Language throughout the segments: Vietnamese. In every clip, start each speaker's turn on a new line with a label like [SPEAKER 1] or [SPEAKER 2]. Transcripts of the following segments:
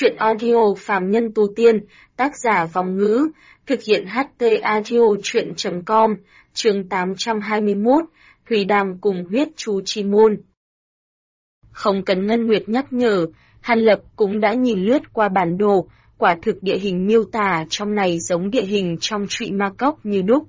[SPEAKER 1] Chuyện audio phàm nhân tu tiên, tác giả Vòng Ngữ, thực hiện HT audio chuyện.com, chương 821, Thủy Đàm cùng huyết chú chi môn. Không cần Ngân Nguyệt nhắc nhở, Hàn Lập cũng đã nhìn lướt qua bản đồ, quả thực địa hình miêu tả trong này giống địa hình trong trụy ma cốc như đúc.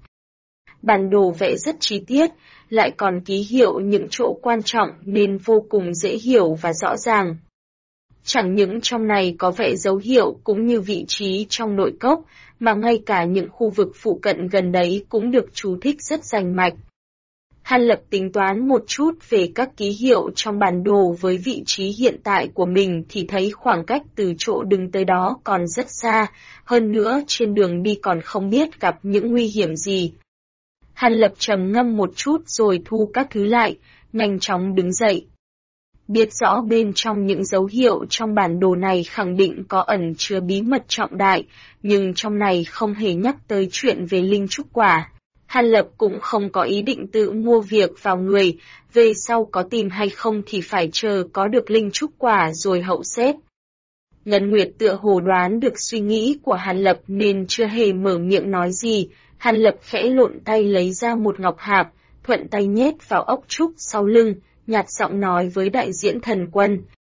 [SPEAKER 1] Bản đồ vẽ rất chi tiết, lại còn ký hiệu những chỗ quan trọng nên vô cùng dễ hiểu và rõ ràng. Chẳng những trong này có vẽ dấu hiệu cũng như vị trí trong nội cốc, mà ngay cả những khu vực phụ cận gần đấy cũng được chú thích rất rành mạch. Hàn Lập tính toán một chút về các ký hiệu trong bản đồ với vị trí hiện tại của mình thì thấy khoảng cách từ chỗ đứng tới đó còn rất xa, hơn nữa trên đường đi còn không biết gặp những nguy hiểm gì. Hàn Lập trầm ngâm một chút rồi thu các thứ lại, nhanh chóng đứng dậy. Biết rõ bên trong những dấu hiệu trong bản đồ này khẳng định có ẩn chứa bí mật trọng đại, nhưng trong này không hề nhắc tới chuyện về linh trúc quả. Hàn Lập cũng không có ý định tự mua việc vào người, về sau có tìm hay không thì phải chờ có được linh trúc quả rồi hậu xếp. Ngân Nguyệt tựa hồ đoán được suy nghĩ của Hàn Lập nên chưa hề mở miệng nói gì. Hàn Lập khẽ lộn tay lấy ra một ngọc hạp, thuận tay nhét vào ốc trúc sau lưng, nhạt giọng nói với đại diễn thần quân.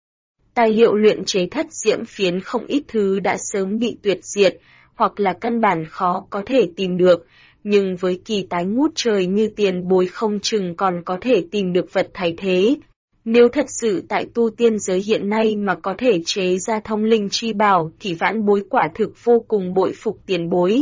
[SPEAKER 1] Tài liệu luyện chế thất diễm phiến không ít thứ đã sớm bị tuyệt diệt, hoặc là căn bản khó có thể tìm được, nhưng với kỳ tái ngút trời như tiền bối không chừng còn có thể tìm được vật thay thế. Nếu thật sự tại tu tiên giới hiện nay mà có thể chế ra thông linh chi bảo thì vãn bối quả thực vô cùng bội phục tiền bối.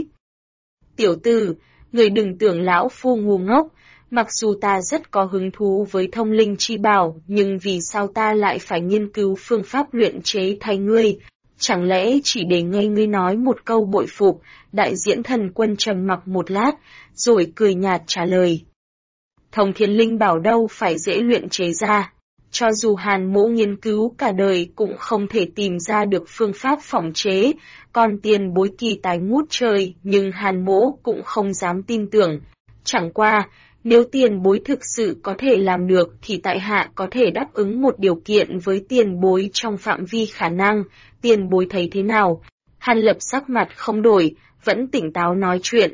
[SPEAKER 1] Tiểu tử, người đừng tưởng lão phu ngu ngốc, mặc dù ta rất có hứng thú với thông linh chi bảo, nhưng vì sao ta lại phải nghiên cứu phương pháp luyện chế thay ngươi? Chẳng lẽ chỉ để nghe ngươi nói một câu bội phục? Đại diễn thần quân trầm mặc một lát, rồi cười nhạt trả lời. Thông thiên linh bảo đâu phải dễ luyện chế ra. Cho dù Hàn mỗ nghiên cứu cả đời cũng không thể tìm ra được phương pháp phỏng chế, còn tiền bối kỳ tài ngút trời, nhưng Hàn mỗ cũng không dám tin tưởng. Chẳng qua, nếu tiền bối thực sự có thể làm được thì tại hạ có thể đáp ứng một điều kiện với tiền bối trong phạm vi khả năng, tiền bối thấy thế nào? Hàn Lập sắc mặt không đổi, vẫn tỉnh táo nói chuyện.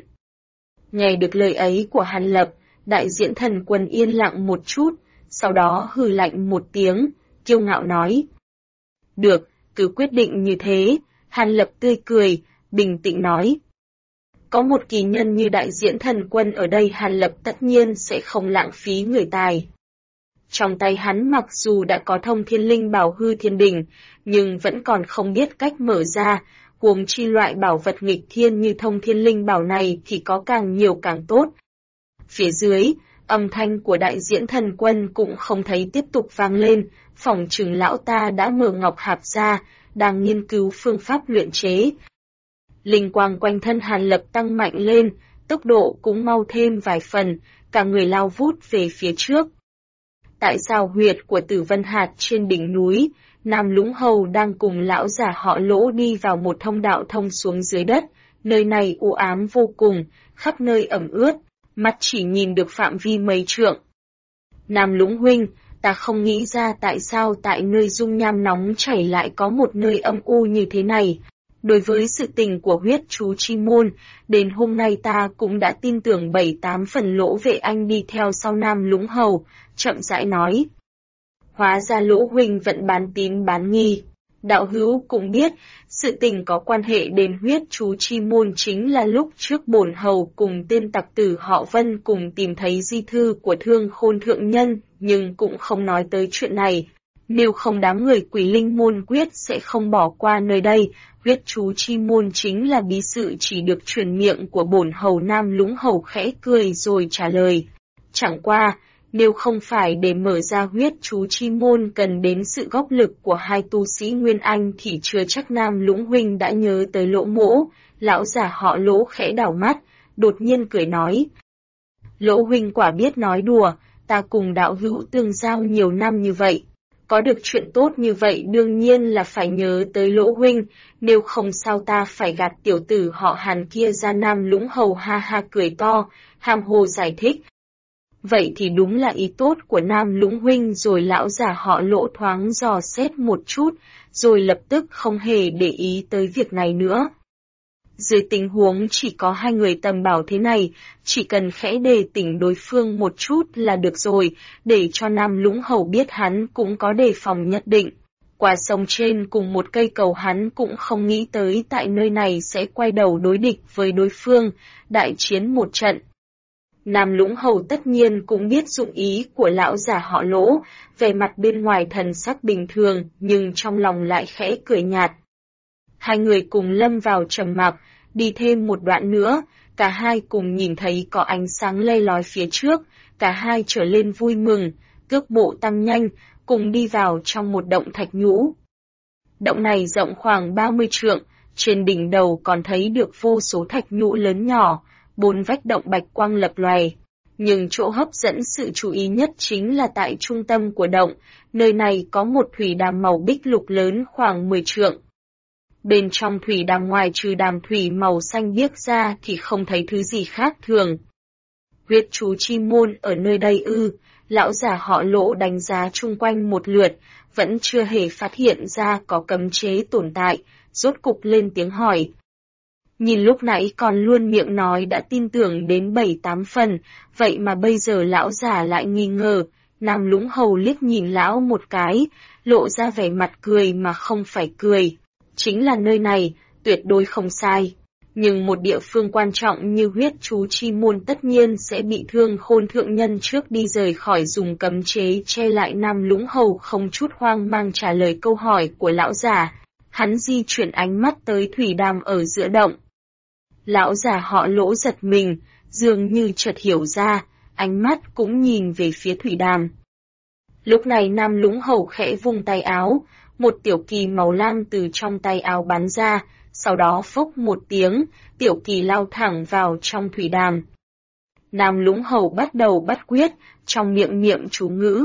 [SPEAKER 1] Nghe được lời ấy của Hàn Lập, đại diễn thần quân yên lặng một chút, sau đó hừ lạnh một tiếng, kiêu ngạo nói. Được, cứ quyết định như thế, Hàn Lập tươi cười, bình tĩnh nói. Có một kỳ nhân như đại diễn thần quân ở đây Hàn Lập tất nhiên sẽ không lãng phí người tài. Trong tay hắn mặc dù đã có thông thiên linh bảo hư thiên đỉnh, nhưng vẫn còn không biết cách mở ra, huống chi loại bảo vật nghịch thiên như thông thiên linh bảo này thì có càng nhiều càng tốt. Phía dưới, âm thanh của đại diễn thần quân cũng không thấy tiếp tục vang lên, phỏng chừng lão ta đã mở ngọc hạp ra, đang nghiên cứu phương pháp luyện chế. Linh quang quanh thân Hàn Lập tăng mạnh lên, tốc độ cũng mau thêm vài phần, cả người lao vút về phía trước. Tại sao huyệt của Tử Vân Hạt trên đỉnh núi, Nam Lũng Hầu đang cùng lão già họ Lỗ đi vào một thông đạo thông xuống dưới đất, nơi này u ám vô cùng, khắp nơi ẩm ướt, mắt chỉ nhìn được phạm vi mấy trượng. Nam Lũng huynh, ta không nghĩ ra tại sao tại nơi dung nham nóng chảy lại có một nơi âm u như thế này. Đối với sự tình của huyết chú chi môn, đến hôm nay ta cũng đã tin tưởng 7-8 phần. Lỗ Vệ Anh đi theo sau Nam Lũng Hầu, chậm rãi nói. Hóa ra Lỗ huynh vẫn bán tín bán nghi. Đạo hữu cũng biết, sự tình có quan hệ đến huyết chú chi môn chính là lúc trước bổn hầu cùng tên tặc tử họ Vân cùng tìm thấy di thư của Thương Khôn thượng nhân, nhưng cũng không nói tới chuyện này. Nếu không đám người Quỷ Linh môn quyết sẽ không bỏ qua nơi đây, huyết chú chi môn chính là bí sự chỉ được truyền miệng của bổn hầu. Nam Lũng Hầu khẽ cười rồi trả lời. Chẳng qua, nếu không phải để mở ra huyết chú chi môn cần đến sự góp lực của hai tu sĩ Nguyên Anh thì chưa chắc Nam Lũng huynh đã nhớ tới Lỗ mỗ. Lão già họ Lỗ khẽ đảo mắt, đột nhiên cười nói. Lỗ huynh quả biết nói đùa, ta cùng đạo hữu tương giao nhiều năm như vậy. Có được chuyện tốt như vậy đương nhiên là phải nhớ tới Lỗ huynh, nếu không sao ta phải gạt tiểu tử họ Hàn kia ra. Nam Lũng Hầu ha ha cười to, hàm hồ giải thích. Vậy thì đúng là ý tốt của Nam Lũng huynh rồi. Lão già họ Lỗ thoáng dò xét một chút, rồi lập tức không hề để ý tới việc này nữa. Dưới tình huống chỉ có hai người tầm bảo thế này, chỉ cần khẽ đề tỉnh đối phương một chút là được rồi, để cho Nam Lũng Hầu biết hắn cũng có đề phòng nhất định. Qua sông trên cùng một cây cầu hắn cũng không nghĩ tới tại nơi này sẽ quay đầu đối địch với đối phương, đại chiến một trận. Nam Lũng Hầu tất nhiên cũng biết dụng ý của lão già họ Lỗ, về mặt bên ngoài thần sắc bình thường nhưng trong lòng lại khẽ cười nhạt. Hai người cùng lâm vào trầm mặc, đi thêm một đoạn nữa, cả hai cùng nhìn thấy có ánh sáng le lói phía trước, cả hai trở lên vui mừng, cước bộ tăng nhanh, cùng đi vào trong một động thạch nhũ. Động này rộng khoảng 30 trượng, trên đỉnh đầu còn thấy được vô số thạch nhũ lớn nhỏ, bốn vách động bạch quang lập lòe. Nhưng chỗ hấp dẫn sự chú ý nhất chính là tại trung tâm của động, nơi này có một thủy đàm màu bích lục lớn khoảng 10 trượng. Bên trong thủy đàm ngoài trừ đàm thủy màu xanh biếc ra thì không thấy thứ gì khác thường. Huyết chú chi môn ở nơi đây ư? Lão già họ Lỗ đánh giá chung quanh một lượt, vẫn chưa hề phát hiện ra có cấm chế tồn tại, rốt cục lên tiếng hỏi. Nhìn lúc nãy còn luôn miệng nói đã tin tưởng đến 7-8 phần, vậy mà bây giờ lão già lại nghi ngờ. Nam Lũng Hầu liếc nhìn lão một cái, lộ ra vẻ mặt cười mà không phải cười. Chính là nơi này, tuyệt đối không sai. Nhưng một địa phương quan trọng như huyết chú chi môn tất nhiên sẽ bị Thương Khôn thượng nhân trước đi rời khỏi dùng cấm chế che lại. Nam Lũng Hầu không chút hoang mang trả lời câu hỏi của lão già. Hắn di chuyển ánh mắt tới thủy đàm ở giữa động. Lão già họ Lỗ giật mình, dường như chợt hiểu ra, ánh mắt cũng nhìn về phía thủy đàm. Lúc này Nam Lũng Hầu khẽ vung tay áo, một tiểu kỳ màu lam từ trong tay áo bắn ra, sau đó phốc một tiếng, tiểu kỳ lao thẳng vào trong thủy đàm. Nam Lũng Hầu bắt đầu bắt quyết, trong miệng niệm chú ngữ.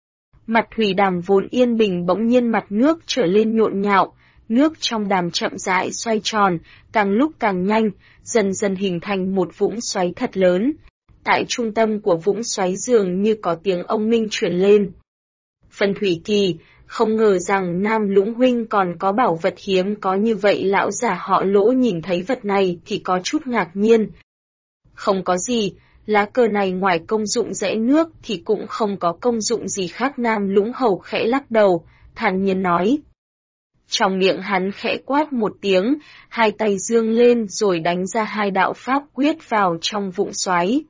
[SPEAKER 1] Mặt thủy đàm vốn yên bình bỗng nhiên mặt nước trở lên nhộn nhạo, nước trong đàm chậm rãi xoay tròn, càng lúc càng nhanh, dần dần hình thành một vũng xoáy thật lớn. Tại trung tâm của vũng xoáy dường như có tiếng ông minh truyền lên. Phần thủy kỳ, không ngờ rằng Nam Lũng huynh còn có bảo vật hiếm có như vậy. Lão già họ Lỗ nhìn thấy vật này thì có chút ngạc nhiên. Không có gì, lá cờ này ngoài công dụng rẽ nước thì cũng không có công dụng gì khác. Nam Lũng Hầu khẽ lắc đầu, thản nhiên nói. Trong miệng hắn khẽ quát một tiếng, hai tay giương lên rồi đánh ra hai đạo pháp quyết vào trong vũng xoáy.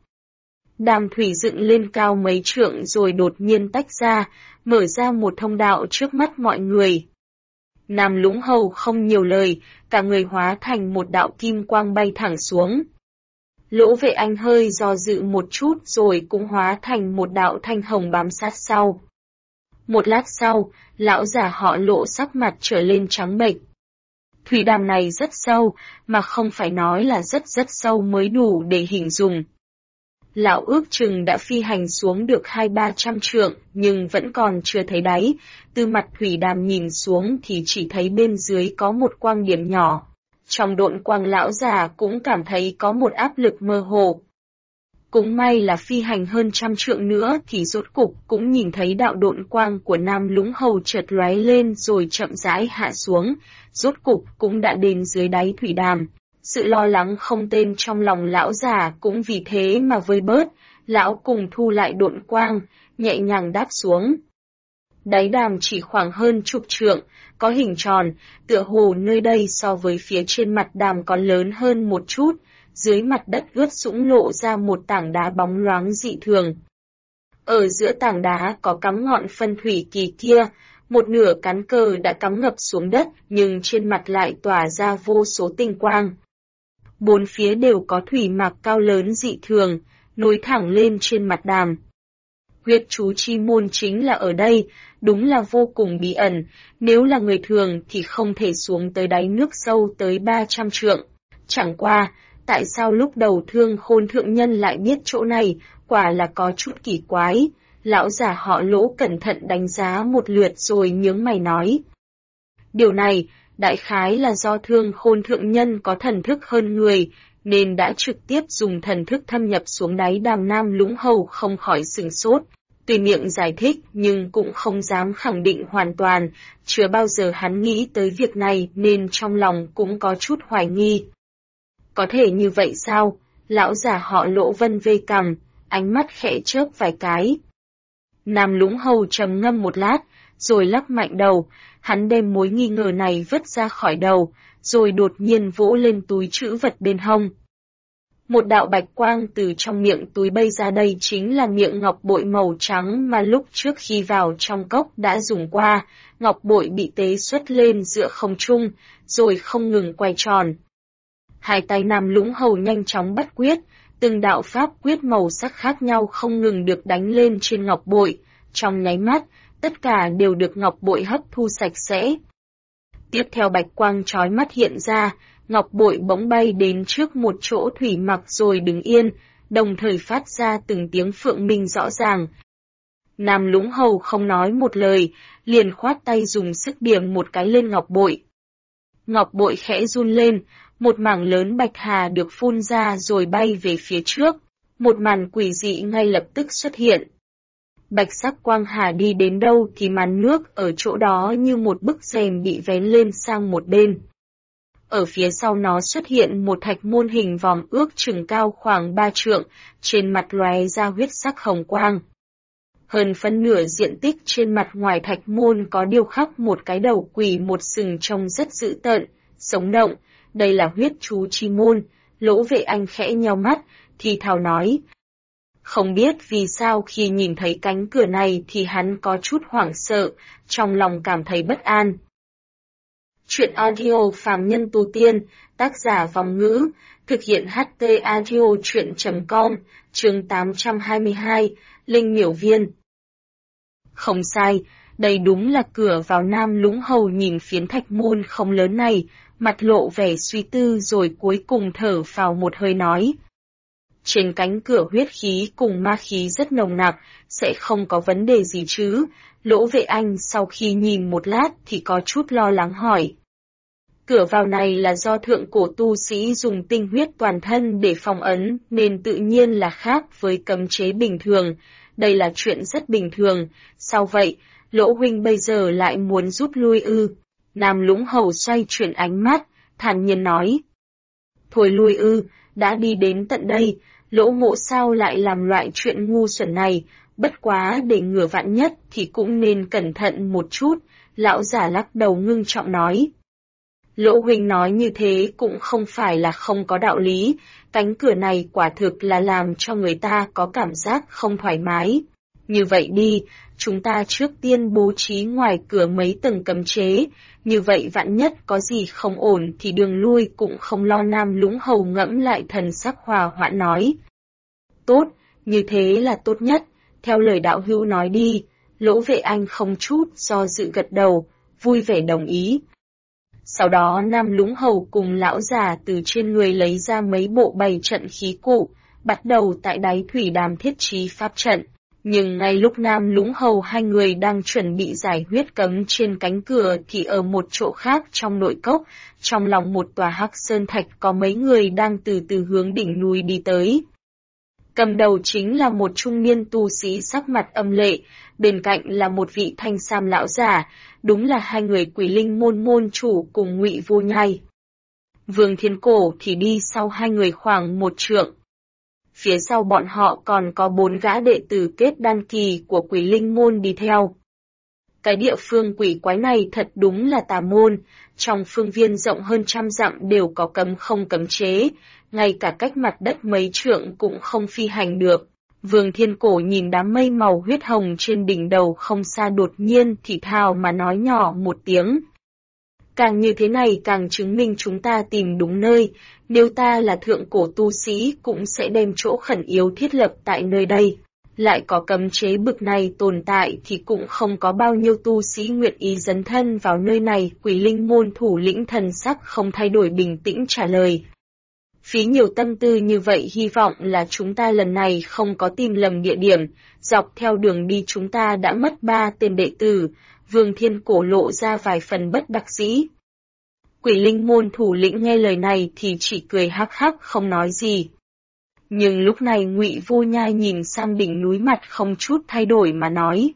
[SPEAKER 1] Đàm thủy dựng lên cao mấy trượng rồi đột nhiên tách ra, mở ra một thông đạo trước mắt mọi người. Nam Lũng Hầu không nhiều lời, cả người hóa thành một đạo kim quang bay thẳng xuống. Lỗ Vệ Anh hơi do dự một chút rồi cũng hóa thành một đạo thanh hồng bám sát sau. Một lát sau, lão già họ Lỗ sắc mặt trở lên trắng bệch. Thủy đàm này rất sâu, mà không phải nói là rất sâu mới đủ để hình dung. Lão ước chừng đã phi hành xuống được 200-300 trượng, nhưng vẫn còn chưa thấy đáy. Từ mặt thủy đàm nhìn xuống thì chỉ thấy bên dưới có một quang điểm nhỏ. Trong độn quang lão già cũng cảm thấy có một áp lực mơ hồ. Cũng may là phi hành hơn 100 trượng nữa thì rốt cục cũng nhìn thấy đạo độn quang của Nam Lũng Hầu chợt lóe lên rồi chậm rãi hạ xuống, rốt cục cũng đã đến dưới đáy thủy đàm. Sự lo lắng không tên trong lòng lão già cũng vì thế mà vơi bớt, lão cùng thu lại độn quang, nhẹ nhàng đáp xuống. Đáy đàm chỉ khoảng hơn chục trượng, có hình tròn, tựa hồ nơi đây so với phía trên mặt đàm còn lớn hơn một chút, dưới mặt đất ướt sũng lộ ra một tảng đá bóng loáng dị thường. Ở giữa tảng đá có cắm ngọn phân thủy kỳ kia, một nửa cán cờ đã cắm ngập xuống đất nhưng trên mặt lại tỏa ra vô số tinh quang. Bốn phía đều có thủy mạc cao lớn dị thường, nối thẳng lên trên mặt đàm. Huyết chú chi môn chính là ở đây, đúng là vô cùng bí ẩn, nếu là người thường thì không thể xuống tới đáy nước sâu tới 300 trượng. Chẳng qua, tại sao lúc đầu Thương Khôn thượng nhân lại biết chỗ này, quả là có chút kỳ quái. Lão già họ Lỗ cẩn thận đánh giá một lượt rồi nhướng mày nói. Điều này, đại khái là do Thương Khôn thượng nhân có thần thức hơn người, nên đã trực tiếp dùng thần thức thâm nhập xuống đáy Đàm Nam Lũng Hầu không khỏi sửng sốt. Tuy miệng giải thích nhưng cũng không dám khẳng định hoàn toàn, chưa bao giờ hắn nghĩ tới việc này nên trong lòng cũng có chút hoài nghi. Có thể như vậy sao? Lão già họ Lỗ vân vê cằm, ánh mắt khẽ chớp vài cái. Nam Lũng Hầu trầm ngâm một lát, rồi lắc mạnh đầu, hắn đem mối nghi ngờ này vứt ra khỏi đầu, rồi đột nhiên vỗ lên túi trữ vật bên hông. Một đạo bạch quang từ trong miệng túi bay ra, đây chính là miệng ngọc bội màu trắng mà lúc trước khi vào trong cốc đã dùng qua. Ngọc bội bị tế xuất lên giữa không trung, rồi không ngừng quay tròn. Hai tay Nam Lũng Hầu nhanh chóng bắt quyết, từng đạo pháp quyết màu sắc khác nhau không ngừng được đánh lên trên ngọc bội. Trong nháy mắt, tất cả đều được ngọc bội hấp thu sạch sẽ. Tiếp theo bạch quang chói mắt hiện ra, ngọc bội bỗng bay đến trước một chỗ thủy mặc rồi đứng yên, đồng thời phát ra từng tiếng phượng minh rõ ràng. Nam Lũng Hầu không nói một lời, liền khoát tay dùng sức điểm một cái lên ngọc bội. Ngọc bội khẽ run lên, một mảng lớn bạch hà được phun ra rồi bay về phía trước, một màn quỷ dị ngay lập tức xuất hiện. Bạch sắc quang hà đi đến đâu thì màn nước ở chỗ đó như một bức rèm bị vén lên sang một bên. Ở phía sau nó xuất hiện một thạch môn hình vòm ước chừng cao khoảng 3 trượng, trên mặt lóe ra huyết sắc hồng quang. Hơn phân nửa diện tích trên mặt ngoài thạch môn có điêu khắc một cái đầu quỷ một sừng trông rất dữ tợn, sống động, đây là huyết chú chi môn. Lỗ Vệ Anh khẽ nheo mắt, thì thào nói. Không biết vì sao khi nhìn thấy cánh cửa này thì hắn có chút hoảng sợ, trong lòng cảm thấy bất an. Chuyện audio phàm nhân tu tiên, tác giả Vòng Ngữ, thực hiện HT audio chuyện.com, chương 822, Linh Miểu Viên. Không sai, đây đúng là cửa vào. Nam Lũng Hầu nhìn phiến thạch môn không lớn này, mặt lộ vẻ suy tư rồi cuối cùng thở phào một hơi nói. Trên cánh cửa huyết khí cùng ma khí rất nồng nặc, sẽ không có vấn đề gì chứ? Lỗ Vệ Anh sau khi nhìn một lát thì có chút lo lắng hỏi. Cửa vào này là do thượng cổ tu sĩ dùng tinh huyết toàn thân để phong ấn nên tự nhiên là khác với cấm chế bình thường. Đây là chuyện rất bình thường. Sao vậy? Lỗ huynh bây giờ lại muốn rút lui ư? Nam Lũng Hầu xoay chuyển ánh mắt, thản nhiên nói. Thôi lui ư, đã đi đến tận đây, Lỗ Mộ sao lại làm loại chuyện ngu xuẩn này, bất quá để ngừa vạn nhất thì cũng nên cẩn thận một chút, lão giả lắc đầu ngưng trọng nói. Lỗ huynh nói như thế cũng không phải là không có đạo lý, cánh cửa này quả thực là làm cho người ta có cảm giác không thoải mái. Như vậy đi, chúng ta trước tiên bố trí ngoài cửa mấy tầng cấm chế, như vậy vạn nhất có gì không ổn thì đường lui cũng không lo. Nam Lũng Hầu ngẫm lại thần sắc hòa hoãn nói. Tốt, như thế là tốt nhất, theo lời đạo hữu nói đi. Lỗ Vệ Anh không chút do dự gật đầu, vui vẻ đồng ý. Sau đó Nam Lũng Hầu cùng lão già từ trên người lấy ra mấy bộ bày trận khí cụ, bắt đầu tại đáy thủy đàm thiết trí pháp trận. Nhưng ngay lúc Nam Lũng Hầu hai người đang chuẩn bị giải huyết cấm trên cánh cửa thì ở một chỗ khác trong nội cốc, trong lòng một tòa hắc sơn thạch có mấy người đang từ từ hướng đỉnh núi đi tới. Cầm đầu chính là một trung niên tu sĩ sắc mặt âm lệ, bên cạnh là một vị thanh sam lão giả, đúng là hai người Quỷ Linh môn môn chủ cùng Ngụy Vô Nhai. Vương Thiên Cổ thì đi sau hai người khoảng 1 trượng. Phía sau bọn họ còn có 4 gã đệ tử kết đan kỳ của Quỷ Linh môn đi theo. Cái địa phương quỷ quái này thật đúng là tà môn, trong phương viên rộng hơn 100 dặm đều có cấm không cấm chế, ngay cả cách mặt đất mấy trượng cũng không phi hành được. Vương Thiên Cổ nhìn đám mây màu huyết hồng trên đỉnh đầu không xa, đột nhiên thì thào mà nói nhỏ một tiếng. Càng như thế này càng chứng minh chúng ta tìm đúng nơi, nếu ta là thượng cổ tu sĩ cũng sẽ đem chỗ khẩn yếu thiết lập tại nơi đây. Lại có cấm chế bực này tồn tại thì cũng không có bao nhiêu tu sĩ nguyện ý dấn thân vào nơi này. Quỷ Linh môn thủ lĩnh thần sắc không thay đổi, bình tĩnh trả lời. Phí nhiều tâm tư như vậy, hy vọng là chúng ta lần này không có tìm lầm địa điểm. Dọc theo đường đi chúng ta đã mất 3 tên đệ tử. Vương Thiên Cổ lộ ra vài phần bất đắc dĩ. Quỷ linh môn thủ lĩnh nghe lời này thì chỉ cười hắc hắc không nói gì. Nhưng lúc này Ngụy Vô Nhai nhìn sang đỉnh núi mặt không chút thay đổi mà nói.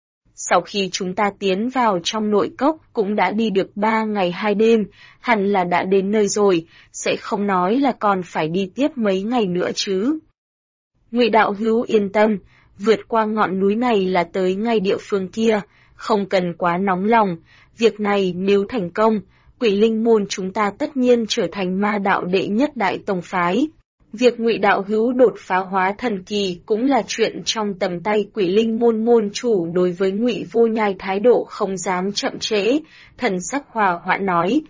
[SPEAKER 1] Sau khi chúng ta tiến vào trong nội cốc cũng đã đi được 3 ngày 2 đêm, hẳn là đã đến nơi rồi, sẽ không nói là còn phải đi tiếp mấy ngày nữa chứ. Ngụy đạo hữu yên tâm, vượt qua ngọn núi này là tới ngay địa phương kia, không cần quá nóng lòng, việc này nếu thành công, Quỷ Linh môn chúng ta tất nhiên trở thành ma đạo đệ nhất đại tông phái. Việc Ngụy đạo hữu đột phá hóa thần kỳ cũng là chuyện trong tầm tay Quỷ Linh môn môn chủ. Đối với Ngụy Vô Nhai thái độ không dám chậm trễ, thần sắc hòa hoãn nói.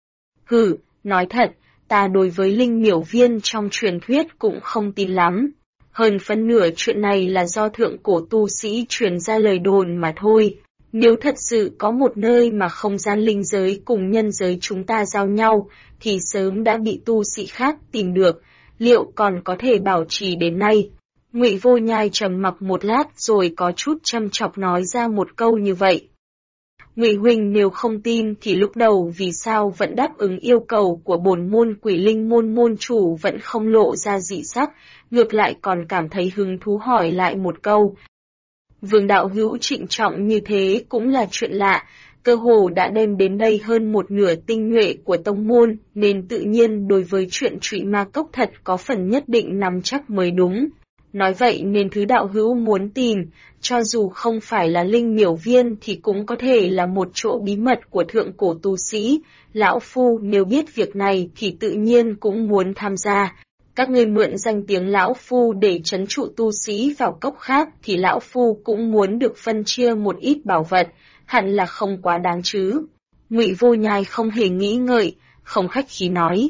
[SPEAKER 1] Hừ, nói thật, ta đối với linh miểu viên trong truyền thuyết cũng không tin lắm. Hơn phân nửa chuyện này là do thượng cổ tu sĩ truyền ra lời đồn mà thôi. Nếu thật sự có một nơi mà không gian linh giới cùng nhân giới chúng ta giao nhau, thì sớm đã bị tu sĩ khác tìm được, liệu còn có thể bảo trì đến nay? Ngụy Vô Nhai trầm mặc một lát rồi có chút châm chọc nói ra một câu như vậy. Ngụy huynh nếu không tin thì lúc đầu vì sao vẫn đáp ứng yêu cầu của bổn môn Quỷ Linh môn môn chủ vẫn không lộ ra dị sắc, ngược lại còn cảm thấy hứng thú hỏi lại một câu. Vương đạo hữu trịnh trọng như thế cũng là chuyện lạ, cơ hồ đã đem đến đây hơn một nửa tinh nhuệ của tông môn, nên tự nhiên đối với chuyện trụy ma cốc thật có phần nhất định nắm chắc mới đúng. Nói vậy nên thứ đạo hữu muốn tìm, cho dù không phải là linh miểu viên thì cũng có thể là một chỗ bí mật của thượng cổ tu sĩ. Lão Phu nếu biết việc này thì tự nhiên cũng muốn tham gia. Các ngươi mượn danh tiếng Lão Phu để trấn trụ tu sĩ vào cốc khác thì Lão Phu cũng muốn được phân chia một ít bảo vật, hẳn là không quá đáng chứ. Ngụy Vô Nhai không hề nghĩ ngợi, không khách khí nói.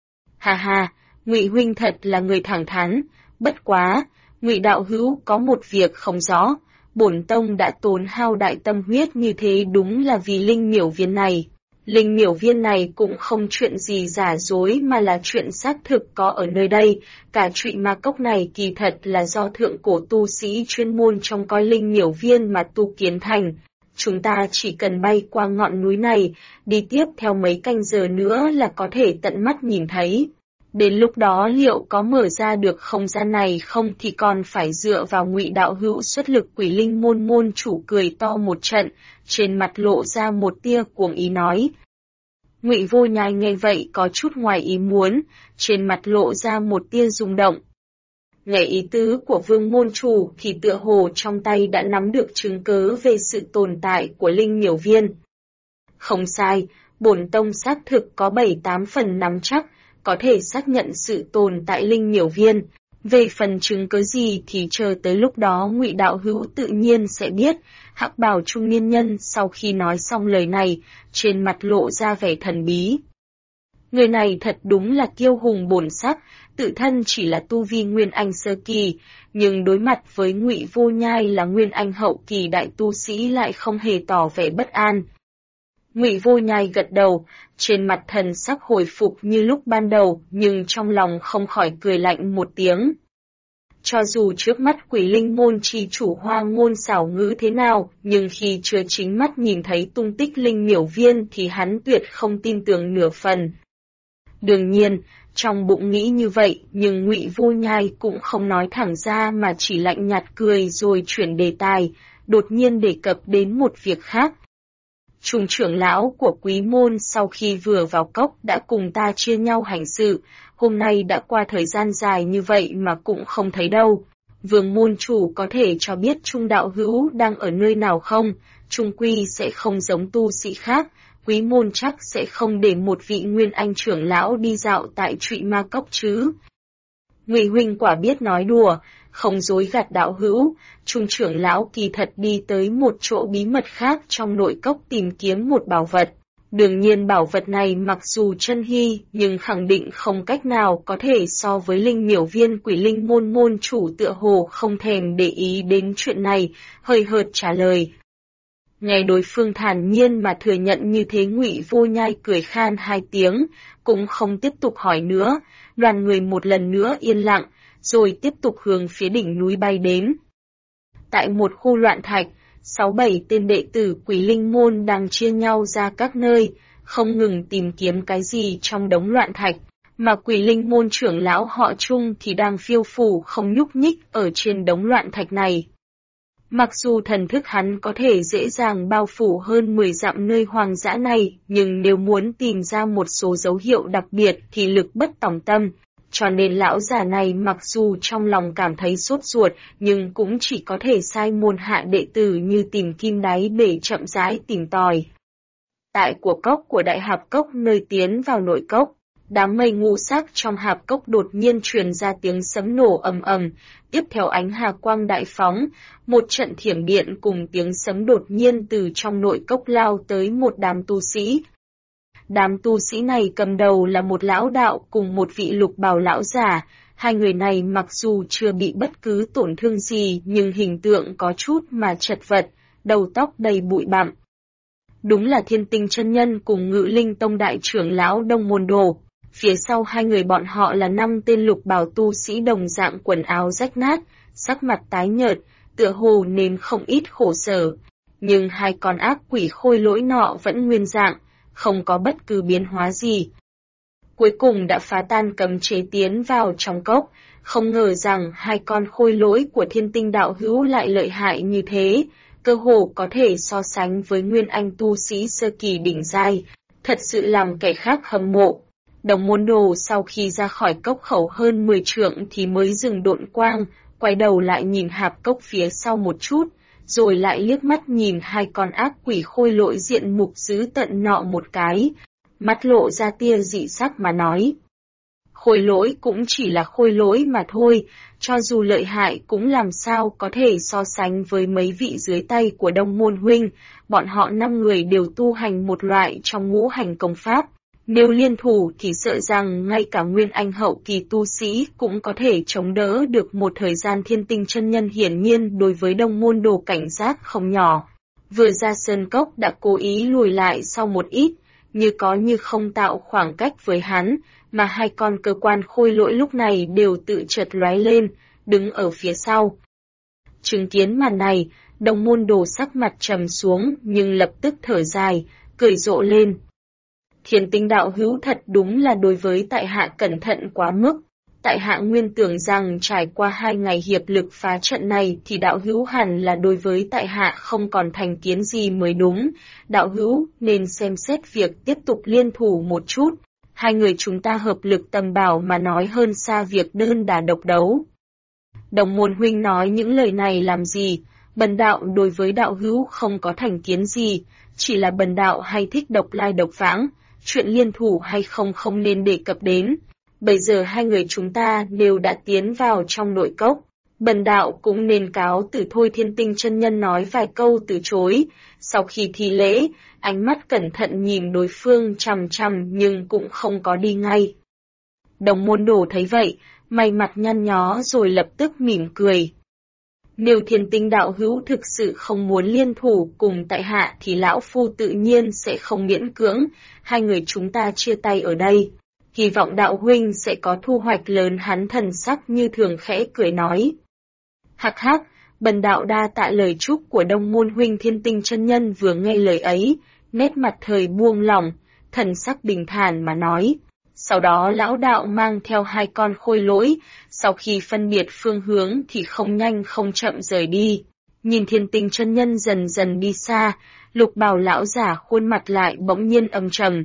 [SPEAKER 1] Ha ha, Ngụy huynh thật là người thẳng thắn, bất quá, Ngụy đạo hữu có một việc không rõ, bổn tông đã tốn hao đại tâm huyết như thế đúng là vì linh miểu viên này. Linh miểu viên này cũng không chuyện gì giả dối mà là chuyện xác thực có ở nơi đây, cả trụy ma cốc này kỳ thật là do thượng cổ tu sĩ chuyên môn trông coi linh miểu viên mà tu kiến thành. Chúng ta chỉ cần bay qua ngọn núi này, đi tiếp theo mấy canh giờ nữa là có thể tận mắt nhìn thấy. Đến lúc đó liệu có mở ra được không gian này không thì còn phải dựa vào Ngụy đạo hữu xuất lực. Quỷ Linh môn môn chủ cười to một trận, trên mặt lộ ra một tia cuồng ý nói. Ngụy Vô Nhai nghe vậy có chút ngoài ý muốn, trên mặt lộ ra một tia rung động. Nghe ý tứ của Vương môn chủ thì tựa hồ trong tay đã nắm được chứng cớ về sự tồn tại của linh miểu viên. Không sai, bổn tông xác thực có 7-8 phần nắm chắc, có thể xác nhận sự tồn tại linh miểu viên. Về phần chứng cớ gì thì chờ tới lúc đó Ngụy đạo hữu tự nhiên sẽ biết. Hắc bào trung niên nhân sau khi nói xong lời này, trên mặt lộ ra vẻ thần bí. Người này thật đúng là kiêu hùng bổn sắc, tự thân chỉ là tu vi Nguyên Anh sơ kỳ, nhưng đối mặt với Ngụy Vô Nhai là Nguyên Anh hậu kỳ đại tu sĩ lại không hề tỏ vẻ bất an. Ngụy Vô Nhai gật đầu, trên mặt thần sắc hồi phục như lúc ban đầu, nhưng trong lòng không khỏi cười lạnh một tiếng. Cho dù trước mắt Quỷ Linh môn chi chủ Hoa Ngôn xảo ngữ thế nào, nhưng khi chưa chính mắt nhìn thấy tung tích linh miểu viên thì hắn tuyệt không tin tưởng nửa phần. Đương nhiên, trong bụng nghĩ như vậy, nhưng Ngụy Vô Nhai cũng không nói thẳng ra mà chỉ lạnh nhạt cười rồi chuyển đề tài, đột nhiên đề cập đến một việc khác. Trung trưởng lão của Quý môn sau khi vừa vào cốc đã cùng ta chia nhau hành sự, hôm nay đã qua thời gian dài như vậy mà cũng không thấy đâu. Vương môn chủ có thể cho biết Trung đạo hữu đang ở nơi nào không? Trung quy sẽ không giống tu sĩ khác, Quý môn chắc sẽ không để một vị Nguyên Anh trưởng lão đi dạo tại trụy ma cốc chứ. Ngụy huynh quả biết nói đùa, không dối gạt đạo hữu, Trung trưởng lão kỳ thật đi tới một chỗ bí mật khác trong nội cốc tìm kiếm một bảo vật. Đương nhiên bảo vật này mặc dù chân hy, nhưng khẳng định không cách nào có thể so với linh miểu viên. Quỷ Linh môn môn chủ tựa hồ không thèm để ý đến chuyện này, hơi hợt trả lời. Nghe đối phương thản nhiên mà thừa nhận như thế, Ngụy Vô Nhai cười khan 2 tiếng, cũng không tiếp tục hỏi nữa, đoàn người một lần nữa yên lặng, rồi tiếp tục hướng phía đỉnh núi bay đến. Tại một khu loạn thạch, 6-7 tên đệ tử Quỷ Linh môn đang chia nhau ra các nơi, không ngừng tìm kiếm cái gì trong đống loạn thạch, mà Quỷ Linh môn trưởng lão họ Trung thì đang phiêu phù không nhúc nhích ở trên đống loạn thạch này. Mặc dù thần thức hắn có thể dễ dàng bao phủ hơn 10 dặm nơi hoang dã này, nhưng nếu muốn tìm ra một số dấu hiệu đặc biệt thì lực bất tòng tâm. Cho nên lão già này mặc dù trong lòng cảm thấy sốt ruột, nhưng cũng chỉ có thể sai môn hạ đệ tử như tìm kim đáy bể chậm rãi tìm tòi. Tại của cốc của đại hạp cốc nơi tiến vào nội cốc, đám mây ngũ sắc trong hạp cốc đột nhiên truyền ra tiếng sấm nổ ầm ầm, tiếp theo ánh hà quang đại phóng, một trận thiểm điện cùng tiếng sấm đột nhiên từ trong nội cốc lao tới một đám tu sĩ. Đám tu sĩ này cầm đầu là một lão đạo cùng một vị lục bào lão giả, hai người này mặc dù chưa bị bất cứ tổn thương gì nhưng hình tượng có chút mà chật vật, đầu tóc đầy bụi bặm. Đúng là Thiên Tinh chân nhân cùng Ngự Linh tông đại trưởng lão Đông Môn Đồ. Phía sau hai người bọn họ là 5 tên lục bào tu sĩ đồng dạng quần áo rách nát, sắc mặt tái nhợt, tựa hồ nếm không ít khổ sở. Nhưng hai con ác quỷ khôi lỗi nọ vẫn nguyên dạng, không có bất cứ biến hóa gì. Cuối cùng đã phá tan cấm chế tiến vào trong cốc, không ngờ rằng hai con khôi lỗi của Thiên Tinh đạo hữu lại lợi hại như thế, cơ hồ có thể so sánh với nguyên anh tu sĩ sơ kỳ đỉnh giai, thật sự làm kẻ khác hâm mộ. Đồng Môn Đồ sau khi ra khỏi cốc khẩu hơn 10 trượng thì mới dừng độn quang, quay đầu lại nhìn hạp cốc phía sau một chút, rồi lại liếc mắt nhìn hai con ác quỷ khôi lỗi diện mục dữ tận nọ một cái, mắt lộ ra tia dị sắc mà nói. Khôi lỗi cũng chỉ là khôi lỗi mà thôi, cho dù lợi hại cũng làm sao có thể so sánh với mấy vị dưới tay của Đông Môn huynh, bọn họ 5 người đều tu hành một loại trong ngũ hành công pháp. Nếu liên thủ thì sợ rằng ngay cả nguyên anh hậu kỳ tu sĩ cũng có thể chống đỡ được một thời gian. Thiên Tinh chân nhân hiển nhiên đối với Đông Môn Đồ cảnh giác không nhỏ. Vừa ra sơn cốc đã cố ý lùi lại sau một ít, như có như không tạo khoảng cách với hắn, mà hai con cơ quan khôi lỗi lúc này đều tự chợt lóe lên, đứng ở phía sau. Chứng kiến màn này, Đông Môn Đồ sắc mặt trầm xuống nhưng lập tức thở dài, cười rộ lên. Thiên Tinh đạo hữu thật đúng là đối với tại hạ cẩn thận quá mức. Tại hạ nguyên tưởng rằng trải qua 2 ngày hiệp lực phá trận này thì đạo hữu hẳn là đối với tại hạ không còn thành kiến gì mới đúng. Đạo hữu nên xem xét việc tiếp tục liên thủ một chút. Hai người chúng ta hợp lực tầm bảo mà nói hơn xa việc đơn đả độc đấu. Đồng Môn huynh nói những lời này làm gì? Bần đạo đối với đạo hữu không có thành kiến gì, chỉ là bần đạo hay thích độc lai độc vãng. Chuyện liên thủ hay không không nên đề cập đến. Bây giờ hai người chúng ta đều đã tiến vào trong nội cốc. Bần đạo cũng nên cáo từ thôi. Thiên Tinh chân nhân nói vài câu từ chối. Sau khi thi lễ, ánh mắt cẩn thận nhìn đối phương chằm chằm nhưng cũng không có đi ngay. Đồng Môn Đồ thấy vậy, mày mặt nhăn nhó rồi lập tức mỉm cười. Nếu Thiên Tinh đạo hữu thực sự không muốn liên thủ cùng tại hạ thì lão phu tự nhiên sẽ không miễn cưỡng, hai người chúng ta chia tay ở đây. Hy vọng đạo huynh sẽ có thu hoạch lớn. Hắn thần sắc như thường khẽ cười nói. Hắc hắc, bần đạo đa tạ lời chúc của Đông Môn huynh. Thiên Tinh chân nhân vừa nghe lời ấy, nét mặt thời buông lỏng, thần sắc bình thản mà nói. Sau đó lão đạo mang theo hai con khôi lỗi, sau khi phân biệt phương hướng thì không nhanh không chậm rời đi. Nhìn Thiên Tinh chân nhân dần dần đi xa, lục bào lão giả khuôn mặt lại bỗng nhiên âm trầm.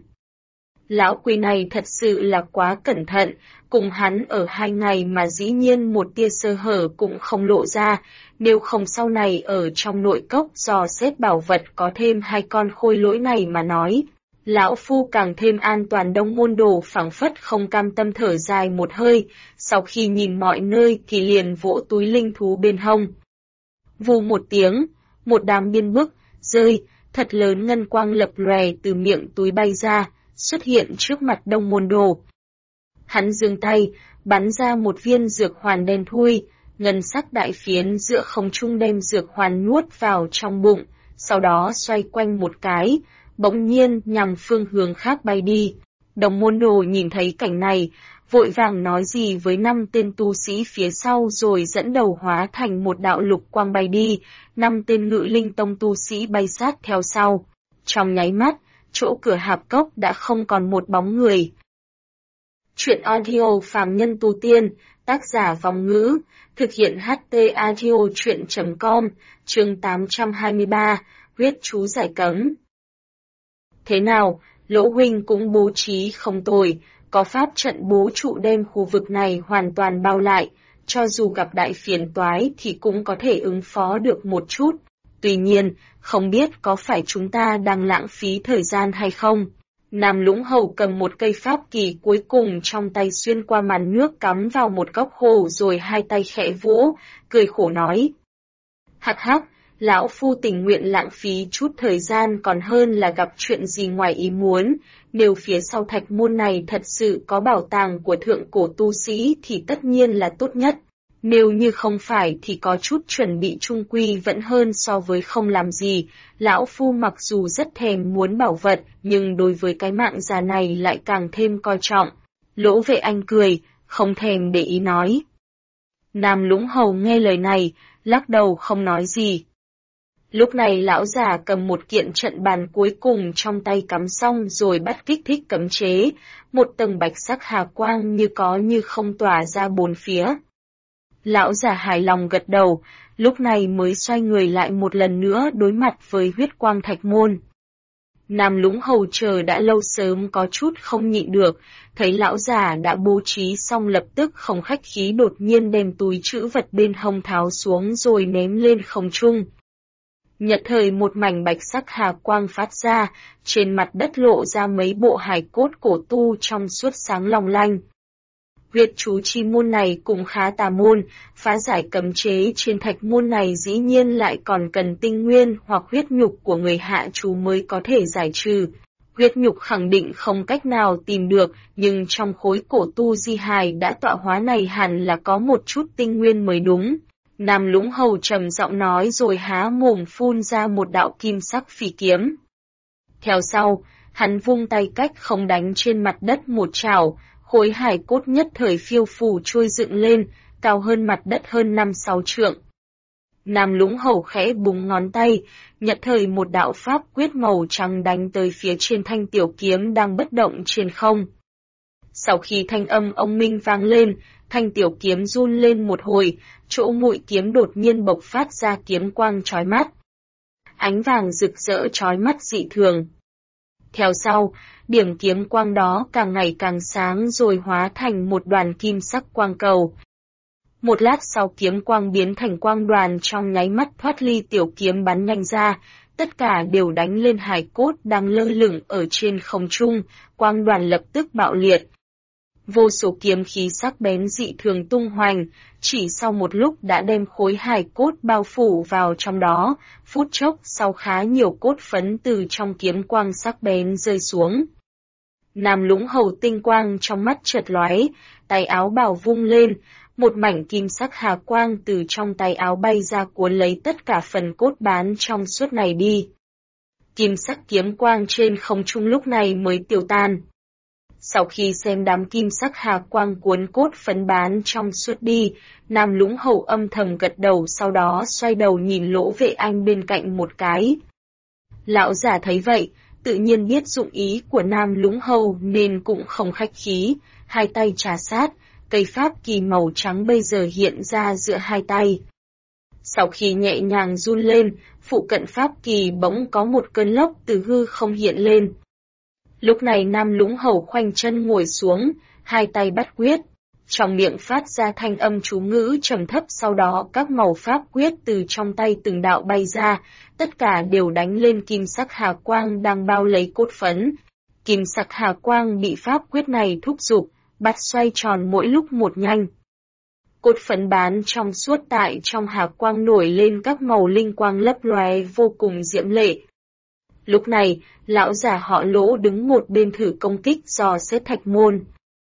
[SPEAKER 1] Lão quỷ này thật sự là quá cẩn thận, cùng hắn ở 2 ngày mà dĩ nhiên một tia sơ hở cũng không lộ ra, nếu không sau này ở trong nội cốc dò xét bảo vật có thêm hai con khôi lỗi này mà nói. Lão phu càng thêm an toàn. Đông Môn Đồ phảng phất không cam tâm thở dài một hơi, sau khi nhìn mọi nơi thì liền vỗ túi linh thú bên hông. Vù một tiếng, một đám biên bức, rơi, thật lớn ngân quang lập lòe từ miệng túi bay ra, xuất hiện trước mặt Đông Môn Đồ. Hắn giương tay, bắn ra một viên dược hoàn đen thui, ngân sắc đại phiến giữa không trung đem dược hoàn nuốt vào trong bụng, sau đó xoay quanh một cái, bỗng nhiên nhằm phương hướng khác bay đi. Đồng Môn Đồ nhìn thấy cảnh này, vội vàng nói gì với 5 tên tu sĩ phía sau rồi dẫn đầu hóa thành một đạo lục quang bay đi, 5 tên Ngự Linh tông tu sĩ bay sát theo sau. Trong nháy mắt, chỗ cửa hạp cốc đã không còn một bóng người. Truyện audio Phàm Nhân Tu Tiên, tác giả Vòng Ngữ, thực hiện HT Audio Truyện.com, chương 823, huyết chú giải cấm. Thế nào, Lỗ huynh cũng bố trí không tồi, có pháp trận bố trụ đem khu vực này hoàn toàn bao lại, cho dù gặp đại phiền toái thì cũng có thể ứng phó được một chút. Tuy nhiên, không biết có phải chúng ta đang lãng phí thời gian hay không? Nam Lũng Hầu cầm một cây pháp kỳ cuối cùng trong tay xuyên qua màn nước cắm vào một góc hồ rồi hai tay khẽ vỗ, cười khổ nói. Hắc hắc, lão phu tình nguyện lãng phí chút thời gian còn hơn là gặp chuyện gì ngoài ý muốn. Nếu phía sau thạch môn này thật sự có bảo tàng của thượng cổ tu sĩ thì tất nhiên là tốt nhất. Nếu như không phải thì có chút chuẩn bị trung quy vẫn hơn so với không làm gì. Lão phu mặc dù rất thèm muốn bảo vật, nhưng đối với cái mạng già này lại càng thêm coi trọng. Lỗ Vệ Anh cười, không thèm để ý nói. Nam Lũng Hầu nghe lời này, lắc đầu không nói gì. Lúc này lão già cầm một kiện trận bàn cuối cùng trong tay cắm xong rồi bắt kích thích cấm chế, một tầng bạch sắc hà quang như có như không tỏa ra bốn phía. Lão già hài lòng gật đầu, lúc này mới xoay người lại một lần nữa đối mặt với huyết quang thạch môn. Nam Lũng Hầu chờ đã lâu sớm có chút không nhịn được, thấy lão già đã bố trí xong lập tức không khách khí đột nhiên đem túi trữ vật bên hông tháo xuống rồi ném lên không trung. Nhật thời một mảnh bạch sắc hà quang phát ra, trên mặt đất lộ ra mấy bộ hài cốt cổ tu trong suốt sáng long lanh. Huyết chú chi môn này cũng khá tà môn, phá giải cấm chế trên thạch môn này dĩ nhiên lại còn cần tinh nguyên hoặc huyết nhục của người hạ chú mới có thể giải trừ. Huyết nhục khẳng định không cách nào tìm được, nhưng trong khối cổ tu di hài đã tọa hóa này hẳn là có một chút tinh nguyên mới đúng. Nam Lũng Hầu trầm giọng nói rồi há mồm phun ra một đạo kim sắc phi kiếm. Theo sau, hắn vung tay cách không đánh trên mặt đất một chảo, khối hài cốt nhất thời phiêu phù trôi dựng lên, cao hơn mặt đất hơn 5-6 trượng. Nam Lũng Hầu khẽ búng ngón tay, nhật thời một đạo pháp quyết màu trắng đánh tới phía trên thanh tiểu kiếm đang bất động trên không. Sau khi thanh âm ông minh vang lên, thanh tiểu kiếm run lên một hồi, chỗ mũi kiếm đột nhiên bộc phát ra kiếm quang chói mắt. Ánh vàng rực rỡ chói mắt dị thường. Theo sau, điểm kiếm quang đó càng ngày càng sáng rồi hóa thành một đoàn kim sắc quang cầu. Một lát sau kiếm quang biến thành quang đoàn trong nháy mắt thoát ly tiểu kiếm bắn nhanh ra, tất cả đều đánh lên hài cốt đang lơ lửng ở trên không trung, quang đoàn lập tức bạo liệt. Vô số kiếm khí sắc bén dị thường tung hoành, chỉ sau một lúc đã đem khối hài cốt bao phủ vào trong đó, phút chốc sau khá nhiều cốt phấn từ trong kiếm quang sắc bén rơi xuống. Nam Lũng Hầu tinh quang trong mắt chợt lóe, tay áo bào vung lên, một mảnh kim sắc hà quang từ trong tay áo bay ra cuốn lấy tất cả phần cốt bán trong suốt này đi. Kim sắc kiếm quang trên không trung lúc này mới tiêu tan. Sau khi xem đám kim sắc hà quang cuốn cốt phấn bán trong suốt đi, Nam Lũng Hầu âm thầm gật đầu sau đó xoay đầu nhìn Lỗ Vệ Anh bên cạnh một cái. Lão già thấy vậy, tự nhiên biết dụng ý của Nam Lũng Hầu nên cũng không khách khí, hai tay trà sát, cây pháp kỳ màu trắng bây giờ hiện ra giữa hai tay. Sau khi nhẹ nhàng run lên, phụ cận pháp kỳ bỗng có một cơn lốc từ hư không hiện lên. Lúc này Nam Lũng Hầu khoanh chân ngồi xuống, hai tay bắt quyết, trong miệng phát ra thanh âm chú ngữ trầm thấp sau đó các màu pháp quyết từ trong tay từng đạo bay ra, tất cả đều đánh lên kim sắc hà quang đang bao lấy cốt phấn. Kim sắc hà quang bị pháp quyết này thúc giục, bắt xoay tròn mỗi lúc một nhanh. Cốt phấn bán trong suốt tại trong hà quang nổi lên các màu linh quang lấp lóe vô cùng diễm lệ. Lúc này, lão già họ Lỗ đứng một bên thử công kích dò xét thạch môn.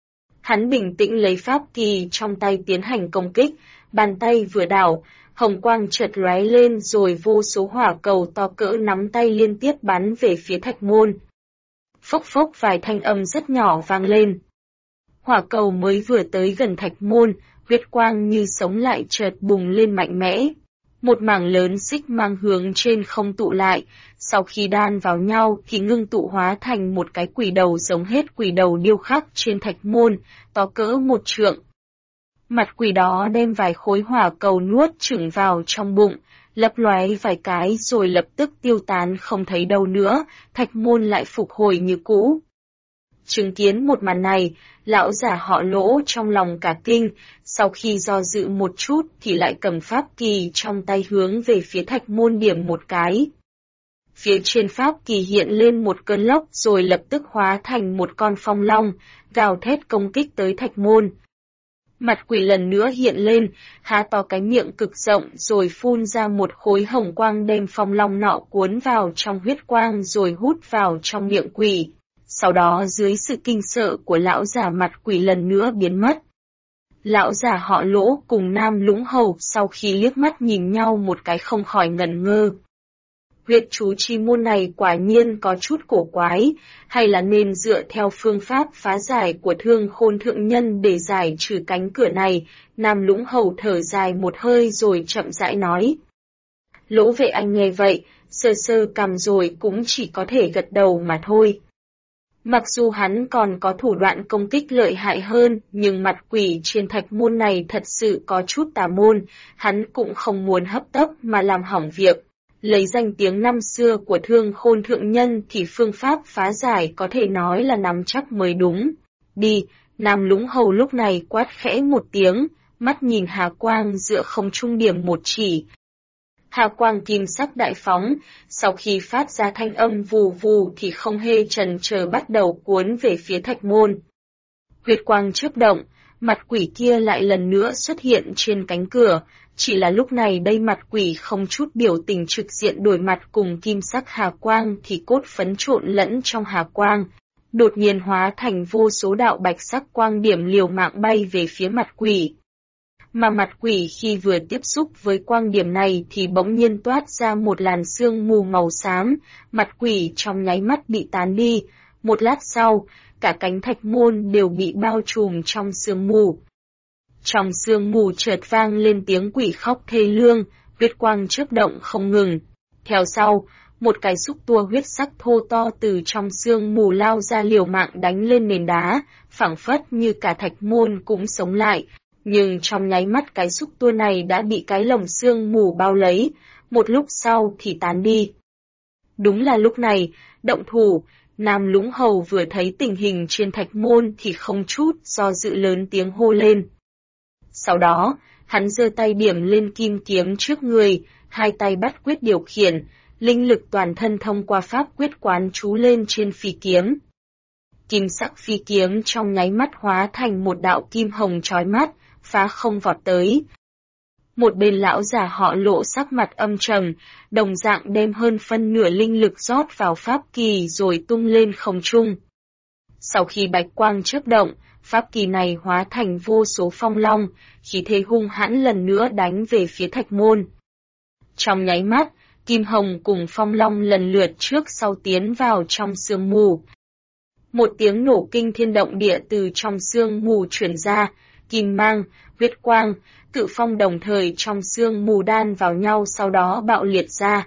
[SPEAKER 1] Hắn bình tĩnh lấy pháp kỳ trong tay tiến hành công kích, bàn tay vừa đảo, hồng quang chợt lóe lên rồi vô số hỏa cầu to cỡ nắm tay liên tiếp bắn về phía thạch môn. Phốc phốc vài thanh âm rất nhỏ vang lên. Hỏa cầu mới vừa tới gần thạch môn, huyết quang như sống lại chợt bùng lên mạnh mẽ. Một mảng lớn xích mang hướng trên không tụ lại, sau khi đan vào nhau thì ngưng tụ hóa thành một cái quỷ đầu giống hết quỷ đầu điêu khắc trên thạch môn, to cỡ 1 trượng. Mặt quỷ đó đem vài khối hỏa cầu nuốt chửng vào trong bụng, lấp lóe vài cái rồi lập tức tiêu tán không thấy đâu nữa, thạch môn lại phục hồi như cũ. Chứng kiến một màn này, lão giả họ Lỗ trong lòng cả kinh, sau khi do dự một chút thì lại cầm pháp kỳ trong tay hướng về phía thạch môn điểm một cái. Phía trên pháp kỳ hiện lên một cơn lốc rồi lập tức hóa thành một con phong long, gào thét công kích tới thạch môn. Mặt quỷ lần nữa hiện lên, há to cái miệng cực rộng rồi phun ra một khối hồng quang đem phong long nọ cuốn vào trong huyết quang rồi hút vào trong miệng quỷ. Sau đó dưới sự kinh sợ của lão giả mặt quỷ lần nữa biến mất. Lão giả họ Lỗ cùng Nam Lũng Hầu sau khi liếc mắt nhìn nhau một cái không khỏi ngẩn ngơ. Huyết chú chi môn này quả nhiên có chút cổ quái, hay là nên dựa theo phương pháp phá giải của Thương Khôn Thượng Nhân để giải trừ cánh cửa này? Nam Lũng Hầu thở dài một hơi rồi chậm rãi nói. Lỗ Vệ Anh nghe vậy, sơ sơ cằm rồi cũng chỉ có thể gật đầu mà thôi. Mặc dù hắn còn có thủ đoạn công kích lợi hại hơn, nhưng mặt quỷ trên thạch môn này thật sự có chút tà môn, hắn cũng không muốn hấp tấp mà làm hỏng việc. Lấy danh tiếng năm xưa của Thương Khôn Thượng Nhân thì phương pháp phá giải có thể nói là nắm chắc mới đúng. Đi, Nam Lũng Hầu lúc này quát khẽ một tiếng, mắt nhìn Hà Quang giữa không trung điểm một chỉ. Hà quang kim sắc đại phóng, sau khi phát ra thanh âm vù vù thì không hề chần chờ bắt đầu cuốn về phía thạch môn. Huyết quang chớp động, mặt quỷ kia lại lần nữa xuất hiện trên cánh cửa, chỉ là lúc này đây mặt quỷ không chút biểu tình trực diện đối mặt cùng kim sắc hà quang thì cốt phấn trộn lẫn trong hà quang, đột nhiên hóa thành vô số đạo bạch sắc quang điểm liều mạng bay về phía mặt quỷ. Mà mặt quỷ khi vừa tiếp xúc với quang điểm này thì bỗng nhiên toát ra một làn sương mù màu xám, mặt quỷ trong nháy mắt bị tán đi, một lát sau, cả cánh thạch môn đều bị bao trùm trong sương mù. Trong sương mù chợt vang lên tiếng quỷ khóc thê lương, huyết quang chớp động không ngừng. Theo sau, một cái xúc tua huyết sắc thô to từ trong sương mù lao ra liều mạng đánh lên nền đá, phảng phất như cả thạch môn cũng sống lại. Nhưng trong nháy mắt cái xúc tua này đã bị cái lồng sương mù bao lấy, một lúc sau thì tán đi. Đúng là lúc này, động thủ, Nam Lũng Hầu vừa thấy tình hình trên thạch môn thì không chút do dự lớn tiếng hô lên. Sau đó, hắn giơ tay điểm lên kim kiếm trước người, hai tay bắt quyết điều khiển, linh lực toàn thân thông qua pháp quyết quán chú lên trên phi kiếm. Kim sắc phi kiếm trong nháy mắt hóa thành một đạo kim hồng chói mắt, phá không vọt tới. Một bên lão già họ Lộ sắc mặt âm trầm, đồng dạng đem hơn phân nửa linh lực rót vào pháp kỳ rồi tung lên không trung. Sau khi bạch quang chớp động, pháp kỳ này hóa thành vô số phong long, khí thế hung hãn lần nữa đánh về phía thạch môn. Trong nháy mắt, kim hồng cùng phong long lần lượt trước sau tiến vào trong sương mù. Một tiếng nổ kinh thiên động địa từ trong sương mù truyền ra, kim mang, huyết quang, cự phong đồng thời trong sương mù đan vào nhau sau đó bạo liệt ra.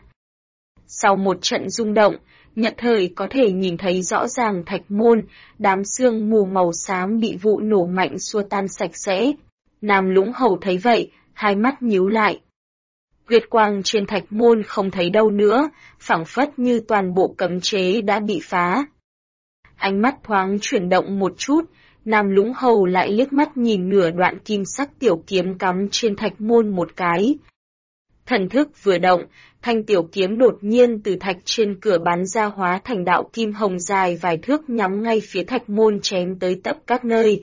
[SPEAKER 1] Sau một trận rung động, nhận thời có thể nhìn thấy rõ ràng thạch môn, đám sương mù màu xám bị vụ nổ mạnh xua tan sạch sẽ. Nam Lũng Hầu thấy vậy, hai mắt nhíu lại. Huyết quang trên thạch môn không thấy đâu nữa, phảng phất như toàn bộ cấm chế đã bị phá. Ánh mắt thoáng chuyển động một chút, Nam Lũng Hầu lại liếc mắt nhìn nửa đoạn kim sắc tiểu kiếm cắm trên thạch môn một cái. Thần thức vừa động, thanh tiểu kiếm đột nhiên từ thạch trên cửa bắn ra hóa thành đạo kim hồng dài vài thước nhắm ngay phía thạch môn chém tới tấp các nơi.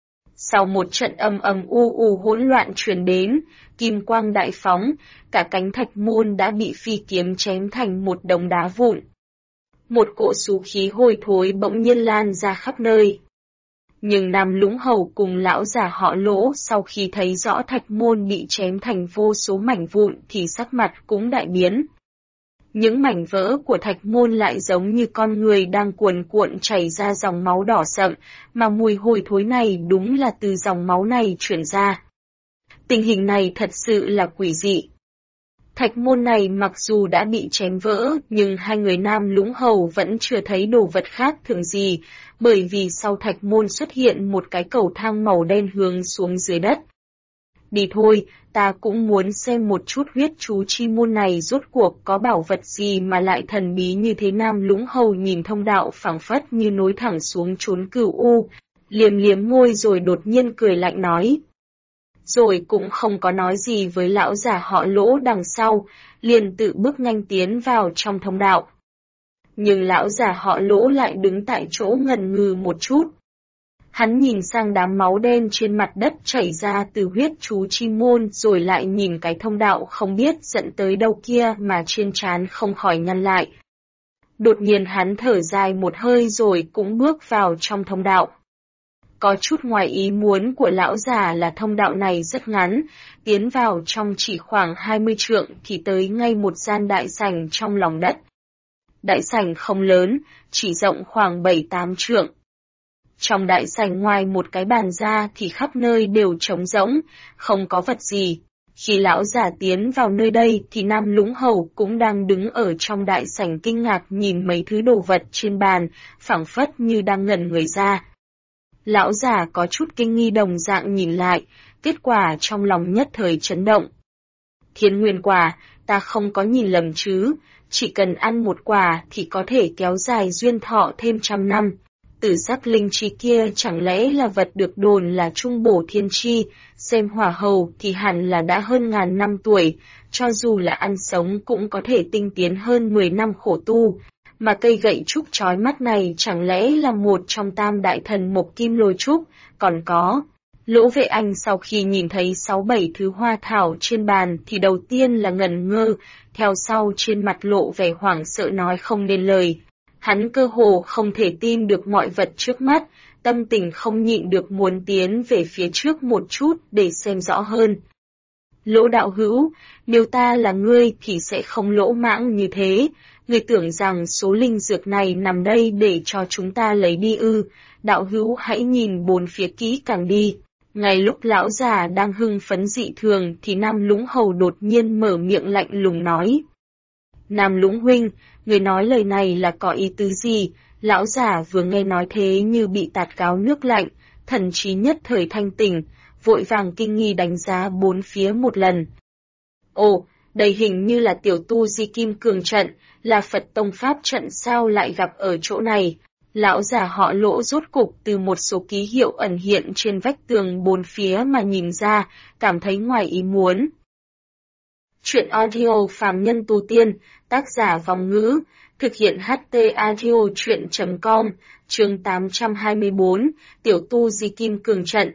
[SPEAKER 1] Sau một trận âm ầm u u hỗn loạn truyền đến, kim quang đại phóng, cả cánh thạch môn đã bị phi kiếm chém thành một đống đá vụn. Một cỗ xú khí hôi thối bỗng nhiên lan ra khắp nơi. Nhưng Nam Lũng Hầu cùng lão già họ Lỗ sau khi thấy rõ thạch môn bị chém thành vô số mảnh vụn thì sắc mặt cũng đại biến. Những mảnh vỡ của thạch môn lại giống như con người đang cuồn cuộn chảy ra dòng máu đỏ sậm, mà mùi hôi thối này đúng là từ dòng máu này chuyển ra. Tình hình này thật sự là quỷ dị. Thạch môn này mặc dù đã bị chém vỡ, nhưng hai người Nam Lũng Hầu vẫn chưa thấy đồ vật khác thường gì, bởi vì sau thạch môn xuất hiện một cái cầu thang màu đen hướng xuống dưới đất. Đi thôi, ta cũng muốn xem một chút huyết chú chi môn này rốt cuộc có bảo vật gì mà lại thần bí như thế. Nam Lũng Hầu nhìn thông đạo phảng phất như nối thẳng xuống chốn cửu u, liếm liếm môi rồi đột nhiên cười lạnh nói. Rồi cũng không có nói gì với lão già họ Lỗ đằng sau, liền tự bước nhanh tiến vào trong thông đạo. Nhưng lão già họ Lỗ lại đứng tại chỗ ngần ngừ một chút. Hắn nhìn sang đám máu đen trên mặt đất chảy ra từ huyết chú chi môn rồi lại nhìn cái thông đạo không biết dẫn tới đâu kia mà trên trán không khỏi nhăn lại. Đột nhiên hắn thở dài một hơi rồi cũng bước vào trong thông đạo. Có chút ngoài ý muốn của lão già là thông đạo này rất ngắn, tiến vào trong chỉ khoảng 20 trượng thì tới ngay một gian đại sảnh trong lòng đất. Đại sảnh không lớn, chỉ rộng khoảng 7-8 trượng. Trong đại sảnh ngoài một cái bàn ra thì khắp nơi đều trống rỗng, không có vật gì. Khi lão già tiến vào nơi đây thì Nam Lũng Hầu cũng đang đứng ở trong đại sảnh kinh ngạc nhìn mấy thứ đồ vật trên bàn, phảng phất như đang ngẩn người ra. Lão già có chút kinh nghi đồng dạng nhìn lại, kết quả trong lòng nhất thời chấn động. Thiên nguyên quả, ta không có nhìn lầm chứ, chỉ cần ăn một quả thì có thể kéo dài duyên thọ thêm 100 năm. Tử sắc linh chi kia chẳng lẽ là vật được đồn là trung bổ thiên chi, xem hỏa hầu thì hẳn là đã hơn ngàn năm tuổi, cho dù là ăn sống cũng có thể tinh tiến hơn 10 năm khổ tu. Mà cây gậy trúc chói mắt này chẳng lẽ là một trong tam đại thần mộc kim lôi trúc, còn có. Lỗ Vệ Anh sau khi nhìn thấy 6-7 thứ hoa thảo trên bàn thì đầu tiên là ngẩn ngơ, theo sau trên mặt lộ vẻ hoảng sợ nói không nên lời. Hắn cơ hồ không thể tin được mọi vật trước mắt, tâm tình không nhịn được muốn tiến về phía trước một chút để xem rõ hơn. Lỗ đạo hữu, nếu ta là ngươi thì sẽ không lỗ mãng như thế. Ngươi tưởng rằng số linh dược này nằm đây để cho chúng ta lấy đi ư? Đạo hữu hãy nhìn bốn phía kỹ càng đi. Ngay lúc lão già đang hưng phấn dị thường thì Nam Lũng Hầu đột nhiên mở miệng lạnh lùng nói. Nam Lũng huynh, người nói lời này là có ý tứ gì? Lão già vừa nghe nói thế như bị tạt gáo nước lạnh, thần trí nhất thời thanh tỉnh, vội vàng kinh nghi đánh giá bốn phía một lần. Ồ, đây hình như là tiểu tu di kim cường trận, là Phật tông pháp trận sao lại gặp ở chỗ này. Lão già họ Lỗ rốt cục từ một số ký hiệu ẩn hiện trên vách tường bốn phía mà nhìn ra, cảm thấy ngoài ý muốn. Chuyện audio phàm nhân tu tiên, tác giả Vong Ngữ, thực hiện HT audio chuyện.com, chương 824, tiểu tu di kim cường trận.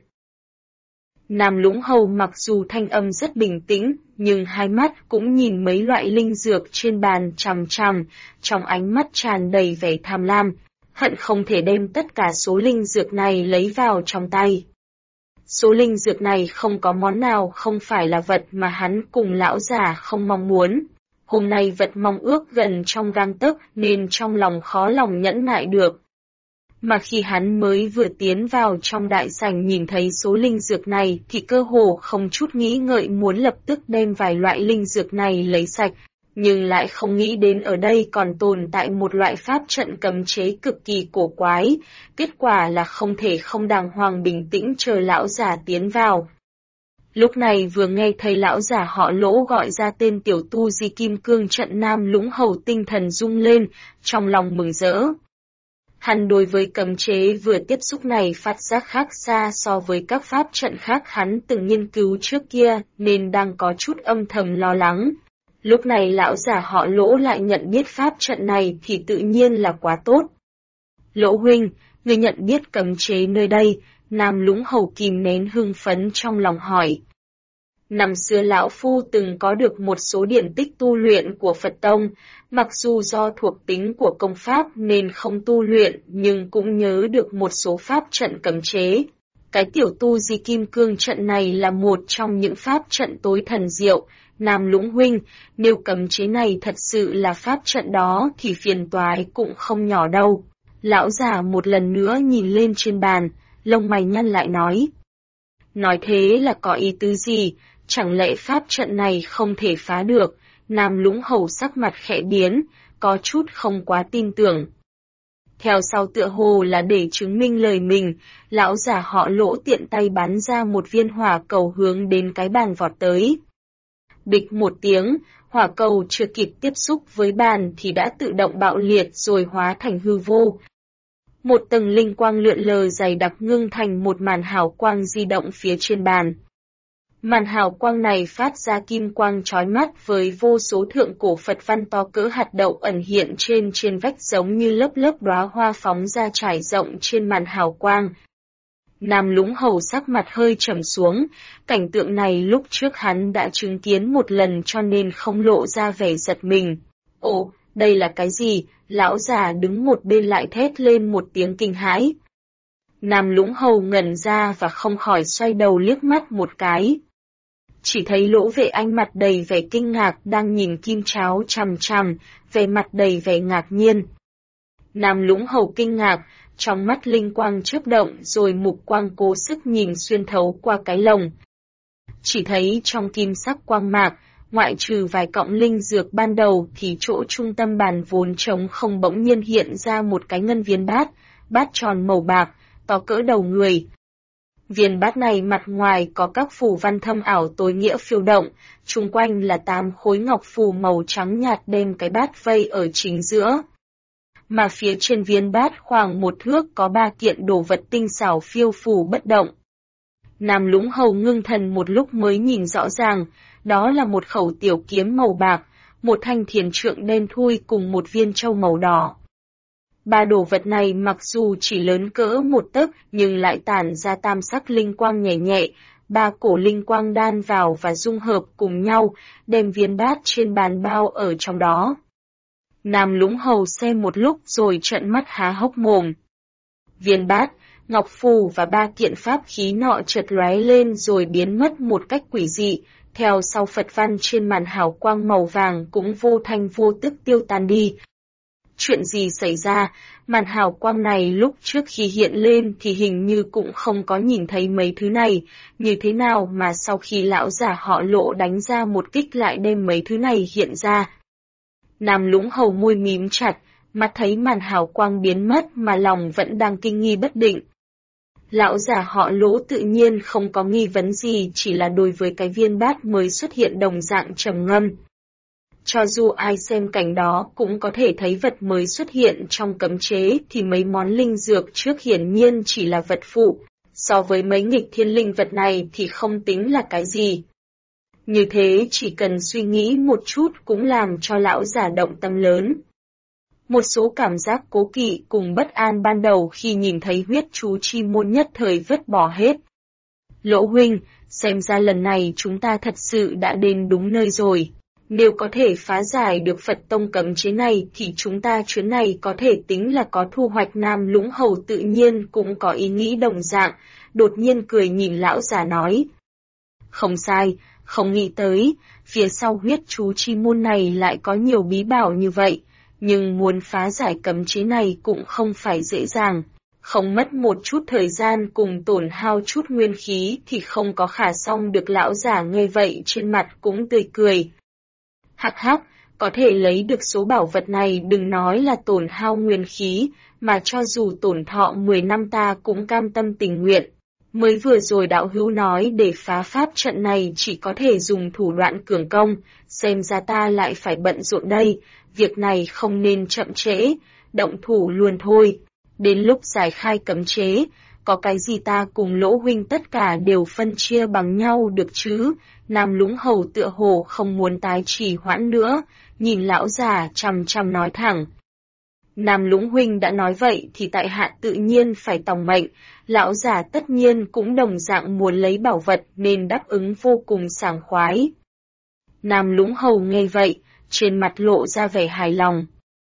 [SPEAKER 1] Nam Lũng Hầu mặc dù thanh âm rất bình tĩnh, nhưng hai mắt cũng nhìn mấy loại linh dược trên bàn chằm chằm, trong ánh mắt tràn đầy vẻ tham lam, hận không thể đem tất cả số linh dược này lấy vào trong tay. Số linh dược này không có món nào không phải là vật mà hắn cùng lão già không mong muốn. Hôm nay vật mong ước gần trong gang tấc nên trong lòng khó lòng nhẫn nại được. Mà khi hắn mới vừa tiến vào trong đại sảnh nhìn thấy số linh dược này thì cơ hồ không chút nghĩ ngợi muốn lập tức đem vài loại linh dược này lấy sạch, nhưng lại không nghĩ đến ở đây còn tồn tại một loại pháp trận cấm chế cực kỳ cổ quái, kết quả là không thể không đàng hoàng bình tĩnh chờ lão già tiến vào. Lúc này vừa nghe thấy lão già họ Lỗ gọi ra tên tiểu tu di kim cương trận, Nam Lũng Hầu tinh thần rung lên, trong lòng mừng rỡ. Hắn đối với cấm chế vừa tiếp xúc này phát giác khác xa so với các pháp trận khác hắn từng nghiên cứu trước kia nên đang có chút âm thầm lo lắng. Lúc này lão già họ Lỗ lại nhận biết pháp trận này thì tự nhiên là quá tốt. Lỗ huynh, người nhận biết cấm chế nơi đây, Nam Lũng Hầu kìm nén hưng phấn trong lòng hỏi. Năm xưa lão phu từng có được một số điển tích tu luyện của Phật tông, mặc dù do thuộc tính của công pháp nên không tu luyện nhưng cũng nhớ được một số pháp trận cấm chế. Cái tiểu tu di kim cương trận này là một trong những pháp trận tối thần diệu. Nam Lũng huynh, nếu cấm chế này thật sự là pháp trận đó thì phiền toái cũng không nhỏ đâu. Lão già một lần nữa nhìn lên trên bàn, lông mày nhăn lại nói. Nói thế là có ý tứ gì, chẳng lẽ pháp trận này không thể phá được, Nam Lũng Hầu sắc mặt khẽ biến, có chút không quá tin tưởng. Theo sau tựa hồ là để chứng minh lời mình, lão già họ Lỗ tiện tay bắn ra một viên hỏa cầu hướng đến cái bàn vọt tới. Bịch một tiếng, hỏa cầu chưa kịp tiếp xúc với bàn thì đã tự động bạo liệt rồi hóa thành hư vô. Một tầng linh quang lượn lờ dày đặc ngưng thành một màn hào quang di động phía trên bàn. Màn hào quang này phát ra kim quang chói mắt với vô số thượng cổ Phật văn to cỡ hạt đậu ẩn hiện trên vách giống như lớp lớp đóa hoa phóng ra trải rộng trên màn hào quang. Nam Lũng Hầu sắc mặt hơi trầm xuống, cảnh tượng này lúc trước hắn đã chứng kiến một lần cho nên không lộ ra vẻ giật mình. Ồ, đây là cái gì? Lão già đứng một bên lại thét lên một tiếng kinh hãi. Nam Lũng Hầu ngẩn ra và không khỏi xoay đầu liếc mắt một cái. Chỉ thấy Lỗ Vệ Anh mặt đầy vẻ kinh ngạc đang nhìn Kim Cháo chằm chằm, vẻ mặt đầy vẻ ngạc nhiên. Nam Lũng Hầu kinh ngạc, trong mắt linh quang chớp động rồi mục quang cố sức nhìn xuyên thấu qua cái lồng. Chỉ thấy trong kim sắc quang mạc, ngoại trừ vài cọng linh dược ban đầu thì chỗ trung tâm bàn vốn trống không bỗng nhiên hiện ra một cái ngân viên bát tròn màu bạc, to cỡ đầu người. Viên bát này mặt ngoài có các phù văn thâm ảo tối nghĩa phiêu động, chung quanh là 8 khối ngọc phù màu trắng nhạt đem cái bát vây ở chính giữa. Mà phía trên viên bát khoảng 1 thước có 3 kiện đồ vật tinh xảo phiêu phù bất động. Nam Lũng Hầu ngưng thần một lúc mới nhìn rõ ràng, đó là một khẩu tiểu kiếm màu bạc, một thanh thiền trượng đen thui cùng một viên châu màu đỏ. 3 đồ vật này mặc dù chỉ lớn cỡ 1 tấc nhưng lại tản ra tam sắc linh quang nhẹ nhẹ, 3 cổ linh quang đan vào và dung hợp cùng nhau, đem viên bát trên bàn bao ở trong đó. Nam Lũng Hầu xem một lúc rồi trợn mắt há hốc mồm. Viên bát, ngọc phù và 3 kiện pháp khí nọ chợt lóe lên rồi biến mất một cách quỷ dị, theo sau Phật văn trên màn hào quang màu vàng cũng vô thanh vô tức tiêu tan đi. Chuyện gì xảy ra? Màn hào quang này lúc trước khi hiện lên thì hình như cũng không có nhìn thấy mấy thứ này, như thế nào mà sau khi lão già họ Lỗ đánh ra một kích lại đem mấy thứ này hiện ra. Nam Lũng Hầu môi mím chặt, mắt thấy màn hào quang biến mất mà lòng vẫn đang kinh nghi bất định. Lão già họ Lỗ tự nhiên không có nghi vấn gì, chỉ là đối với cái viên bát mới xuất hiện đồng dạng trầm ngâm. Cho dù ai xem cảnh đó cũng có thể thấy vật mới xuất hiện trong cấm chế thì mấy món linh dược trước hiển nhiên chỉ là vật phụ, so với mấy nghịch thiên linh vật này thì không tính là cái gì. Như thế chỉ cần suy nghĩ một chút cũng làm cho lão già động tâm lớn. Một số cảm giác cố kỵ cùng bất an ban đầu khi nhìn thấy huyết chú chi môn nhất thời vứt bỏ hết. Lỗ huynh, xem ra lần này chúng ta thật sự đã đến đúng nơi rồi. Nếu có thể phá giải được Phật tông cấm chế này thì chúng ta chuyến này có thể tính là có thu hoạch. Nam Lũng Hầu tự nhiên cũng có ý nghĩ đồng dạng, đột nhiên cười nhìn lão già nói. Không sai, không nghĩ tới, phía sau huyết chú chi môn này lại có nhiều bí bảo như vậy, nhưng muốn phá giải cấm chế này cũng không phải dễ dàng. Không mất một chút thời gian cùng tổn hao chút nguyên khí thì không có khả xong được. Lão già nghe vậy trên mặt cũng tươi cười. Hắc hắc, có thể lấy được số bảo vật này đừng nói là tổn hao nguyên khí, mà cho dù tổn thọ 10 năm ta cũng cam tâm tình nguyện. Mới vừa rồi đạo hữu nói để phá pháp trận này chỉ có thể dùng thủ đoạn cường công, xem ra ta lại phải bận rộn đây, việc này không nên chậm trễ, động thủ luôn thôi. Đến lúc giải khai cấm chế, có cái gì ta cùng Lỗ huynh tất cả đều phân chia bằng nhau được chứ? Nam Lũng Hầu tựa hồ không muốn tái trì hoãn nữa, nhìn lão già chằm chằm nói thẳng. Nam Lũng huynh đã nói vậy thì tại hạ tự nhiên phải tòng mệnh, lão già tất nhiên cũng đồng dạng muốn lấy bảo vật nên đáp ứng vô cùng sảng khoái. Nam Lũng Hầu nghe vậy, trên mặt lộ ra vẻ hài lòng.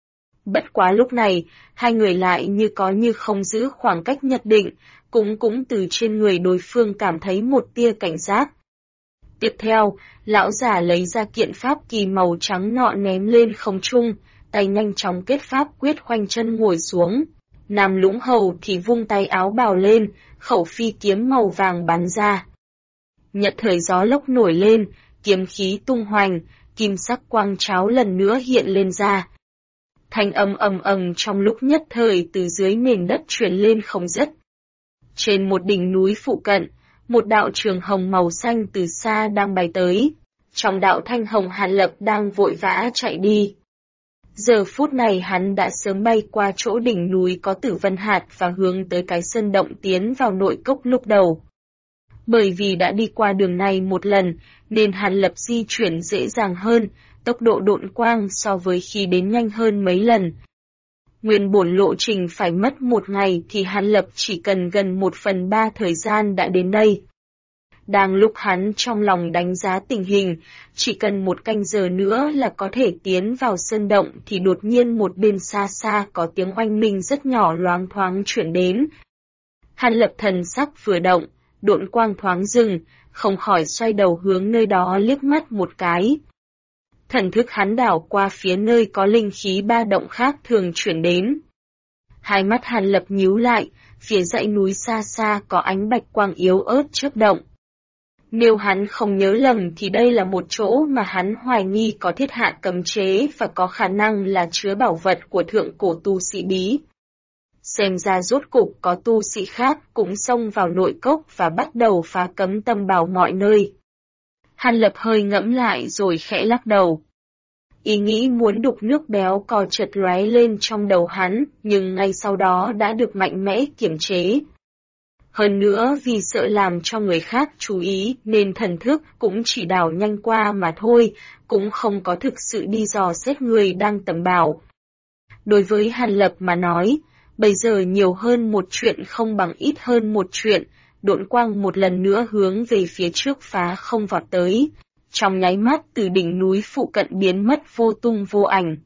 [SPEAKER 1] Bất quá lúc này, hai người lại như có như không giữ khoảng cách nhất định, cũng từ trên người đối phương cảm thấy một tia cảnh giác. Tiếp theo, lão già lấy ra kiện pháp kỳ màu trắng nọ ném lên không trung, tay nhanh chóng kết pháp quyết khoanh chân ngồi xuống. Nam Lũng Hầu thì vung tay áo bào lên, khẩu phi kiếm màu vàng bắn ra. Nhất thời gió lốc nổi lên, kiếm khí tung hoành, kim sắc quang cháo lần nữa hiện lên ra. Thanh âm ầm ầm trong lúc nhất thời từ dưới nền đất truyền lên không dứt. Trên một đỉnh núi phụ cận, một đạo trường hồng màu xanh từ xa đang bay tới. Trong đạo thanh hồng Hàn Lập đang vội vã chạy đi. Giờ phút này hắn đã sớm bay qua chỗ đỉnh núi có Tử Vân Hạt và hướng tới cái sơn động tiến vào nội cốc lúc đầu. Bởi vì đã đi qua đường này một lần, nên Hàn Lập di chuyển dễ dàng hơn, tốc độ độn quang so với khi đến nhanh hơn mấy lần. Nguyên bổn lộ trình phải mất 1 ngày thì Hàn Lập chỉ cần gần 1/3 thời gian đã đến đây. Đang lúc hắn trong lòng đánh giá tình hình, chỉ cần 1 canh giờ nữa là có thể tiến vào sơn động thì đột nhiên một bên xa xa có tiếng oanh minh rất nhỏ loáng thoáng chuyển đến. Hàn Lập thần sắc vừa động, độn quang thoáng dừng, không khỏi xoay đầu hướng nơi đó liếc mắt một cái. Thần thức hắn đảo qua phía nơi có linh khí ba động khác thường chuyển đến. Hai mắt Hàn Lập nhíu lại, phía dãy núi xa xa có ánh bạch quang yếu ớt chớp động. Nếu hắn không nhớ lầm thì đây là một chỗ mà hắn hoài nghi có thiết hạ cấm chế và có khả năng là chứa bảo vật của thượng cổ tu sĩ bí. Xem ra rốt cục có tu sĩ khác cũng xông vào nội cốc và bắt đầu phá cấm tâm bảo mọi nơi. Hàn Lập hơi ngẫm lại rồi khẽ lắc đầu. Ý nghĩ muốn đục nước béo cò chợt lóe lên trong đầu hắn, nhưng ngay sau đó đã được mạnh mẽ kiềm chế. Hơn nữa vì sợ làm cho người khác chú ý nên thần thức cũng chỉ đảo nhanh qua mà thôi, cũng không có thực sự đi dò xét người đang tầm bảo. Đối với Hàn Lập mà nói, bây giờ nhiều hơn một chuyện không bằng ít hơn một chuyện, độn quang một lần nữa hướng về phía trước phá không vọt tới. Trong nháy mắt từ đỉnh núi phụ cận biến mất vô tung vô ảnh.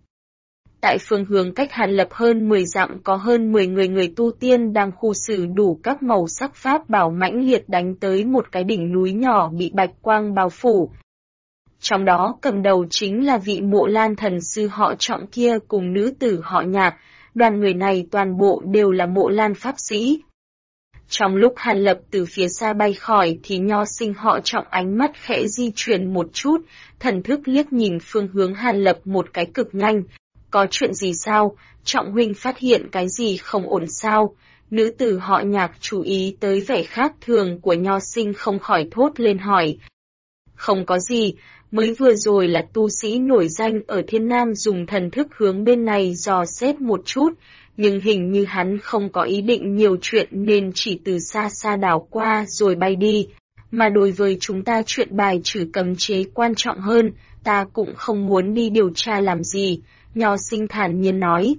[SPEAKER 1] Tại phương hướng cách Hàn Lập hơn 10 dặm có hơn 10 người tu tiên đang khu xử đủ các màu sắc pháp bảo mãnh liệt đánh tới một cái đỉnh núi nhỏ bị bạch quang bao phủ. Trong đó cầm đầu chính là vị Mộ Lan thần sư họ Trọng kia cùng nữ tử họ Nhạc, đoàn người này toàn bộ đều là Mộ Lan pháp sĩ. Trong lúc Hàn Lập từ phía xa bay khỏi thì nho sinh họ Trọng ánh mắt khẽ di chuyển một chút, thần thức liếc nhìn phương hướng Hàn Lập một cái cực nhanh. Có chuyện gì sao? Trọng huynh phát hiện cái gì không ổn sao? Nữ tử họ Nhạc chú ý tới vẻ khác thường của nho sinh không khỏi thốt lên hỏi. Không có gì, mới vừa rồi là tu sĩ nổi danh ở Thiên Nam dùng thần thức hướng bên này dò xét một chút, nhưng hình như hắn không có ý định nhiều chuyện nên chỉ từ xa xa đảo qua rồi bay đi. Mà đối với chúng ta chuyện bài trừ cấm chế quan trọng hơn, ta cũng không muốn đi điều tra làm gì, nho sinh thản nhiên nói.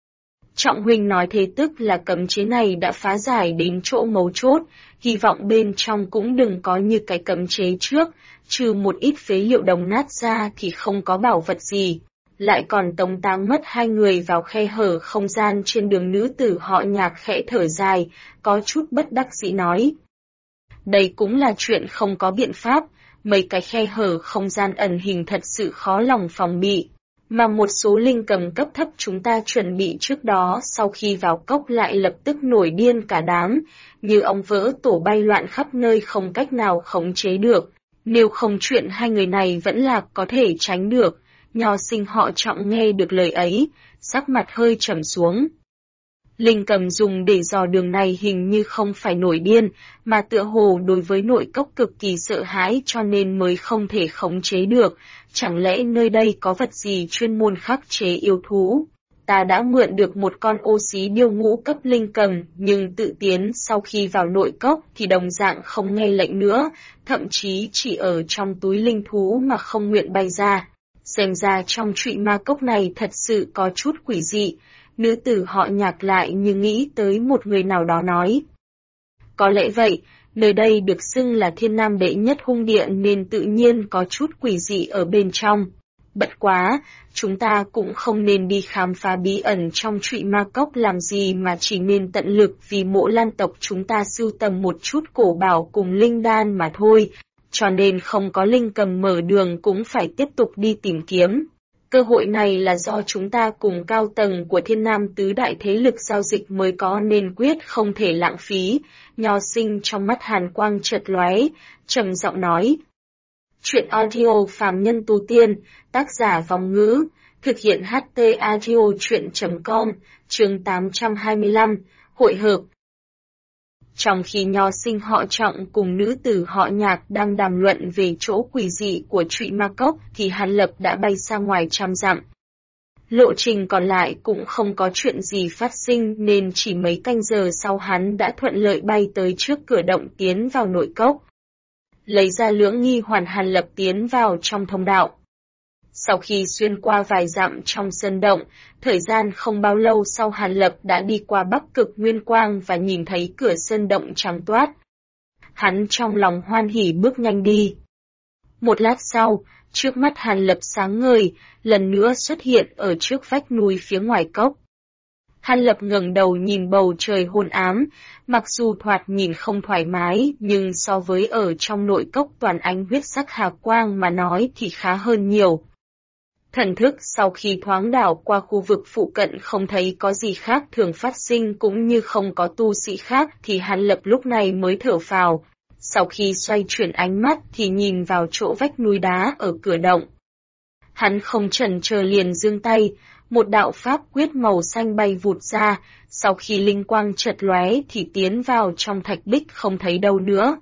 [SPEAKER 1] Trọng huynh nói thế tức là cấm chế này đã phá giải đến chỗ mấu chốt, hy vọng bên trong cũng đừng có như cái cấm chế trước, trừ một ít phế liệu đồng nát ra thì không có bảo vật gì. Lại còn tống táng mất 2 người vào khe hở không gian trên đường. Nữ tử họ Nhạc khẽ thở dài, có chút bất đắc dĩ nói. Đây cũng là chuyện không có biện pháp, mấy cái khe hở không gian ẩn hình thật sự khó lòng phòng bị. Mà một số linh cầm cấp thấp chúng ta chuẩn bị trước đó sau khi vào cốc lại lập tức nổi điên cả đám, như ong vỡ tổ bay loạn khắp nơi không cách nào khống chế được. Nếu không chuyện 2 người này vẫn là có thể tránh được. Nho sinh họ Trọng nghe được lời ấy, sắc mặt hơi trầm xuống. Linh cầm dùng để dò đường này hình như không phải nổi điên, mà tựa hồ đối với nội cốc cực kỳ sợ hãi cho nên mới không thể khống chế được. Chẳng lẽ nơi đây có vật gì chuyên môn khắc chế yêu thú? Ta đã mượn được một con ô xí điêu ngũ cấp linh cầm, nhưng tự tiến sau khi vào nội cốc thì đồng dạng không nghe lệnh nữa, thậm chí chỉ ở trong túi linh thú mà không nguyện bay ra. Xem ra trong trụy ma cốc này thật sự có chút quỷ dị. Nữ tử họ Nhạc lại như nghĩ tới một người nào đó nói. Có lẽ vậy, nơi đây được xưng là Thiên Nam đệ nhất hung địa nên tự nhiên có chút quỷ dị ở bên trong. Bất quá, chúng ta cũng không nên đi khám phá bí ẩn trong trụy ma cốc làm gì mà chỉ nên tận lực vì Mộ Lan tộc chúng ta sưu tầm một chút cổ bảo cùng linh đan mà thôi, cho nên không có linh cầm mở đường cũng phải tiếp tục đi tìm kiếm. Cơ hội này là do chúng ta cùng cao tầng của Thiên Nam tứ đại thế lực giao dịch mới có nên quyết không thể lãng phí. Nho sinh trong mắt hàn quang chợt lóe, trầm giọng nói. Truyện audio Phàm Nhân Tu Tiên, tác giả Vong Ngữ, thực hiện HT Audio Truyện.com, chương 825, hội hợp. Trong khi nho sinh họ Trọng cùng nữ tử họ Nhạc đang đàm luận về chỗ quỷ dị của Trụy Ma Cốc thì Hàn Lập đã bay ra ngoài 100 dặm. Lộ trình còn lại cũng không có chuyện gì phát sinh nên chỉ mấy canh giờ sau hắn đã thuận lợi bay tới trước cửa động tiến vào nội cốc. Lấy ra lưỡng nghi hoàn, Hàn Lập tiến vào trong thông đạo. Sau khi xuyên qua vài dặm trong sơn động, thời gian không bao lâu sau Hàn Lập đã đi qua Bắc Cực Nguyên Quang và nhìn thấy cửa sơn động trắng toát. Hắn trong lòng hoan hỉ bước nhanh đi. Một lát sau, trước mắt Hàn Lập sáng ngời, lần nữa xuất hiện ở trước vách núi phía ngoài cốc. Hàn Lập ngẩng đầu nhìn bầu trời hôn ám, mặc dù thoạt nhìn không thoải mái, nhưng so với ở trong nội cốc toàn ánh huyết sắc hà quang mà nói thì khá hơn nhiều. Thần thức sau khi thoáng đảo qua khu vực phụ cận không thấy có gì khác thường phát sinh cũng như không có tu sĩ khác thì Hàn Lập lúc này mới thở phào. Sau khi xoay chuyển ánh mắt thì nhìn vào chỗ vách núi đá ở cửa động. Hắn không chần chờ liền giương tay, một đạo pháp quyết màu xanh bay vụt ra, sau khi linh quang chợt lóe thì tiến vào trong thạch bích không thấy đâu nữa.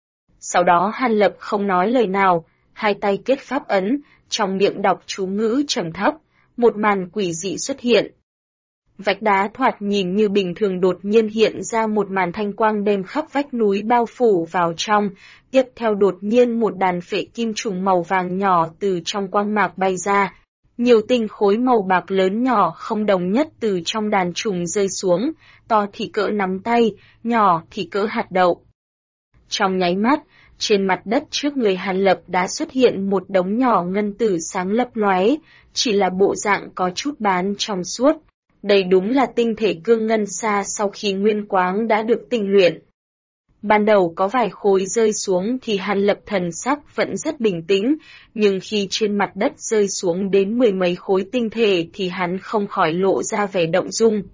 [SPEAKER 1] Sau đó Hàn Lập không nói lời nào, hai tay kết pháp ấn, trong miệng đọc chú ngữ trầm thấp, một màn quỷ dị xuất hiện. Vách đá thoạt nhìn như bình thường đột nhiên hiện ra một màn thanh quang đem khắp vách núi bao phủ vào trong, tiếp theo đột nhiên một đàn phệ kim trùng màu vàng nhỏ từ trong quang mạc bay ra. Nhiều tinh khối màu bạc lớn nhỏ không đồng nhất từ trong đàn trùng rơi xuống, to thì cỡ nắm tay, nhỏ thì cỡ hạt đậu. Trong nháy mắt, trên mặt đất trước người Hàn Lập đã xuất hiện một đống nhỏ ngân tử sáng lấp lóe, chỉ là bộ dạng có chút bán trong suốt. Đây đúng là tinh thể cương ngân sa sau khi nguyên quáng đã được tinh luyện. Ban đầu có vài khối rơi xuống thì Hàn Lập thần sắc vẫn rất bình tĩnh, nhưng khi trên mặt đất rơi xuống đến 10 mấy khối tinh thể thì hắn không khỏi lộ ra vẻ động dung.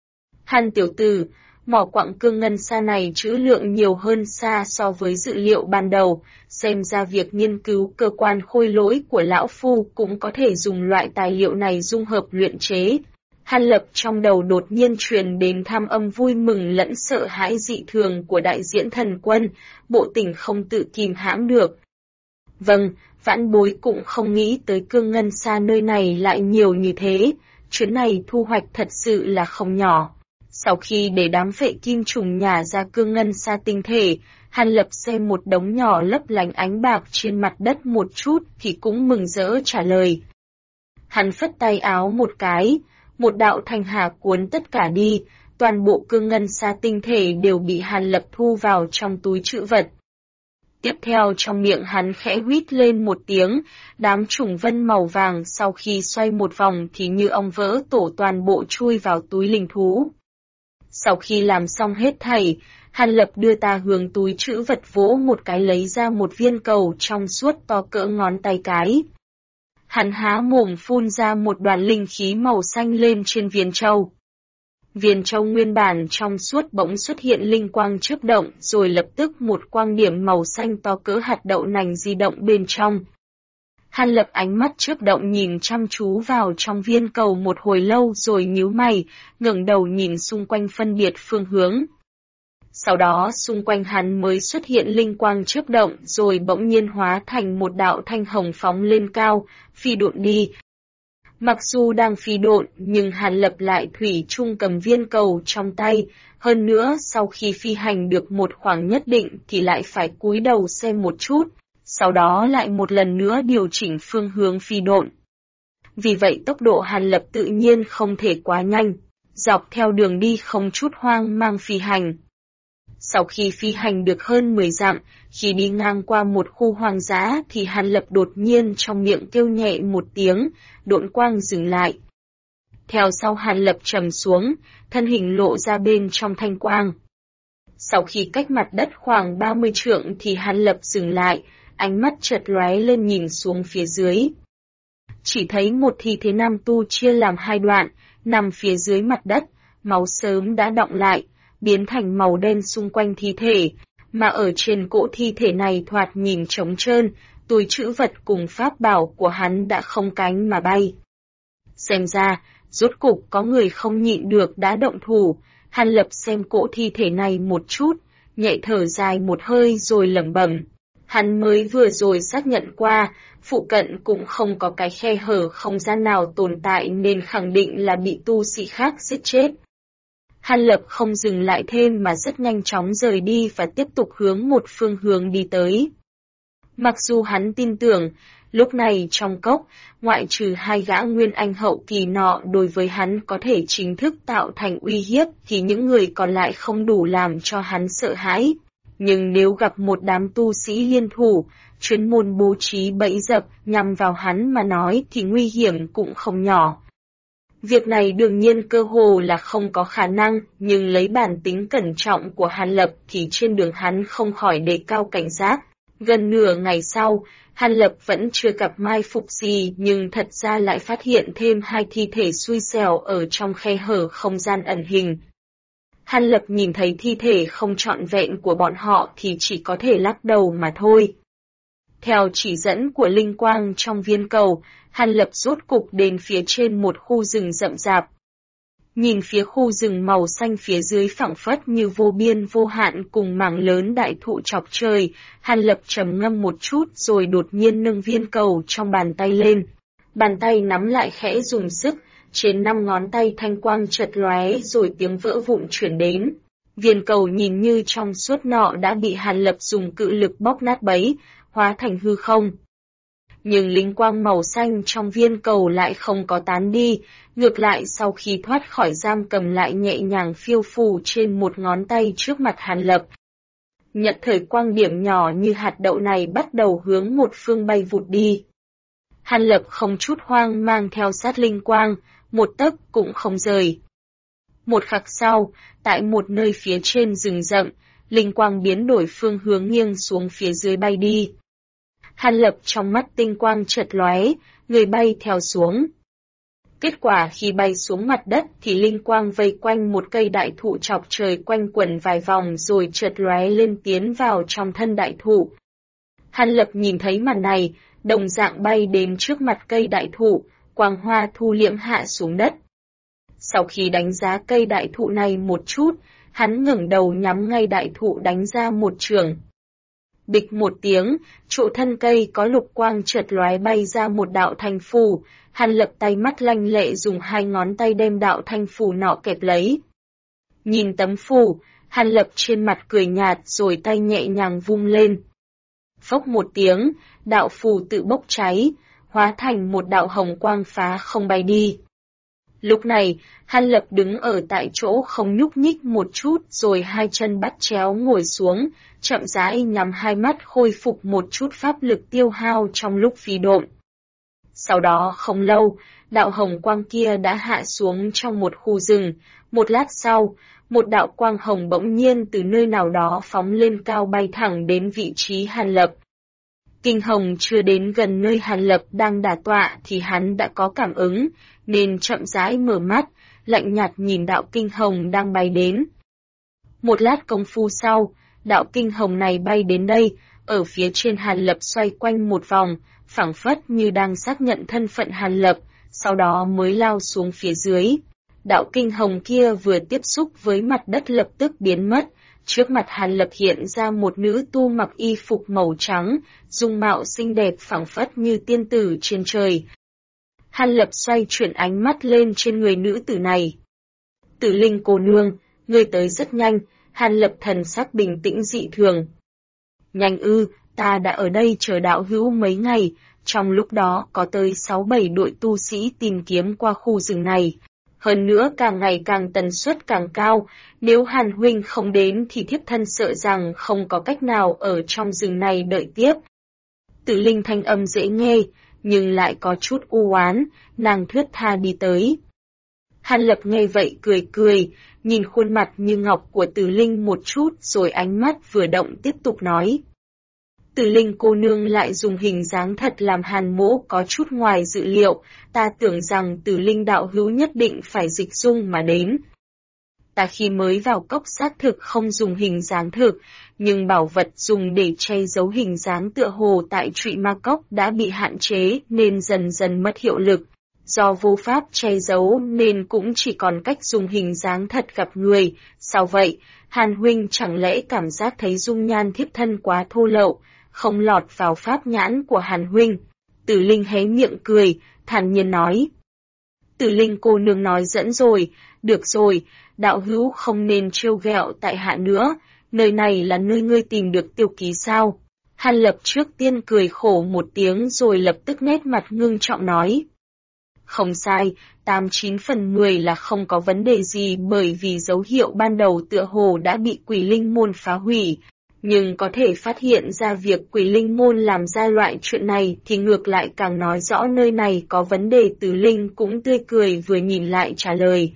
[SPEAKER 1] Hàn tiểu tử, mỏ quặng cương ngân sa này trữ lượng nhiều hơn xa so với dự liệu ban đầu, xem ra việc nghiên cứu cơ quan khôi lỗi của lão phu cũng có thể dùng loại tài liệu này dung hợp luyện chế. Hàn Lập trong đầu đột nhiên truyền đến tham âm vui mừng lẫn sợ hãi dị thường của đại diễn thần quân, bộ tình không tự kìm hãm được. Vâng, vãn bối cũng không nghĩ tới cương ngân sa nơi này lại nhiều như thế, chuyến này thu hoạch thật sự là không nhỏ. Sau khi để đám phệ kim trùng nhả ra cương ngân sa tinh thể, Hàn Lập xem một đống nhỏ lấp lánh ánh bạc trên mặt đất một chút thì cũng mừng rỡ trả lời. Hắn phất tay áo một cái, một đạo thanh hà cuốn tất cả đi, toàn bộ cương ngân sa tinh thể đều bị Hàn Lập thu vào trong túi trữ vật. Tiếp theo trong miệng hắn khẽ huýt lên một tiếng, đám trùng vân màu vàng sau khi xoay một vòng thì như ong vỡ tổ toàn bộ chui vào túi linh thú. Sau khi làm xong hết thảy, Hàn Lập đưa ta hướng túi trữ vật vỗ một cái lấy ra một viên cầu trong suốt to cỡ ngón tay cái. Hắn há mồm phun ra một đoàn linh khí màu xanh lên trên viên châu. Viên châu nguyên bản trong suốt bỗng xuất hiện linh quang chớp động rồi lập tức một quang điểm màu xanh to cỡ hạt đậu nành di động bên trong. Hàn Lập ánh mắt chớp động nhìn chăm chú vào trong viên cầu một hồi lâu rồi nhíu mày, ngẩng đầu nhìn xung quanh phân biệt phương hướng. Sau đó xung quanh hắn mới xuất hiện linh quang chớp động rồi bỗng nhiên hóa thành một đạo thanh hồng phóng lên cao, phi độn đi. Mặc dù đang phi độn nhưng Hàn Lập lại thủy chung cầm viên cầu trong tay, hơn nữa sau khi phi hành được một khoảng nhất định thì lại phải cúi đầu xem một chút, sau đó lại một lần nữa điều chỉnh phương hướng phi độn. Vì vậy tốc độ Hàn Lập tự nhiên không thể quá nhanh, dọc theo đường đi không chút hoang mang phi hành. Sau khi phi hành được hơn 10 dặm, khi đi ngang qua một khu hoang dã thì Hàn Lập đột nhiên trong miệng kêu nhẹ một tiếng, độn quang dừng lại. Theo sau Hàn Lập trầm xuống, thân hình lộ ra bên trong thanh quang. Sau khi cách mặt đất khoảng 30 trượng thì Hàn Lập dừng lại, ánh mắt chợt lóe lên nhìn xuống phía dưới. Chỉ thấy một thi thể nam tu chia làm hai đoạn, nằm phía dưới mặt đất, máu sớm đã đọng lại, biến thành màu đen xung quanh thi thể, mà ở trên cỗ thi thể này thoạt nhìn trống trơn, túi trữ vật cùng pháp bảo của hắn đã không cánh mà bay. Xem ra, rốt cục có người không nhịn được đã động thủ. Hàn Lập xem cỗ thi thể này một chút, nhẹ thở dài một hơi rồi lẩm bẩm. Hắn mới vừa rồi xác nhận qua, phụ cận cũng không có cái khe hở không gian nào tồn tại nên khẳng định là bị tu sĩ khác giết chết. Hàn Lập không dừng lại thêm mà rất nhanh chóng rời đi và tiếp tục hướng một phương hướng đi tới. Mặc dù hắn tin tưởng, lúc này trong cốc, ngoại trừ hai gã nguyên anh hậu kỳ nọ đối với hắn có thể chính thức tạo thành uy hiếp thì những người còn lại không đủ làm cho hắn sợ hãi. Nhưng nếu gặp một đám tu sĩ liên thủ, chuyên môn bố trí bẫy dập nhằm vào hắn mà nói thì nguy hiểm cũng không nhỏ. Việc này đương nhiên cơ hồ là không có khả năng, nhưng lấy bản tính cẩn trọng của Hàn Lập thì trên đường hắn không khỏi đề cao cảnh giác. Gần nửa ngày sau, Hàn Lập vẫn chưa gặp mai phục gì nhưng thật ra lại phát hiện thêm hai thi thể xui xẻo ở trong khe hở không gian ẩn hình. Hàn Lập nhìn thấy thi thể không trọn vẹn của bọn họ thì chỉ có thể lắc đầu mà thôi. Theo chỉ dẫn của linh quang trong viên cầu, Hàn Lập rốt cục đến phía trên một khu rừng rậm rạp. Nhìn phía khu rừng màu xanh phía dưới phẳng phất như vô biên vô hạn cùng mảng lớn đại thụ chọc trời, Hàn Lập trầm ngâm một chút rồi đột nhiên nâng viên cầu trong bàn tay lên. Bàn tay nắm lại khẽ dùng sức, trên 5 ngón tay thanh quang chợt lóe rồi tiếng vỡ vụn chuyển đến. Viên cầu nhìn như trong suốt nọ đã bị Hàn Lập dùng cự lực bóp nát bấy, hóa thành hư không. Nhưng linh quang màu xanh trong viên cầu lại không có tán đi, ngược lại sau khi thoát khỏi giam cầm lại nhẹ nhàng phiêu phù trên một ngón tay trước mặt Hàn Lập. Nhận thời quang điểm nhỏ như hạt đậu này bắt đầu hướng một phương bay vụt đi. Hàn Lập không chút hoang mang theo sát linh quang, một tấc cũng không rời. Một khắc sau, tại một nơi phía trên rừng rậm, linh quang biến đổi phương hướng nghiêng xuống phía dưới bay đi. Hàn Lập trong mắt tinh quang chợt lóe, người bay theo xuống. Kết quả khi bay xuống mặt đất thì linh quang vây quanh một cây đại thụ chọc trời quanh quẩn vài vòng rồi chợt lóe lên tiến vào trong thân đại thụ. Hàn Lập nhìn thấy màn này, đồng dạng bay đến trước mặt cây đại thụ, quang hoa thu liễm hạ xuống đất. Sau khi đánh giá cây đại thụ này một chút, hắn ngẩng đầu nhắm ngay đại thụ đánh ra một chưởng. Bịch một tiếng, trụ thân cây có lục quang chợt lóe bay ra một đạo thanh phù, Hàn Lập tay mắt lanh lẹ dùng hai ngón tay đem đạo thanh phù nọ kẹp lấy. Nhìn tấm phù, Hàn Lập trên mặt cười nhạt rồi tay nhẹ nhàng vung lên. Phốc một tiếng, đạo phù tự bốc cháy, hóa thành một đạo hồng quang phá không bay đi. Lúc này, Hàn Lập đứng ở tại chỗ không nhúc nhích một chút rồi hai chân bắt chéo ngồi xuống, chậm rãi nhắm hai mắt khôi phục một chút pháp lực tiêu hao trong lúc phi độn. Sau đó không lâu, đạo hồng quang kia đã hạ xuống trong một khu rừng, một lát sau, một đạo quang hồng bỗng nhiên từ nơi nào đó phóng lên cao bay thẳng đến vị trí Hàn Lập. Kinh hồng chưa đến gần nơi Hàn Lập đang đả tọa thì hắn đã có cảm ứng, nên chậm rãi mở mắt, lạnh nhạt nhìn đạo kinh hồng đang bay đến. Một lát công phu sau, đạo kinh hồng này bay đến đây, ở phía trên Hàn Lập xoay quanh một vòng, phảng phất như đang xác nhận thân phận Hàn Lập, sau đó mới lao xuống phía dưới. Đạo kinh hồng kia vừa tiếp xúc với mặt đất lập tức biến mất, trước mặt Hàn Lập hiện ra một nữ tu mặc y phục màu trắng, dung mạo xinh đẹp phảng phất như tiên tử trên trời. Hàn Lập xoay chuyển ánh mắt lên trên người nữ tử này. Tử Linh cô nương, ngươi tới rất nhanh, Hàn Lập thần sắc bình tĩnh dị thường. Nhanh ư, ta đã ở đây chờ đạo hữu mấy ngày, trong lúc đó có tới 6-7 đội tu sĩ tìm kiếm qua khu rừng này. Hơn nữa càng ngày càng tần suất càng cao, nếu Hàn huynh không đến thì thiếp thân sợ rằng không có cách nào ở trong rừng này đợi tiếp. Tử Linh thanh âm dễ nghe, nhưng lại có chút u oán, nàng thướt tha đi tới. Hàn Lập nghe vậy cười cười, nhìn khuôn mặt như ngọc của Tử Linh một chút rồi ánh mắt vừa động tiếp tục nói. Tử Linh cô nương lại dùng hình dáng thật làm Hàn mỗ có chút ngoài dự liệu, ta tưởng rằng Tử Linh đạo hữu nhất định phải dịch dung mà đến. Ta khi mới vào cốc xác thực không dùng hình dáng thực, nhưng bảo vật dùng để che giấu hình dáng tựa hồ tại Trụy Ma Cốc đã bị hạn chế nên dần dần mất hiệu lực. Do vô pháp che giấu nên cũng chỉ còn cách dùng hình dáng thật gặp người. Sao vậy, Hàn huynh chẳng lẽ cảm giác thấy dung nhan thiếp thân quá thô lậu, không lọt vào pháp nhãn của Hàn huynh? Tử Linh hé miệng cười, thản nhiên nói. Tử Linh cô nương nói dẫn rồi, được rồi, đạo hữu không nên trêu ghẹo tại hạ nữa, nơi này là nơi ngươi tìm được Tiêu Ký sao? Hàn Lập trước tiên cười khổ một tiếng rồi lập tức nét mặt ngưng trọng nói. Không sai, 89 phần 10 là không có vấn đề gì bởi vì dấu hiệu ban đầu tựa hồ đã bị Quỷ Linh môn phá hủy. Nhưng có thể phát hiện ra việc Quỷ Linh môn làm ra loại chuyện này thì ngược lại càng nói rõ nơi này có vấn đề. Tử Linh cũng tươi cười vừa nhìn lại trả lời.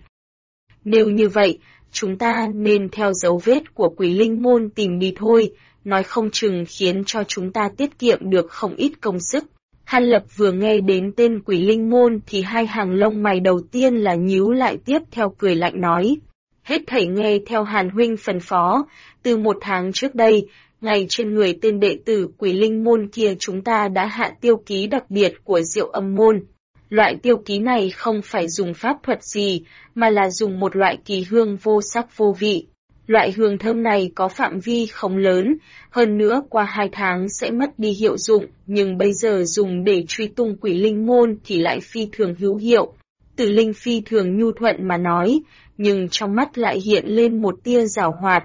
[SPEAKER 1] Nếu như vậy, chúng ta nên theo dấu vết của Quỷ Linh môn tìm đi thôi, nói không chừng khiến cho chúng ta tiết kiệm được không ít công sức. Hàn Lập vừa nghe đến tên Quỷ Linh môn thì hai hàng lông mày đầu tiên là nhíu lại, tiếp theo cười lạnh nói. Hết thảy nghe theo Hàn huynh phân phó, từ 1 tháng trước đây, ngay trên người tên đệ tử Quỷ Linh môn kia chúng ta đã hạ tiêu ký đặc biệt của Diệu Âm môn. Loại tiêu ký này không phải dùng pháp thuật gì, mà là dùng một loại kỳ hương vô sắc vô vị. Loại hương thơm này có phạm vi không lớn, hơn nữa qua 2 tháng sẽ mất đi hiệu dụng, nhưng bây giờ dùng để truy tung Quỷ Linh môn thì lại phi thường hữu hiệu. Tử Linh phi thường nhu thuận mà nói, nhưng trong mắt lại hiện lên một tia giảo hoạt.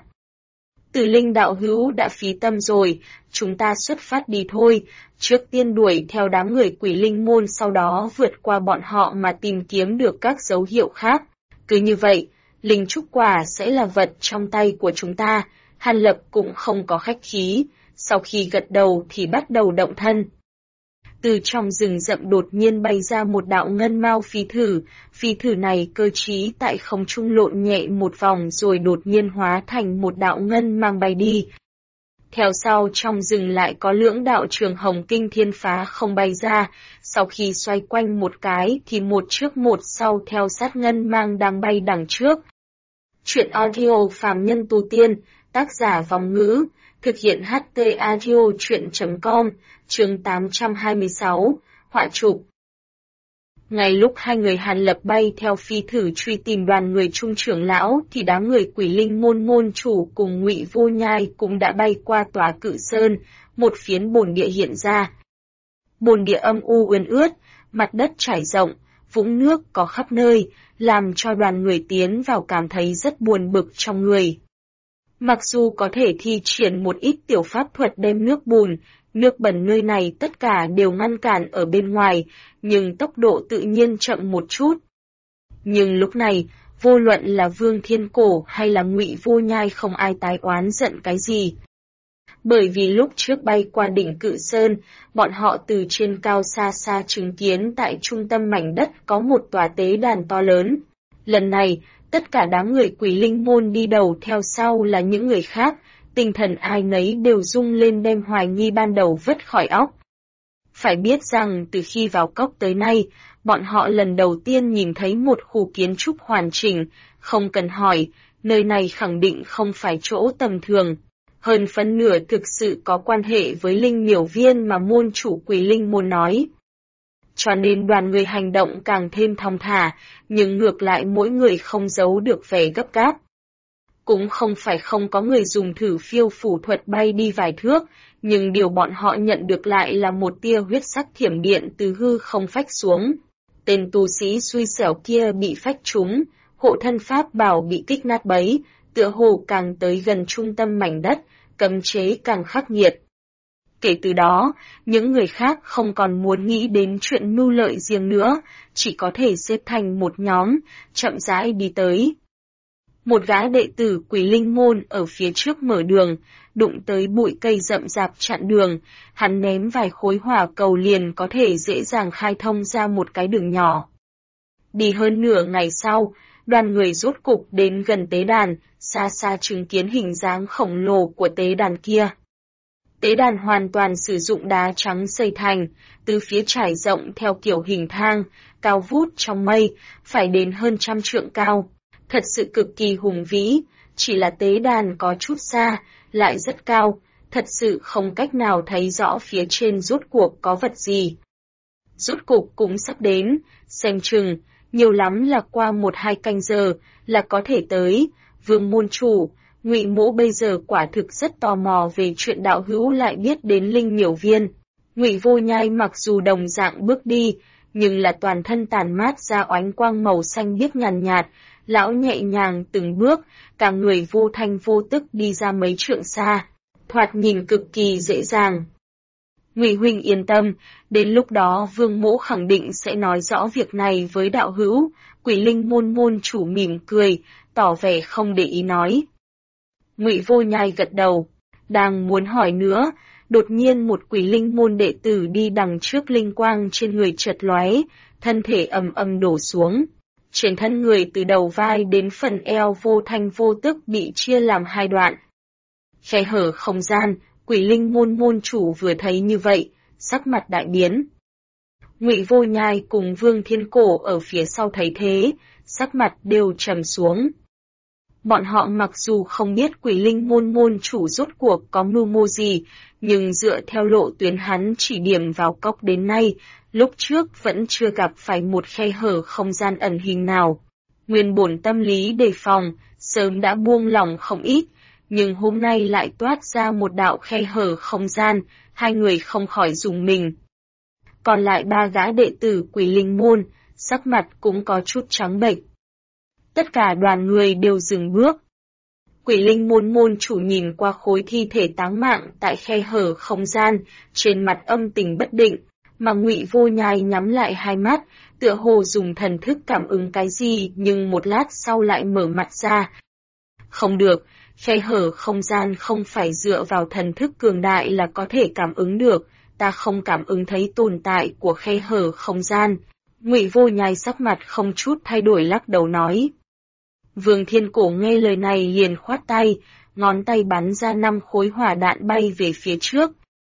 [SPEAKER 1] Tử Linh đạo hữu đã phí tâm rồi, chúng ta xuất phát đi thôi, trước tiên đuổi theo đám người Quỷ Linh môn, sau đó vượt qua bọn họ mà tìm kiếm được các dấu hiệu khác. Cứ như vậy, linh trúc quả sẽ là vật trong tay của chúng ta. Hàn Lập cũng không có khách khí, sau khi gật đầu thì bắt đầu động thân. Từ trong rừng rậm đột nhiên bay ra một đạo ngân mao phi thử này cơ trí tại không trung lộn nhẹ một vòng rồi đột nhiên hóa thành một đạo ngân mang bay đi. Theo sau trong rừng lại có lưỡng đạo trường hồng kinh thiên phá không bay ra, sau khi xoay quanh một cái thì một trước một sau theo sát ngân mang đang bay đằng trước. Chuyện audio phàm nhân tu tiên, tác giả Vong Ngữ, thực hiện HT Audio Chuyện.com, chương 826, họa chụp. Ngay lúc hai người Hàn Lập bay theo phi thử truy tìm đoàn người Trung trưởng lão thì đám người Quỷ Linh môn môn chủ cùng Ngụy Vô Nhai cũng đã bay qua tòa Cự Sơn, một phiến bồn địa hiện ra. Bồn địa âm u uốn ướt, mặt đất trải rộng, vũng nước có khắp nơi, làm cho đoàn người tiến vào cảm thấy rất buồn bực trong người. Mặc dù có thể thi triển một ít tiểu pháp thuật đem nước bùn, nước bẩn nơi này tất cả đều ngăn cản ở bên ngoài, nhưng tốc độ tự nhiên chậm một chút. Nhưng lúc này, vô luận là Vương Thiên Cổ hay là Ngụy Vô Nhai không ai tái oán giận cái gì. Bởi vì lúc trước bay qua đỉnh Cự Sơn, bọn họ từ trên cao xa xa chứng kiến tại trung tâm mảnh đất có một tòa tế đàn to lớn. Lần này, tất cả đám người Quỷ Linh môn đi đầu theo sau là những người khác, tinh thần ai nấy đều rung lên đem hoài nghi ban đầu vứt khỏi óc. Phải biết rằng từ khi vào cốc tới nay, bọn họ lần đầu tiên nhìn thấy một khu kiến trúc hoàn chỉnh, không cần hỏi, nơi này khẳng định không phải chỗ tầm thường. Hơn phân nửa thực sự có quan hệ với linh miểu viên mà môn chủ Quỷ Linh môn nói. Cho nên đoàn người hành động càng thêm thong thả, nhưng ngược lại mỗi người không giấu được vẻ gấp gáp. Cũng không phải không có người dùng thử phiêu phủ thuật bay đi vài thước, nhưng điều bọn họ nhận được lại là một tia huyết sắc thiểm điện từ hư không phách xuống. Tên tu sĩ xui xẻo kia bị phách trúng, hộ thân pháp bảo bị kích nát bấy, tựa hồ càng tới gần trung tâm mảnh đất, cấm chế càng khắc nghiệt. Kể từ đó, những người khác không còn muốn nghĩ đến chuyện mưu lợi riêng nữa, chỉ có thể xếp thành một nhóm, chậm rãi đi tới. Một gã đệ tử Quỷ Linh môn ở phía trước mở đường, đụng tới bụi cây rậm rạp chặn đường, hắn ném vài khối hỏa cầu liền có thể dễ dàng khai thông ra một cái đường nhỏ. Đi hơn nửa ngày sau, đoàn người rốt cục đến gần tế đàn, xa xa chứng kiến hình dáng khổng lồ của tế đàn kia. Tế đàn hoàn toàn sử dụng đá trắng xây thành, từ phía trải rộng theo kiểu hình thang, cao vút trong mây, phải đến hơn 100 trượng cao. thật sự cực kỳ hùng vĩ, chỉ là tế đàn có chút xa, lại rất cao, thật sự không cách nào thấy rõ phía trên rốt cuộc có vật gì. Rốt cục cũng sắp đến, xem chừng, nhiều lắm là qua 1-2 canh giờ là có thể tới. Vương môn chủ, Ngụy Mỗ bây giờ quả thực rất tò mò về chuyện đạo hữu lại biết đến Linh Miểu Viên. Ngụy Vô Nhai mặc dù đồng dạng bước đi, nhưng là toàn thân tàn mát ra oánh quang màu xanh biếc nhàn nhạt, lão nhẹ nhàng từng bước, cả người vô thanh vô tức đi ra mấy trượng xa, thoạt nhìn cực kỳ dễ dàng. Ngụy huynh yên tâm, đến lúc đó Vương Mỗ khẳng định sẽ nói rõ việc này với đạo hữu. Quỷ Linh môn môn chủ mỉm cười, tỏ vẻ không để ý nói. Ngụy Vô Nhai gật đầu, đang muốn hỏi nữa, đột nhiên một Quỷ Linh môn đệ tử đi đằng trước linh quang trên người chợt lóe, thân thể ầm ầm đổ xuống. Trên thân người từ đầu vai đến phần eo vô thanh vô tức bị chia làm 2 đoạn. Khe hở không gian, Quỷ Linh môn môn chủ vừa thấy như vậy, sắc mặt đại biến. Ngụy Vô Nhai cùng Vương Thiên Cổ ở phía sau thấy thế, sắc mặt đều trầm xuống. Bọn họ mặc dù không biết Quỷ Linh môn môn chủ rốt cuộc có mưu mô gì, nhưng dựa theo lộ tuyến hắn chỉ điểm vào cốc đến nay, lúc trước vẫn chưa gặp phải một khe hở không gian ẩn hình nào. Nguyên bổn tâm lý đề phòng, sớm đã buông lỏng không ít, nhưng hôm nay lại toát ra một đạo khe hở không gian, hai người không khỏi rùng mình. Còn lại 3 gã đệ tử Quỷ Linh môn, sắc mặt cũng có chút trắng bệch. Tất cả đoàn người đều dừng bước. Quỷ Linh môn môn chủ nhìn qua khối thi thể táng mạng tại khe hở không gian, trên mặt âm tình bất định, mà Ngụy Vô Nhai nhắm lại hai mắt, tựa hồ dùng thần thức cảm ứng cái gì nhưng một lát sau lại mở mặt ra. Không được, khe hở không gian không phải dựa vào thần thức cường đại là có thể cảm ứng được, ta không cảm ứng thấy tồn tại của khe hở không gian. Ngụy Vô Nhai sắc mặt không chút thay đổi lắc đầu nói. Vương Thiên Cổ nghe lời này liền khoát tay, ngón tay bắn ra 5 khối hỏa đạn bay về phía trước.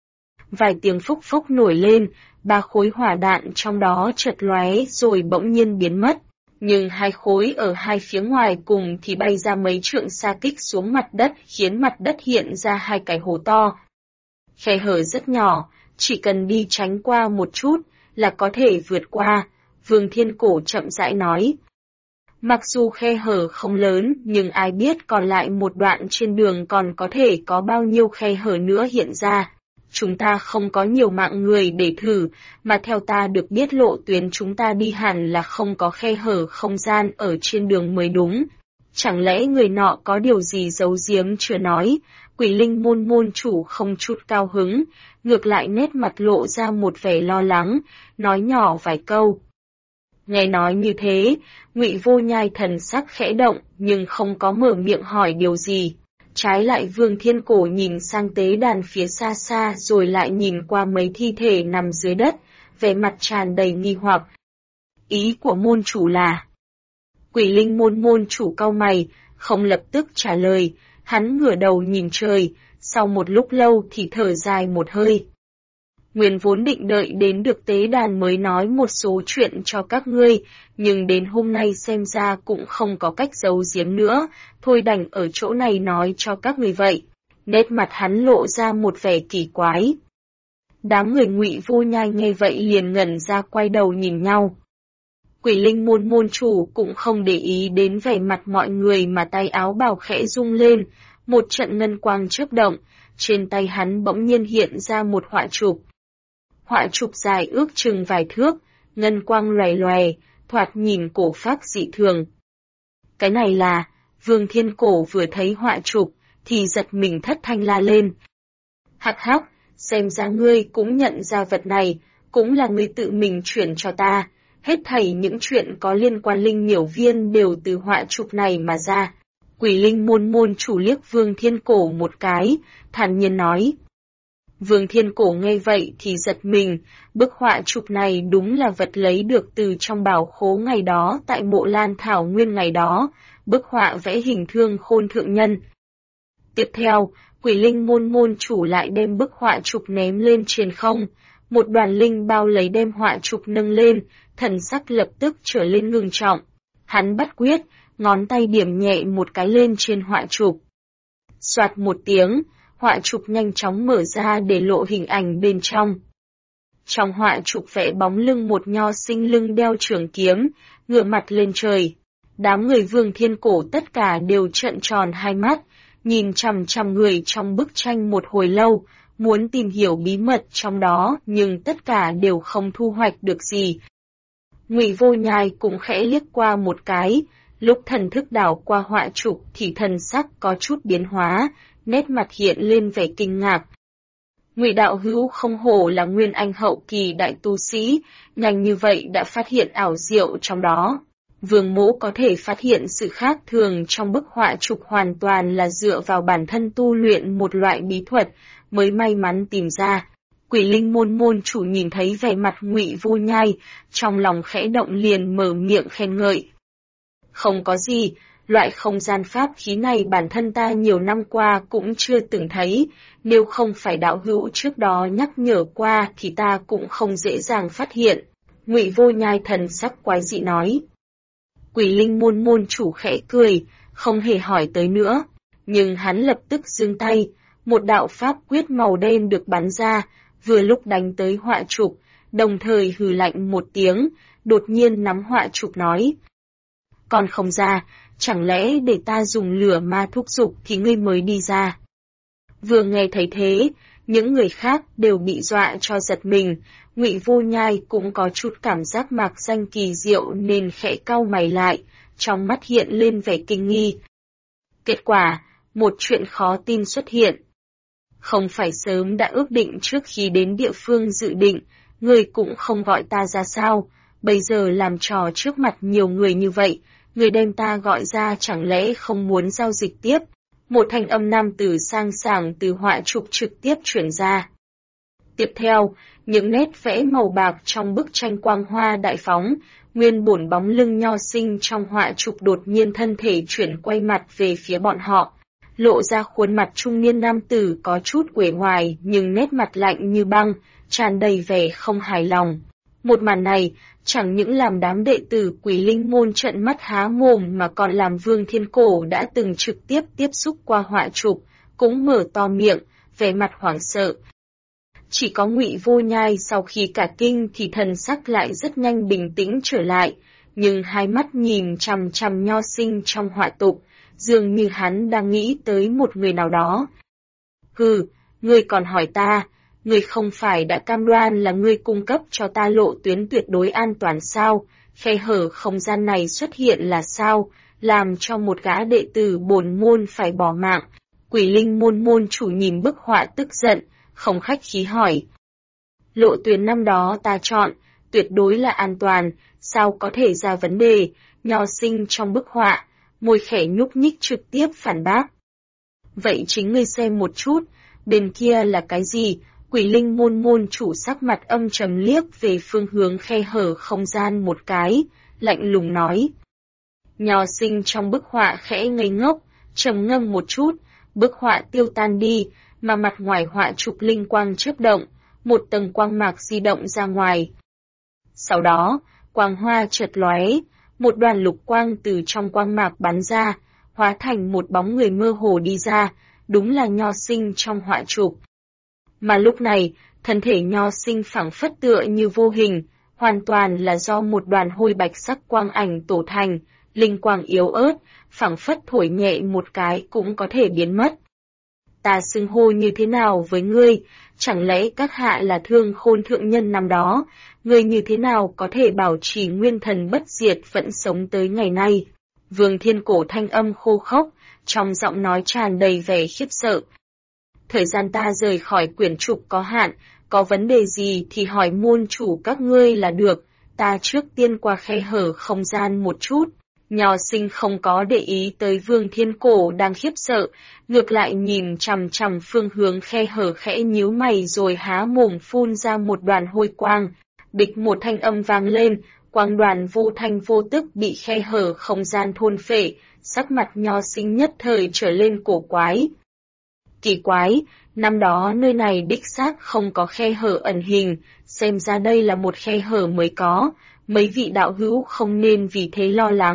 [SPEAKER 1] Vài tiếng phốc phốc nổi lên, 3 khối hỏa đạn trong đó chợt lóe rồi bỗng nhiên biến mất, nhưng 2 khối ở hai phía ngoài cùng thì bay ra mấy trượng xa kích xuống mặt đất khiến mặt đất hiện ra 2 cái hố to. Khe hở rất nhỏ, chỉ cần đi tránh qua một chút là có thể vượt qua, Vương Thiên Cổ chậm rãi nói. Mặc dù khe hở không lớn, nhưng ai biết còn lại một đoạn trên đường còn có thể có bao nhiêu khe hở nữa hiện ra. Chúng ta không có nhiều mạng người để thử, mà theo ta được biết lộ tuyến chúng ta đi hẳn là không có khe hở không gian ở trên đường mới đúng. Chẳng lẽ người nọ có điều gì giấu giếm chưa nói? Quỷ Linh môn môn chủ không chút cao hứng, ngược lại nét mặt lộ ra một vẻ lo lắng, nói nhỏ vài câu. Nghe nói như thế, Ngụy Vô Nhai thần sắc khẽ động, nhưng không có mở miệng hỏi điều gì. Trái lại Vương Thiên Cổ nhìn sang tế đàn phía xa xa rồi lại nhìn qua mấy thi thể nằm dưới đất, vẻ mặt tràn đầy nghi hoặc. Ý của môn chủ là... Quỷ Linh môn môn chủ cau mày, không lập tức trả lời, hắn ngửa đầu nhìn trời, sau một lúc lâu thì thở dài một hơi. Nguyên vốn định đợi đến được tế đàn mới nói một số chuyện cho các ngươi, nhưng đến hôm nay xem ra cũng không có cách giấu giếm nữa, thôi đành ở chỗ này nói cho các ngươi vậy. Nét mặt hắn lộ ra một vẻ kỳ quái. Đám người Ngụy Vô Nhai nghe vậy liền ngẩn ra quay đầu nhìn nhau. Quỷ Linh môn môn chủ cũng không để ý đến vẻ mặt mọi người mà tay áo bào khẽ rung lên, một trận ngân quang chớp động, trên tay hắn bỗng nhiên hiện ra một họa chụp. Họa chụp dài ước chừng vài thước, ngân quang lòe lòe, thoạt nhìn cổ phác dị thường. Cái này là, Vương Thiên Cổ vừa thấy họa chụp, thì giật mình thất thanh la lên. Hắc hắc, xem ra ngươi cũng nhận ra vật này, cũng là ngươi tự mình chuyển cho ta, hết thảy những chuyện có liên quan Linh Miểu Viên đều từ họa chụp này mà ra. Quỷ Linh môn môn chủ liếc Vương Thiên Cổ một cái, thản nhiên nói. Vương Thiên Cổ nghe vậy thì giật mình, bức họa chụp này đúng là vật lấy được từ trong bảo khố ngày đó tại mộ Lan Thảo Nguyên ngày đó, bức họa vẽ hình Thương Khôn thượng nhân. Tiếp theo, Quỷ Linh môn môn chủ lại đem bức họa chụp ném lên trên không, một đoàn linh bao lấy đem họa chụp nâng lên, thần sắc lập tức trở lên ngưng trọng. Hắn bắt quyết, ngón tay điểm nhẹ một cái lên trên họa trục. Soạt một tiếng, họa trục nhanh chóng mở ra để lộ hình ảnh bên trong. Trong họa trục vẽ bóng lưng một nho sinh lưng đeo trường kiếm, ngửa mặt lên trời. Đám người Vương Thiên Cổ tất cả đều trợn tròn hai mắt, nhìn chằm chằm người trong bức tranh một hồi lâu, muốn tìm hiểu bí mật trong đó nhưng tất cả đều không thu hoạch được gì. Ngụy Vô Nhai cũng khẽ liếc qua một cái, lúc thần thức đảo qua họa trục thì thần sắc có chút biến hóa, nét mặt hiện lên vẻ kinh ngạc. Ngụy đạo hữu không hổ là nguyên anh hậu kỳ đại tu sĩ, nhanh như vậy đã phát hiện ảo diệu trong đó. Vương Mỗ có thể phát hiện sự khác thường trong bức họa trục hoàn toàn là dựa vào bản thân tu luyện một loại bí thuật mới may mắn tìm ra. Quỷ Linh môn môn chủ nhìn thấy vẻ mặt Ngụy Vô Nhai, trong lòng khẽ động liền mở miệng khen ngợi. Không có gì, loại không gian pháp khí này bản thân ta nhiều năm qua cũng chưa từng thấy, nếu không phải đạo hữu trước đó nhắc nhở qua thì ta cũng không dễ dàng phát hiện. Ngụy Vô Nhai thần sắc quái dị nói. Quỷ Linh môn môn chủ khẽ cười, không hề hỏi tới nữa, nhưng hắn lập tức giương tay, một đạo pháp quyết màu đen được bắn ra, vừa lúc đánh tới họa trục, đồng thời hừ lạnh một tiếng, đột nhiên nắm họa trục nói. Còn không ra, chẳng lẽ để ta dùng lửa ma thúc giục thì ngươi mới đi ra? Vừa nghe thấy thế, những người khác đều bị dọa cho giật mình, Ngụy Vô Nhai cũng có chút cảm giác mạc danh kỳ diệu nên khẽ cau mày lại, trong mắt hiện lên vẻ kinh nghi. Kết quả, một chuyện khó tin xuất hiện. Không phải sớm đã ước định trước khi đến địa phương dự định, ngươi cũng không gọi ta ra sao, bây giờ làm trò trước mặt nhiều người như vậy, người đem ta gọi ra chẳng lẽ không muốn giao dịch tiếp? Một thanh âm nam tử sang sảng từ họa trục trực tiếp chuyển ra. Tiếp theo, những nét vẽ màu bạc trong bức tranh quang hoa đại phóng, nguyên bổn bóng lưng nho sinh trong họa trục đột nhiên thân thể chuyển quay mặt về phía bọn họ, lộ ra khuôn mặt trung niên nam tử có chút uể oải nhưng nét mặt lạnh như băng, tràn đầy vẻ không hài lòng. Một màn này, chẳng những làm đám đệ tử Quỷ Linh môn trợn mắt há mồm mà còn làm Vương Thiên Cổ đã từng trực tiếp tiếp xúc qua họa trục, cũng mở to miệng, vẻ mặt hoảng sợ. Chỉ có Ngụy Vô Nhai sau khi cả kinh thì thần sắc lại rất nhanh bình tĩnh trở lại, nhưng hai mắt nhìn chằm chằm nho sinh trong họa tục, dường như hắn đang nghĩ tới một người nào đó. Hừ, ngươi còn hỏi ta, ngươi không phải đã cam đoan là ngươi cung cấp cho ta lộ tuyến tuyệt đối an toàn sao, khe hở không gian này xuất hiện là sao, làm cho một gã đệ tử bổn môn phải bỏ mạng. Quỷ Linh môn môn chủ nhìn bức họa tức giận, không khách khí hỏi. Lộ tuyến năm đó ta chọn, tuyệt đối là an toàn, sao có thể ra vấn đề, nho sinh trong bức họa, môi khẽ nhúc nhích trực tiếp phản bác. Vậy chính ngươi xem một chút, bên kia là cái gì? Quỷ Linh môn môn chủ sắc mặt âm trầm liếc về phương hướng khe hở không gian một cái, lạnh lùng nói. Nho sinh trong bức họa khẽ ngây ngốc, trầm ngâm một chút, bức họa tiêu tan đi, mà mặt ngoài họa trục linh quang chớp động, một tầng quang mạc di động ra ngoài. Sau đó, quang hoa chợt lóe, một đoàn lục quang từ trong quang mạc bắn ra, hóa thành một bóng người mơ hồ đi ra, đúng là nho sinh trong họa trục. Mà lúc này, thân thể nho sinh phảng phất tựa như vô hình, hoàn toàn là do một đoàn hôi bạch sắc quang ảnh tổ thành, linh quang yếu ớt, phảng phất thổi nhẹ một cái cũng có thể biến mất. Ta xưng hô như thế nào với ngươi, chẳng lẽ các hạ là Thương Khôn thượng nhân năm đó, ngươi như thế nào có thể bảo trì nguyên thần bất diệt vẫn sống tới ngày nay? Vương Thiên Cổ thanh âm khô khốc, trong giọng nói tràn đầy vẻ khiếp sợ. Thời gian ta rời khỏi quyển trục có hạn, có vấn đề gì thì hỏi môn chủ các ngươi là được, ta trước tiên qua khe hở không gian một chút. Nho sinh không có để ý tới Vương Thiên Cổ đang khiếp sợ, ngược lại nhìn chằm chằm phương hướng khe hở khẽ nhíu mày rồi há mồm phun ra một đoàn hôi quang. Bịch một thanh âm vang lên, quang đoàn vô thanh vô tức bị khe hở không gian thôn phệ, sắc mặt nho sinh nhất thời trở lên cổ quái. Kỳ quái, năm đó nơi này đích xác không có khe hở ẩn hình, xem ra đây là một khe hở mới có, mấy vị đạo hữu không nên vì thế lo lắng,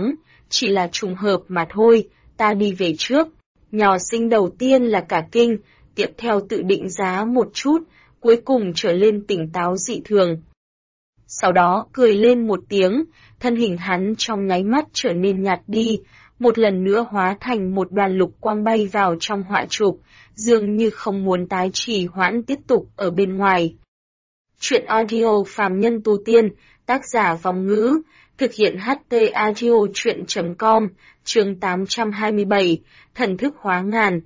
[SPEAKER 1] chỉ là trùng hợp mà thôi, ta đi về trước. Nho sinh đầu tiên là cả kinh, tiếp theo tự định giá một chút, cuối cùng trở lên tỉnh táo dị thường. Sau đó cười lên một tiếng, thân hình hắn trong nháy mắt trở nên nhạt đi, một lần nữa hóa thành một đoàn lục quang bay vào trong họa chụp, dường như không muốn tái trì hoãn tiếp tục ở bên ngoài. Chuyện audio phàm nhân tu tiên, tác giả Vong Ngữ, thực hiện HT Audio Chuyện.com, chương 827, thần thức hóa ngàn.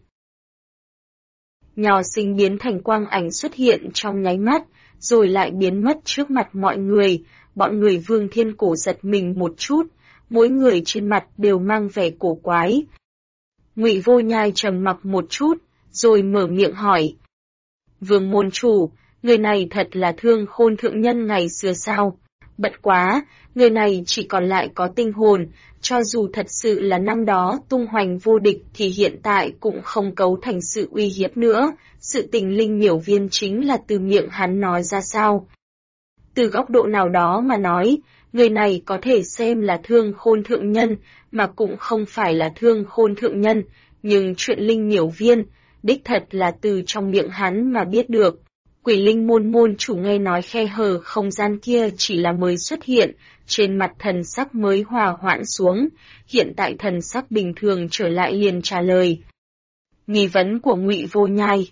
[SPEAKER 1] Nho sinh biến thành quang ảnh xuất hiện trong nháy mắt, rồi lại biến mất trước mặt mọi người, bọn người Vương Thiên Cổ giật mình một chút, mỗi người trên mặt đều mang vẻ cổ quái. Ngụy Vô Nhai trầm mặc một chút, rồi mở miệng hỏi. Vương môn chủ, người này thật là Thương Khôn thượng nhân ngày xưa sao? Bất quá, người này chỉ còn lại có tinh hồn, cho dù thật sự là năm đó tung hoành vô địch thì hiện tại cũng không cấu thành sự uy hiếp nữa, sự tình linh miểu viên chính là từ miệng hắn nói ra sao. Từ góc độ nào đó mà nói, người này có thể xem là Thương Khôn thượng nhân, mà cũng không phải là Thương Khôn thượng nhân, nhưng chuyện linh miểu viên, đích thật là từ trong miệng hắn mà biết được. Quỷ linh môn môn chủ nghe nói khe hở không gian kia chỉ là mới xuất hiện, trên mặt thần sắc mới hòa hoãn xuống, hiện tại thần sắc bình thường trở lại liền trả lời. Nghi vấn của Ngụy Vô Nhai.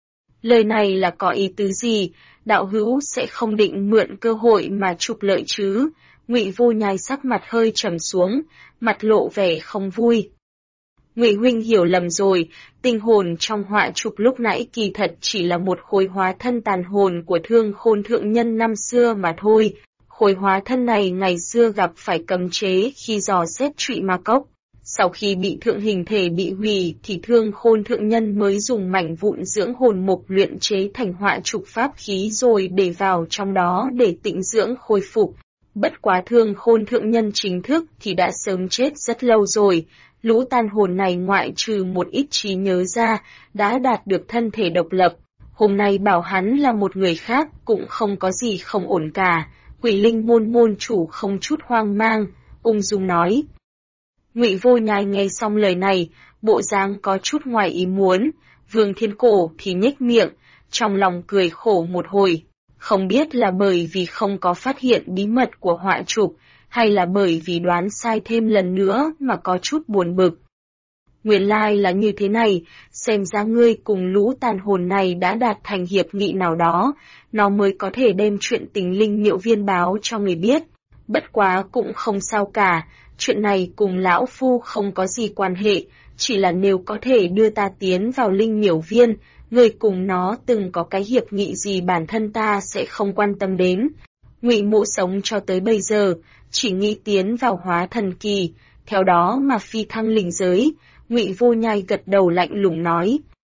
[SPEAKER 1] Lời này là có ý tứ gì, đạo hữu sẽ không định mượn cơ hội mà trục lợi chứ? Ngụy Vô Nhai sắc mặt hơi trầm xuống, mặt lộ vẻ không vui. Ngụy huynh hiểu lầm rồi, tinh hồn trong họa chụp lúc nãy kỳ thật chỉ là một khối hóa thân tàn hồn của Thương Khôn thượng nhân năm xưa mà thôi. Khối hóa thân này ngày xưa gặp phải cấm chế khi dò xét Trụy Ma Cốc. Sau khi bị thượng hình thể bị hủy thì Thương Khôn thượng nhân mới dùng mảnh vụn dưỡng hồn mục luyện chế thành họa chụp pháp khí rồi để vào trong đó để tĩnh dưỡng khôi phục. Bất quá Thương Khôn thượng nhân chính thức thì đã sớm chết rất lâu rồi. Lũ tàn hồn này ngoại trừ một ít trí nhớ ra, đã đạt được thân thể độc lập. Hôm nay bảo hắn là một người khác cũng không có gì không ổn cả. Quỷ linh môn môn chủ không chút hoang mang, ung dung nói. Ngụy Vô Nhai nghe xong lời này, bộ dáng có chút ngoài ý muốn, Vương Thiên Cổ thì nhếch miệng, trong lòng cười khổ một hồi. Không biết là bởi vì không có phát hiện bí mật của họa chụp, hay là bởi vì đoán sai thêm lần nữa mà có chút buồn bực. Nguyên lai là như thế này, xem ra ngươi cùng lũ tàn hồn này đã đạt thành hiệp nghị nào đó, nó mới có thể đem chuyện tình linh miệu viên báo cho người biết. Bất quá cũng không sao cả, chuyện này cùng lão phu không có gì quan hệ, chỉ là nếu có thể đưa ta tiến vào linh miểu viên, người cùng nó từng có cái hiệp nghị gì bản thân ta sẽ không quan tâm đến. Ngụy Mộ sống cho tới bây giờ, chỉ nghĩ tiến vào hóa thần kỳ, theo đó mà phi thăng linh giới. Ngụy Vô Nhai gật đầu lạnh lùng nói.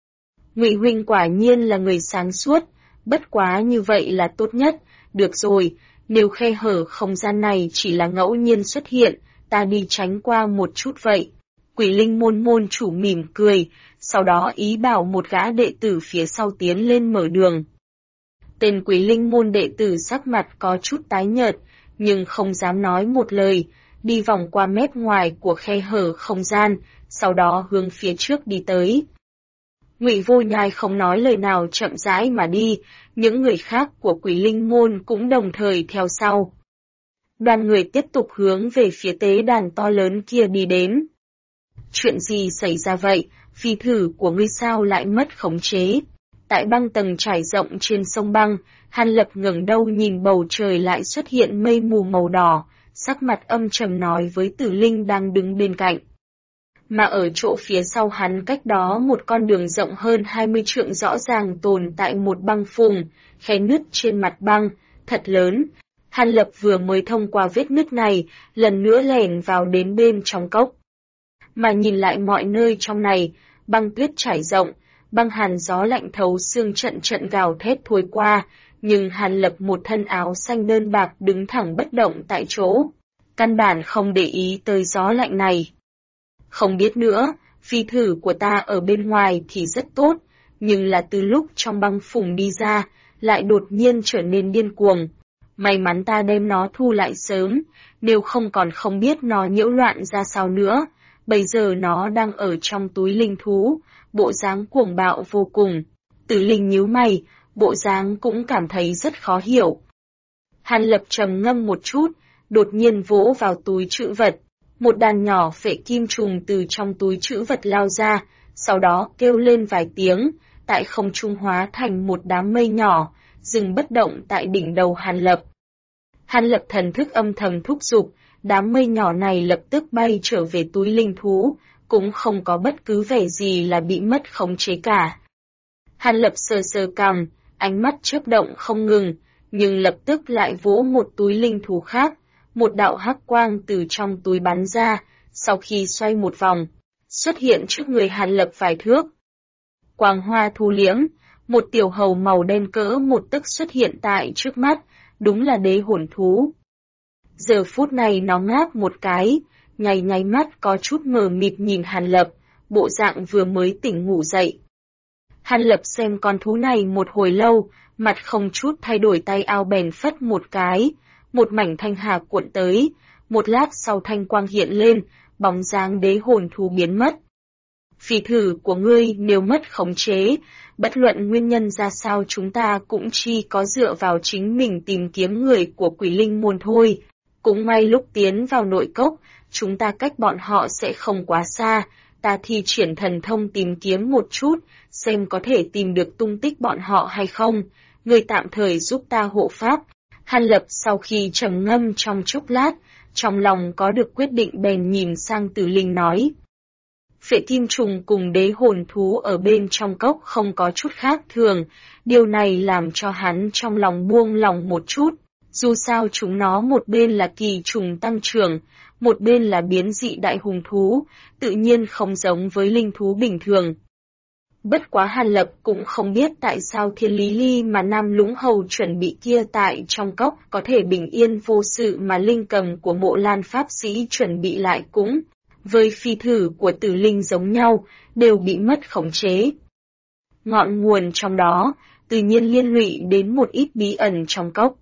[SPEAKER 1] Ngụy huynh quả nhiên là người sáng suốt, bất quá như vậy là tốt nhất, được rồi, nếu khe hở không gian này chỉ là ngẫu nhiên xuất hiện, ta đi tránh qua một chút vậy. Quỷ linh môn môn chủ mỉm cười, sau đó ý bảo một gã đệ tử phía sau tiến lên mở đường. Tên quỷ linh môn đệ tử sắc mặt có chút tái nhợt, nhưng không dám nói một lời, đi vòng qua mép ngoài của khe hở không gian, sau đó hướng phía trước đi tới. Ngụy Vô Nhai không nói lời nào chậm rãi mà đi, những người khác của quỷ linh môn cũng đồng thời theo sau. Đoàn người tiếp tục hướng về phía tế đàn to lớn kia đi đến. Chuyện gì xảy ra vậy, phi thử của ngươi sao lại mất khống chế? Tại băng tầng trải rộng trên sông băng, Hàn Lập ngẩng đầu nhìn bầu trời lại xuất hiện mây mù màu đỏ, sắc mặt âm trầm nói với Tử Linh đang đứng bên cạnh. Mà ở chỗ phía sau hắn cách đó một con đường rộng hơn 20 trượng rõ ràng tồn tại một băng phùng, khe nứt trên mặt băng, thật lớn. Hàn Lập vừa mới thông qua vết nứt này, lần nữa lẻn vào đến bên trong cốc. Mà nhìn lại mọi nơi trong này, băng tuyết trải rộng, băng hàn gió lạnh thấu xương trận trận gào thét thổi qua, nhưng Hàn Lập một thân áo xanh đơn bạc đứng thẳng bất động tại chỗ, căn bản không để ý tới gió lạnh này. Không biết nữa, phi thử của ta ở bên ngoài thì rất tốt, nhưng là từ lúc trong băng phùng đi ra, lại đột nhiên trở nên điên cuồng. May mắn ta đem nó thu lại sớm, nếu không còn không biết nó nhiễu loạn ra sao nữa. Bây giờ nó đang ở trong túi linh thú, bộ dáng cuồng bạo vô cùng. Tử Linh nhíu mày, bộ dáng cũng cảm thấy rất khó hiểu. Hàn Lập trầm ngâm một chút, đột nhiên vỗ vào túi trữ vật. Một đàn nhỏ phệ kim trùng từ trong túi trữ vật lao ra, sau đó kêu lên vài tiếng, tại không trung hóa thành một đám mây nhỏ, dừng bất động tại đỉnh đầu Hàn Lập. Hàn Lập thần thức âm thầm thúc giục, đám mây nhỏ này lập tức bay trở về túi linh thú, cũng không có bất cứ vẻ gì là bị mất khống chế cả. Hàn Lập sờ sờ cằm, ánh mắt chớp động không ngừng, nhưng lập tức lại vỗ một túi linh thú khác, một đạo hắc quang từ trong túi bắn ra, sau khi xoay một vòng, xuất hiện trước người Hàn Lập vài thước. Quang hoa thu liễm, một tiểu hầu màu đen cỡ một tấc xuất hiện tại trước mắt, đúng là đế hồn thú. Giờ phút này nó ngáp một cái, nháy mắt có chút mờ mịt nhìn Hàn Lập, bộ dạng vừa mới tỉnh ngủ dậy. Hàn Lập xem con thú này một hồi lâu, mặt không chút thay đổi, tay áo bèn phất một cái, một mảnh thanh hà cuộn tới, một lát sau thanh quang hiện lên, bóng dáng đế hồn thú biến mất. Phỉ thử của ngươi nếu mất khống chế, bất luận nguyên nhân ra sao chúng ta cũng chỉ có dựa vào chính mình tìm kiếm người của Quỷ Linh môn thôi. Cũng may lúc tiến vào nội cốc, chúng ta cách bọn họ sẽ không quá xa, ta thi triển thần thông tìm kiếm một chút, xem có thể tìm được tung tích bọn họ hay không, ngươi tạm thời giúp ta hộ pháp. Hàn Lập sau khi trầm ngâm trong chốc lát, trong lòng có được quyết định bèn nhìn sang Tử Linh nói. Phệ kim trùng cùng đế hồn thú ở bên trong cốc không có chút khác thường, điều này làm cho hắn trong lòng buông lòng một chút, dù sao chúng nó một bên là kỳ trùng tăng trưởng, một bên là biến dị đại hùng thú, tự nhiên không giống với linh thú bình thường. Bất quá Hàn Lập cũng không biết tại sao Thiên Lý Ly mà Nam Lũng Hầu chuẩn bị kia tại trong cốc có thể bình yên vô sự mà linh cầm của Mộ Lan Pháp Sĩ chuẩn bị lại cũng, với phi thử của Tử Linh giống nhau, đều bị mất khống chế. Ngọn nguồn trong đó, tự nhiên liên lụy đến một ít bí ẩn trong cốc.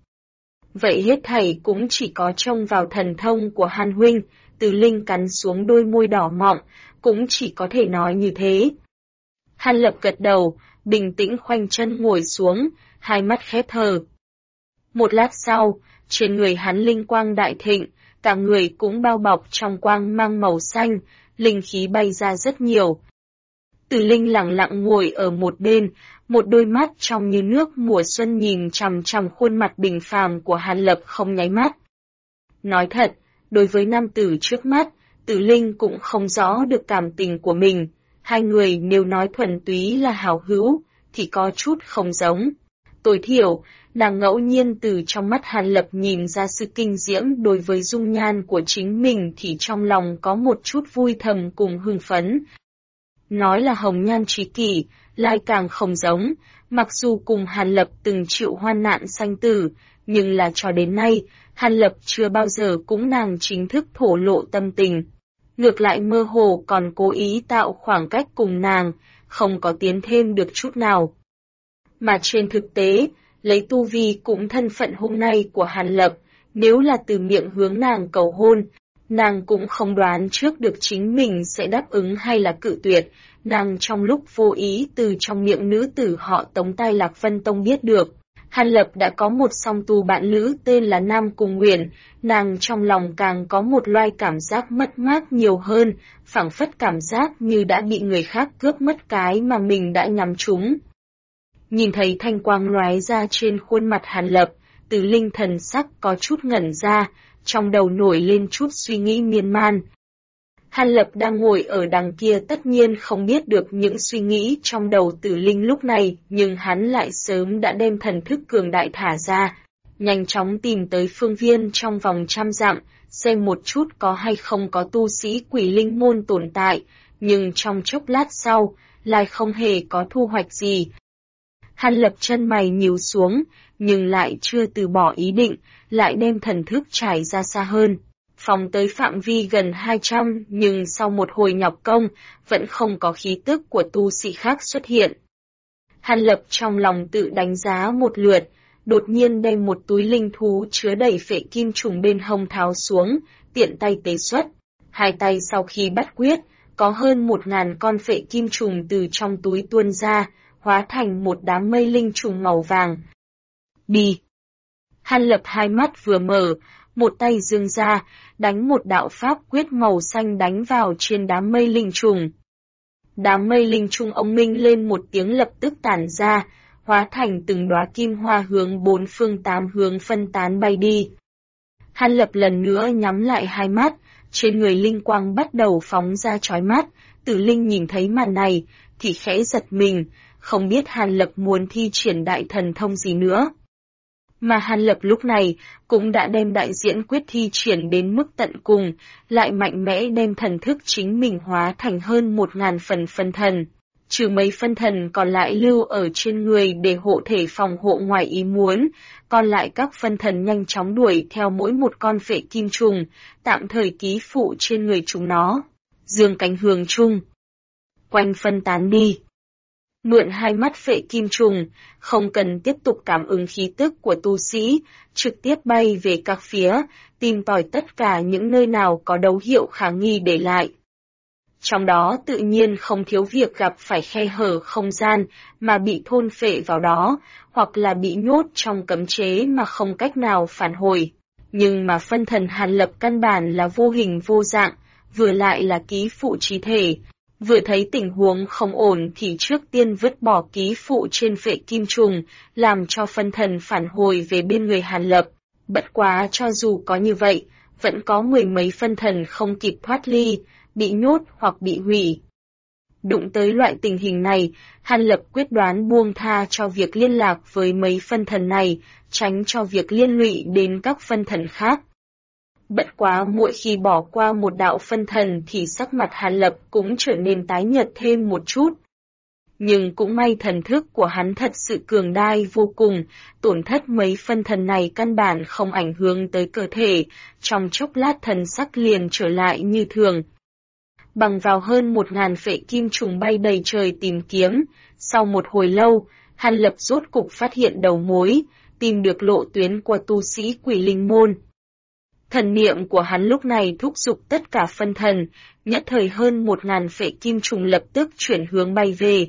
[SPEAKER 1] Vậy hết thảy cũng chỉ có trông vào thần thông của Hàn huynh, Tử Linh cắn xuống đôi môi đỏ mọng, cũng chỉ có thể nói như thế. Hàn Lập gật đầu, bình tĩnh khoanh chân ngồi xuống, hai mắt khép hờ. Một lát sau, trên người hắn linh quang đại thịnh, cả người cũng bao bọc trong quang mang màu xanh, linh khí bay ra rất nhiều. Tử Linh lặng lặng ngồi ở một bên, một đôi mắt trong như nước mùa xuân nhìn chằm chằm khuôn mặt bình phàm của Hàn Lập không nháy mắt. Nói thật, đối với nam tử trước mắt, Tử Linh cũng không rõ được cảm tình của mình. Hai người nếu nói thuần túy là hảo hữu, thì có chút không giống. Tối thiểu, nàng ngẫu nhiên từ trong mắt Hàn Lập nhìn ra sự kinh diễm đối với dung nhan của chính mình thì trong lòng có một chút vui thầm cùng hưng phấn. Nói là hồng nhan trí kỷ, lại càng không giống, mặc dù cùng Hàn Lập từng chịu hoan nạn sanh tử, nhưng là cho đến nay, Hàn Lập chưa bao giờ cũng nàng chính thức thổ lộ tâm tình. Ngược lại mơ hồ còn cố ý tạo khoảng cách cùng nàng, không có tiến thêm được chút nào. Mà trên thực tế, lấy tu vi cũng thân phận hôm nay của Hàn Lập, nếu là từ miệng hướng nàng cầu hôn, nàng cũng không đoán trước được chính mình sẽ đáp ứng hay là cự tuyệt. Nàng trong lúc vô ý từ trong miệng nữ tử họ Tống tai Lạc Vân Tông biết được, Hàn Lập đã có một song tu bạn nữ tên là Nam Cung Nguyền, nàng trong lòng càng có một loại cảm giác mất mát nhiều hơn, phảng phất cảm giác như đã bị người khác cướp mất cái mà mình đã nhắm trúng. Nhìn thấy thanh quang lóe ra trên khuôn mặt Hàn Lập, Tử Linh thần sắc có chút ngẩn ra, trong đầu nổi lên chút suy nghĩ miên man. Hàn Lập đang ngồi ở đằng kia tất nhiên không biết được những suy nghĩ trong đầu Tử Linh lúc này, nhưng hắn lại sớm đã đem thần thức cường đại thả ra, nhanh chóng tìm tới phương viên trong vòng 100 dặm, xem một chút có hay không có tu sĩ Quỷ Linh môn tồn tại, nhưng trong chốc lát sau, lại không hề có thu hoạch gì. Hàn Lập chân mày nhíu xuống, nhưng lại chưa từ bỏ ý định, lại đem thần thức trải ra xa hơn. Phóng tới phạm vi gần 200, nhưng sau một hồi nhọc công, vẫn không có khí tức của tu sĩ khác xuất hiện. Hàn Lập trong lòng tự đánh giá một lượt, đột nhiên đem một túi linh thú chứa đầy phệ kim trùng bên hông tháo xuống, tiện tay tế xuất. Hai tay sau khi bắt quyết, có hơn 1000 con phệ kim trùng từ trong túi tuôn ra, hóa thành một đám mây linh trùng màu vàng. Đi! Hàn Lập hai mắt vừa mở, một tay giương ra, đánh một đạo pháp quyết màu xanh đánh vào trên đám mây linh trùng. Đám mây linh trùng ông minh lên một tiếng lập tức tản ra, hóa thành từng đóa kim hoa hướng bốn phương tám hướng phân tán bay đi. Hàn Lập lần nữa nhắm lại hai mắt, trên người linh quang bắt đầu phóng ra chói mắt. Tử Linh nhìn thấy màn này, thì khẽ giật mình, không biết Hàn Lập muốn thi triển đại thần thông gì nữa. Mà Hàn Lập lúc này cũng đã đem đại diễn quyết thi triển đến mức tận cùng, lại mạnh mẽ đem thần thức chính mình hóa thành hơn 1000 phần phân thần. Trừ mấy phân thần còn lại lưu ở trên người để hộ thể phòng hộ ngoài ý muốn, còn lại các phân thần nhanh chóng đuổi theo mỗi một con phệ kim trùng, tạm thời ký phụ trên người chúng nó. Dương cánh hướng chung. Quanh phân tán đi. Mượn hai mắt phệ kim trùng, không cần tiếp tục cảm ứng khí tức của tu sĩ, trực tiếp bay về các phía, tìm tòi tất cả những nơi nào có dấu hiệu khả nghi để lại. Trong đó tự nhiên không thiếu việc gặp phải khe hở không gian mà bị thôn phệ vào đó, hoặc là bị nhốt trong cấm chế mà không cách nào phản hồi. Nhưng mà phân thần Hàn Lập căn bản là vô hình vô dạng, vừa lại là ký phụ trí thể. Vừa thấy tình huống không ổn thì trước tiên vứt bỏ ký phụ trên phệ kim trùng, làm cho phân thần phản hồi về bên người Hàn Lập. Bất quá cho dù có như vậy, vẫn có 10 mấy phân thần không kịp thoát ly, bị nhốt hoặc bị hủy. Đụng tới loại tình hình này, Hàn Lập quyết đoán buông tha cho việc liên lạc với mấy phân thần này, tránh cho việc liên lụy đến các phân thần khác. Bất quá mỗi khi bỏ qua một đạo phân thần thì sắc mặt Hàn Lập cũng trở nên tái nhợt thêm một chút. Nhưng cũng may thần thức của hắn thật sự cường đại vô cùng, tổn thất mấy phân thần này căn bản không ảnh hưởng tới cơ thể, trong chốc lát thần sắc liền trở lại như thường. Bằng vào hơn 1000 phệ kim trùng bay đầy trời tìm kiếm, sau một hồi lâu, Hàn Lập rốt cục phát hiện đầu mối, tìm được lộ tuyến của tu sĩ Quỷ Linh Môn. Thần niệm của hắn lúc này thúc giục tất cả phân thần, nhất thời hơn 1000 phệ kim trùng lập tức chuyển hướng bay về.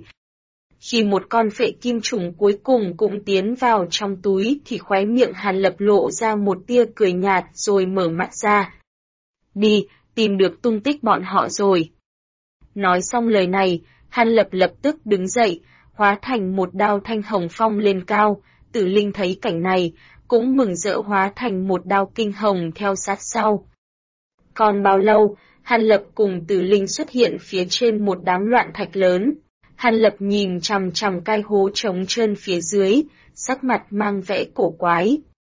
[SPEAKER 1] Khi một con phệ kim trùng cuối cùng cũng tiến vào trong túi thì khóe miệng Hàn Lập lộ ra một tia cười nhạt rồi mở mắt ra. Đi, tìm được tung tích bọn họ rồi. Nói xong lời này, Hàn Lập lập tức đứng dậy, hóa thành một đao thanh hồng phong lên cao. Tử Linh thấy cảnh này, cũng mừng rỡ hóa thành một đao kinh hồng theo sát sau. Còn bao lâu, Hàn Lập cùng Tử Linh xuất hiện phía trên một đám loạn thạch lớn. Hàn Lập nhìn chằm chằm cái hố trống trơn phía dưới, sắc mặt mang vẻ cổ quái.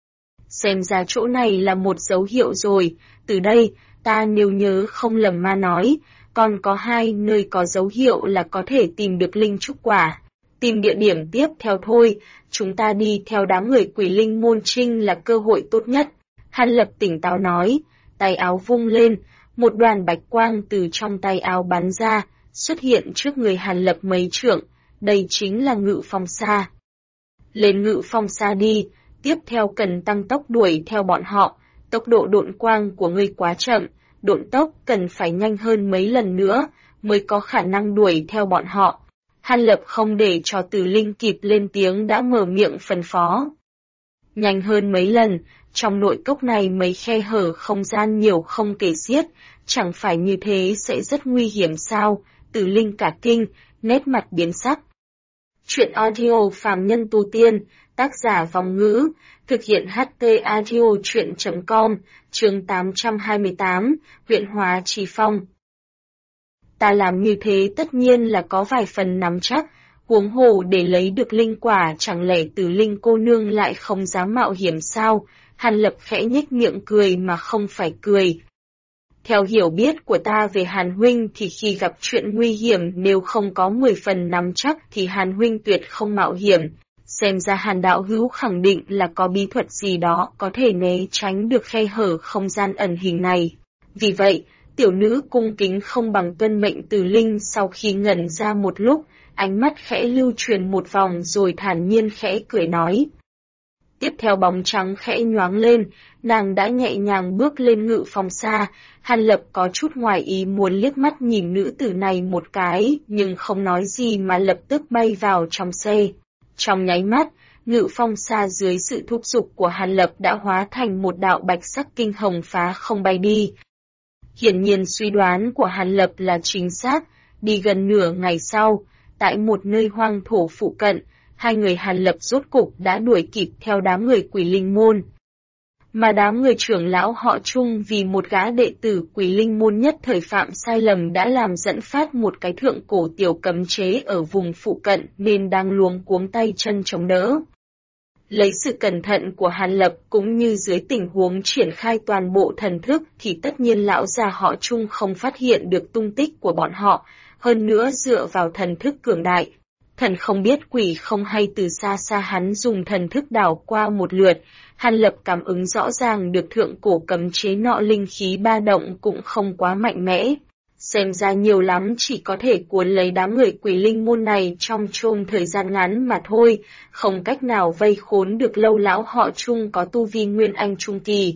[SPEAKER 1] Xem ra chỗ này là một dấu hiệu rồi, từ đây, ta nếu nhớ không lầm mà nói, còn có 2 nơi có dấu hiệu là có thể tìm được linh trúc quả. Tìm địa điểm tiếp theo thôi, chúng ta đi theo đám người Quỷ Linh Môn Trinh là cơ hội tốt nhất. Hàn Lập tỉnh táo nói, tay áo vung lên, một đoàn bạch quang từ trong tay áo bắn ra, xuất hiện trước người Hàn Lập mấy trượng, đây chính là Ngự Phong Sa. Lên Ngự Phong Sa đi, tiếp theo cần tăng tốc đuổi theo bọn họ, tốc độ độn quang của ngươi quá chậm, độn tốc cần phải nhanh hơn mấy lần nữa, mới có khả năng đuổi theo bọn họ. Hàn Lập không để cho Tử Linh kịp lên tiếng đã mở miệng phân phó. Nhanh hơn mấy lần, trong nội cốc này mấy khe hở không gian nhiều không kể xiết, chẳng phải như thế sẽ rất nguy hiểm sao? Tử Linh cả kinh, nét mặt biến sắc. Chuyện audio phàm nhân tu tiên, tác giả Vòng Ngữ, thực hiện HT audio chuyện.com, chương 828, huyện Hóa Trì Phong. Ta làm như thế tất nhiên là có vài phần nắm chắc, huống hồ để lấy được linh quả chẳng lẽ Tử Linh cô nương lại không dám mạo hiểm sao? Hàn Lập khẽ nhếch miệng cười mà không phải cười. Theo hiểu biết của ta về Hàn huynh thì khi gặp chuyện nguy hiểm nếu không có 10 phần nắm chắc thì Hàn huynh tuyệt không mạo hiểm. Xem ra Hàn đạo hữu khẳng định là có bí thuật gì đó có thể né tránh được khe hở không gian ẩn hình này. Vì vậy, tiểu nữ cung kính không bằng tuân mệnh. Tử Linh sau khi ngẩn ra một lúc, ánh mắt khẽ lưu truyền một vòng rồi thản nhiên khẽ cười nói. Tiếp theo bóng trắng khẽ nhoáng lên, nàng đã nhẹ nhàng bước lên Ngự Phong Sa. Hàn Lập có chút ngoài ý muốn liếc mắt nhìn nữ tử này một cái, nhưng không nói gì mà lập tức bay vào trong xe. Trong nháy mắt, Ngự Phong Sa dưới sự thúc giục của Hàn Lập đã hóa thành một đạo bạch sắc kinh hồng phá không bay đi. Hiển nhiên suy đoán của Hàn Lập là chính xác, đi gần nửa ngày sau, tại một nơi hoang thổ phụ cận, hai người Hàn Lập rốt cục đã đuổi kịp theo đám người Quỷ Linh Môn. Mà đám người trưởng lão họ Trung vì một gã đệ tử Quỷ Linh Môn nhất thời phạm sai lầm đã làm dẫn phát một cái thượng cổ tiểu cấm chế ở vùng phụ cận nên đang luống cuống tay chân chống đỡ. Lấy sự cẩn thận của Hàn Lập cũng như dưới tình huống triển khai toàn bộ thần thức thì tất nhiên lão già họ Trung không phát hiện được tung tích của bọn họ, hơn nữa dựa vào thần thức cường đại. Thần không biết quỷ không hay từ xa xa hắn dùng thần thức đảo qua một lượt, Hàn Lập cảm ứng rõ ràng được thượng cổ cấm chế nọ linh khí ba động cũng không quá mạnh mẽ. Xem ra nhiều lắm chỉ có thể cuốn lấy đám người Quỷ Linh Môn này trong chôm thời gian ngắn mà thôi, không cách nào vây khốn được lâu lão họ Trung có tu vi Nguyên Anh Trung Kỳ.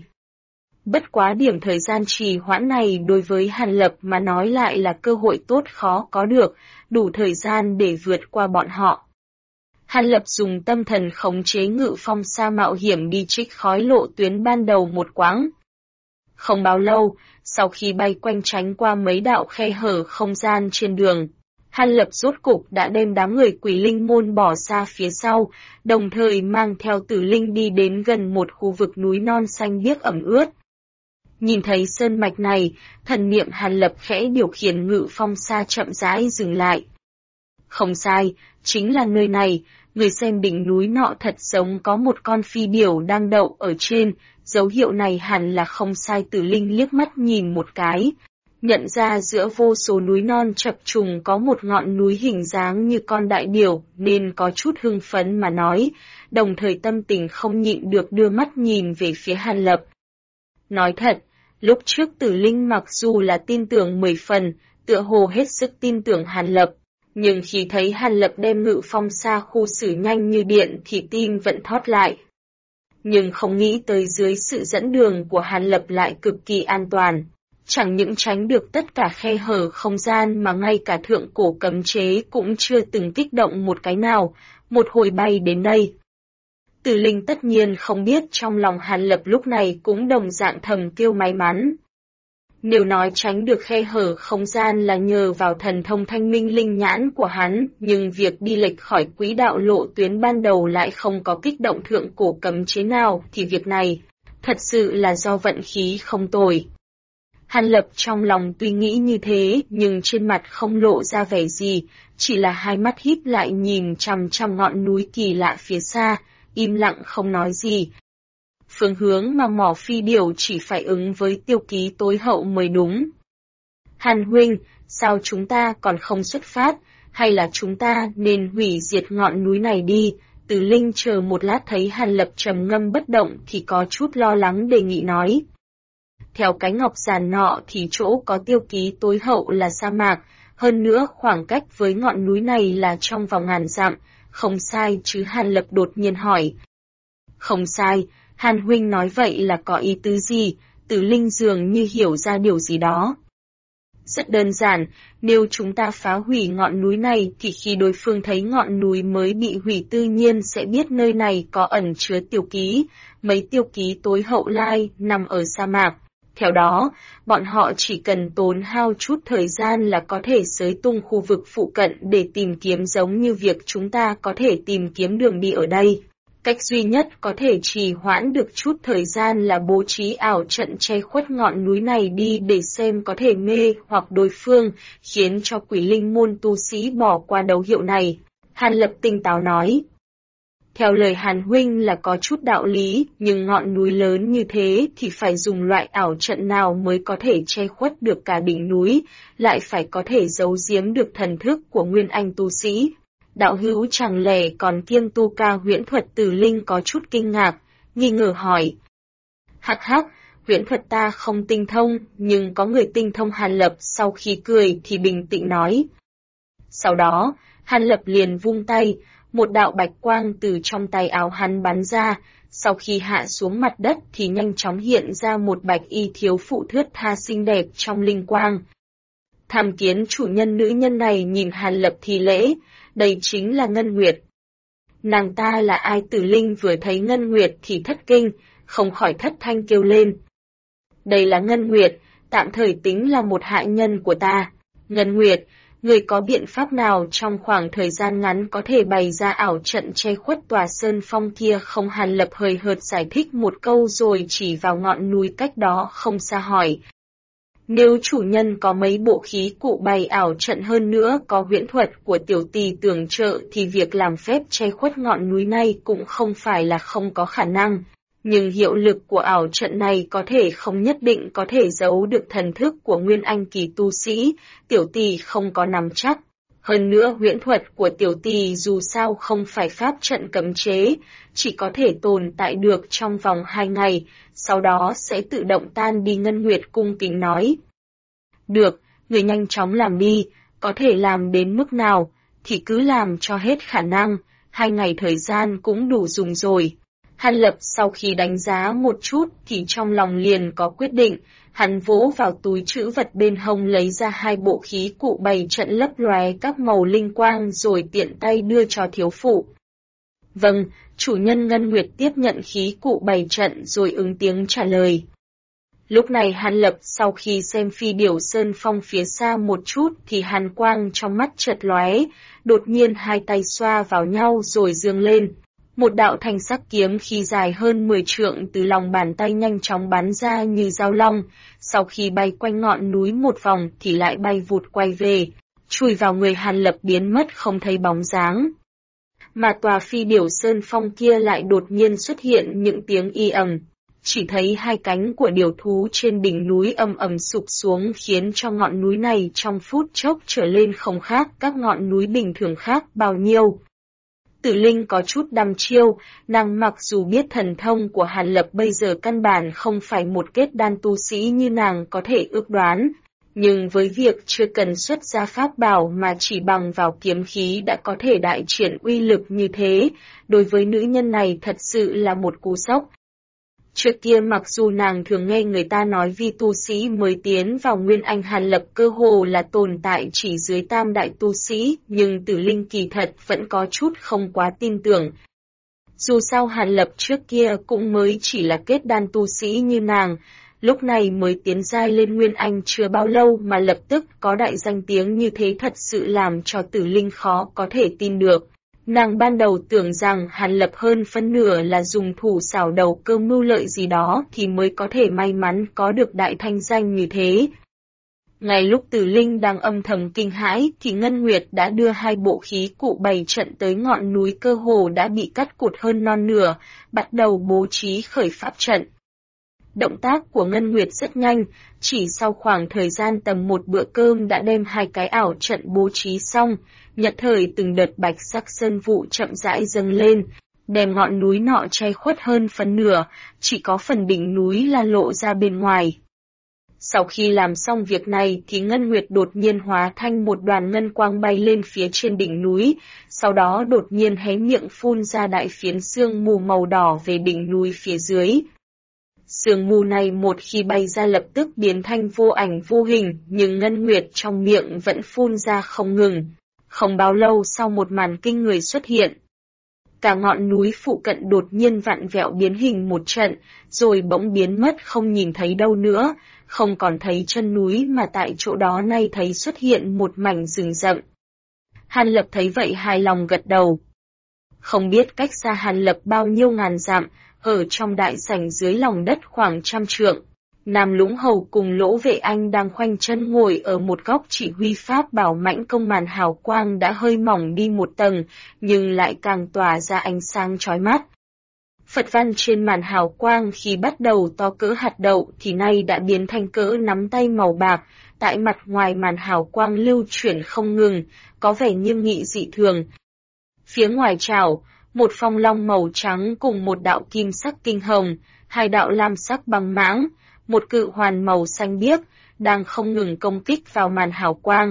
[SPEAKER 1] Bất quá điểm thời gian trì hoãn này đối với Hàn Lập mà nói lại là cơ hội tốt khó có được, đủ thời gian để vượt qua bọn họ. Hàn Lập dùng tâm thần khống chế Ngự Phong Sa mạo hiểm đi trích khói lộ tuyến ban đầu một quãng. Không bao lâu, sau khi bay quanh tránh qua mấy đạo khe hở không gian trên đường, Hàn Lập rốt cục đã đem đám người Quỷ Linh Môn bỏ xa phía sau, đồng thời mang theo Tử Linh đi đến gần một khu vực núi non xanh biếc ẩm ướt. Nhìn thấy sơn mạch này, thần niệm Hàn Lập khẽ điều khiển Ngự Phong Sa chậm rãi dừng lại. Không sai, chính là nơi này, người xem đỉnh núi nọ thật giống có một con phi điểu đang đậu ở trên, dấu hiệu này hẳn là không sai. Tử Linh liếc mắt nhìn một cái, nhận ra giữa vô số núi non chập trùng có một ngọn núi hình dáng như con đại điểu nên có chút hưng phấn mà nói, đồng thời tâm tình không nhịn được đưa mắt nhìn về phía Hàn Lập. Nói thật, lúc trước Tử Linh mặc dù là tin tưởng 10 phần, tựa hồ hết sức tin tưởng Hàn Lập, nhưng khi thấy Hàn Lập đem Ngự Phong Sa khu xử nhanh như điện thì tim vẫn thót lại. Nhưng không nghĩ tới dưới sự dẫn đường của Hàn Lập lại cực kỳ an toàn, chẳng những tránh được tất cả khe hở không gian mà ngay cả thượng cổ cấm chế cũng chưa từng kích động một cái nào, một hồi bay đến đây. Tử Linh tất nhiên không biết trong lòng Hàn Lập lúc này cũng đồng dạng thầm kêu may mắn. Nếu nói tránh được khe hở không gian là nhờ vào thần thông thanh minh linh nhãn của hắn, nhưng việc đi lệch khỏi quỹ đạo lộ tuyến ban đầu lại không có kích động thượng cổ cấm chế nào thì việc này thật sự là do vận khí không tồi. Hàn Lập trong lòng tuy nghĩ như thế nhưng trên mặt không lộ ra vẻ gì, chỉ là hai mắt híp lại nhìn chằm chằm ngọn núi kỳ lạ phía xa, im lặng không nói gì. Phương hướng mà mỏ phi điểu chỉ phải ứng với tiêu ký tối hậu mới đúng. Hàn huynh, sao chúng ta còn không xuất phát, hay là chúng ta nên hủy diệt ngọn núi này đi? Tử Linh chờ một lát thấy Hàn Lập trầm ngâm bất động thì có chút lo lắng đề nghị nói. Theo cái ngọc giản nọ thì chỗ có tiêu ký tối hậu là sa mạc, hơn nữa khoảng cách với ngọn núi này là trong vòng ngàn dặm, không sai chứ? Hàn Lập đột nhiên hỏi. Không sai. Hàn huynh nói vậy là có ý tứ gì? Tử Linh dường như hiểu ra điều gì đó. Rất đơn giản, nếu chúng ta phá hủy ngọn núi này thì khi đối phương thấy ngọn núi mới bị hủy tự nhiên sẽ biết nơi này có ẩn chứa tiêu ký, mấy tiêu ký tối hậu lai nằm ở sa mạc. Theo đó, bọn họ chỉ cần tốn hao chút thời gian là có thể xới tung khu vực phụ cận để tìm kiếm, giống như việc chúng ta có thể tìm kiếm đường đi ở đây. Cách duy nhất có thể trì hoãn được chút thời gian là bố trí ảo trận che khuất ngọn núi này đi để xem có thể mê hoặc đối phương, khiến cho Quỷ Linh Môn tu sĩ bỏ qua dấu hiệu này. Hàn Lập tinh táo nói. Theo lời Hàn huynh là có chút đạo lý, nhưng ngọn núi lớn như thế thì phải dùng loại ảo trận nào mới có thể che khuất được cả đỉnh núi, lại phải có thể giấu giếm được thần thức của Nguyên Anh tu sĩ. Đạo hữu chẳng lẽ còn kiêng tu ca huyễn thuật? Tử Linh có chút kinh ngạc, nghi ngờ hỏi. Hắc hắc, huyễn thuật ta không tinh thông, nhưng có người tinh thông. Hàn Lập sau khi cười thì bình tĩnh nói. Sau đó, Hàn Lập liền vung tay, Một đạo bạch quang từ trong tay áo hắn bắn ra, sau khi hạ xuống mặt đất thì nhanh chóng hiện ra một bạch y thiếu phụ thướt tha xinh đẹp trong linh quang. Tham kiến chủ nhân, nữ nhân này nhìn Hàn Lập thi lễ, đây chính là Ngân Nguyệt. Nàng ta là ai? Tử Linh vừa thấy Ngân Nguyệt thì thất kinh, không khỏi thất thanh kêu lên. Đây là Ngân Nguyệt, tạm thời tính là một hạ nhân của ta. Ngân Nguyệt, người có biện pháp nào trong khoảng thời gian ngắn có thể bày ra ảo trận che khuất tòa sơn phong kia không? Hàn Lập hời hợt giải thích một câu rồi chỉ vào ngọn núi cách đó không xa hỏi. Nếu chủ nhân có mấy bộ khí cụ bày ảo trận, hơn nữa có huyễn thuật của tiểu tỳ tưởng trợ thì việc làm phép che khuất ngọn núi này cũng không phải là không có khả năng. Nhưng hiệu lực của ảo trận này có thể không nhất định có thể giấu được thần thức của nguyên anh kỳ tu sĩ, tiểu tỳ không có nắm chắc. Hơn nữa huyễn thuật của tiểu tỳ dù sao không phải pháp trận cấm chế, chỉ có thể tồn tại được trong vòng 2 ngày, sau đó sẽ tự động tan đi. Ngân Nguyệt cung kính nói. Được, người nhanh chóng làm đi, có thể làm đến mức nào, thì cứ làm cho hết khả năng, 2 ngày thời gian cũng đủ dùng rồi. Hàn Lập sau khi đánh giá một chút thì trong lòng liền có quyết định, hắn vỗ vào túi trữ vật bên hông lấy ra 2 bộ khí cụ bày trận lấp lóe các màu linh quang rồi tiện tay đưa cho thiếu phụ. Vâng, chủ nhân. Ngân Nguyệt tiếp nhận khí cụ bày trận rồi ứng tiếng trả lời. Lúc này Hàn Lập sau khi xem Phi Điểu Sơn Phong phía xa một chút thì hàn quang trong mắt chợt lóe, đột nhiên 2 tay xoa vào nhau rồi giương lên. Một đạo thanh sắc kiếm khí dài hơn 10 trượng từ lòng bàn tay nhanh chóng bắn ra như dao long, sau khi bay quanh ngọn núi một vòng thì lại bay vụt quay về, chui vào người Hàn Lập biến mất không thấy bóng dáng. Mà tòa Phi Điểu Sơn Phong kia lại đột nhiên xuất hiện những tiếng y ầm, chỉ thấy 2 cánh của điểu thú trên đỉnh núi ầm ầm sụp xuống khiến cho ngọn núi này trong phút chốc trở lên không khác các ngọn núi bình thường khác bao nhiêu. Tử Linh có chút đăm chiêu, nàng mặc dù biết thần thông của Hàn Lập bây giờ căn bản không phải một kết đan tu sĩ như nàng có thể ước đoán, nhưng với việc chưa cần xuất ra pháp bảo mà chỉ bằng vào kiếm khí đã có thể đại triển uy lực như thế, đối với nữ nhân này thật sự là một cú sốc. Trước kia mặc dù nàng thường nghe người ta nói vi tu sĩ mới tiến vào Nguyên Anh Hàn Lập cơ hồ là tồn tại chỉ dưới tam đại tu sĩ, nhưng Tử Linh kỳ thật vẫn có chút không quá tin tưởng. Dù sao Hàn Lập trước kia cũng mới chỉ là kết đan tu sĩ như nàng, lúc này mới tiến giai lên Nguyên Anh chưa bao lâu mà lập tức có đại danh tiếng như thế thật sự làm cho Tử Linh khó có thể tin được. Nàng ban đầu tưởng rằng Hàn Lập hơn phân nửa là dùng thủ xảo đầu cơ mưu lợi gì đó thì mới có thể may mắn có được đại thanh danh như thế. Ngay lúc Tử Linh đang âm thầm kinh hãi thì Ngân Nguyệt đã đưa 2 bộ khí cụ bày trận tới ngọn núi cơ hồ đã bị cắt cụt hơn non nửa, bắt đầu bố trí khởi pháp trận. Động tác của Ngân Nguyệt rất nhanh, chỉ sau khoảng thời gian tầm một bữa cơm đã đem 2 cái ảo trận bố trí xong, nhất thời từng đợt bạch sắc sơn vụ chậm rãi dâng lên, đem ngọn núi nọ che khuất hơn phần nửa, chỉ có phần đỉnh núi là lộ ra bên ngoài. Sau khi làm xong việc này thì Ngân Nguyệt đột nhiên hóa thành một đoàn ngân quang bay lên phía trên đỉnh núi, sau đó đột nhiên hé miệng phun ra đại phiến sương mù màu đỏ về đỉnh núi phía dưới. Sương mù này một khi bay ra lập tức biến thành vô ảnh vô hình, nhưng Ngân Nguyệt trong miệng vẫn phun ra không ngừng. Không bao lâu sau một màn kinh người xuất hiện. Cả ngọn núi phụ cận đột nhiên vặn vẹo biến hình một trận, rồi bỗng biến mất không nhìn thấy đâu nữa, không còn thấy chân núi mà tại chỗ đó nay thấy xuất hiện một mảnh rừng rậm. Hàn Lập thấy vậy hài lòng gật đầu. Không biết cách xa Hàn Lập bao nhiêu ngàn dặm, ở trong đại sảnh dưới lòng đất khoảng 100 trượng. Nam Lũng Hầu cùng Lỗ Vệ Anh đang khoanh chân ngồi ở một góc chỉ huy pháp bảo mãnh công, màn hào quang đã hơi mỏng đi một tầng, nhưng lại càng tỏa ra ánh sáng chói mắt. Phật văn trên màn hào quang khi bắt đầu to cỡ hạt đậu thì nay đã biến thành cỡ nắm tay màu bạc, tại mặt ngoài màn hào quang lưu chuyển không ngừng, có vẻ nghiêm nghị dị thường. Phía ngoài chảo, một phong long màu trắng cùng một đạo kim sắc kinh hồng, 2 đạo lam sắc băng mãng, một cự hoàn màu xanh biếc, đang không ngừng công kích vào màn hào quang.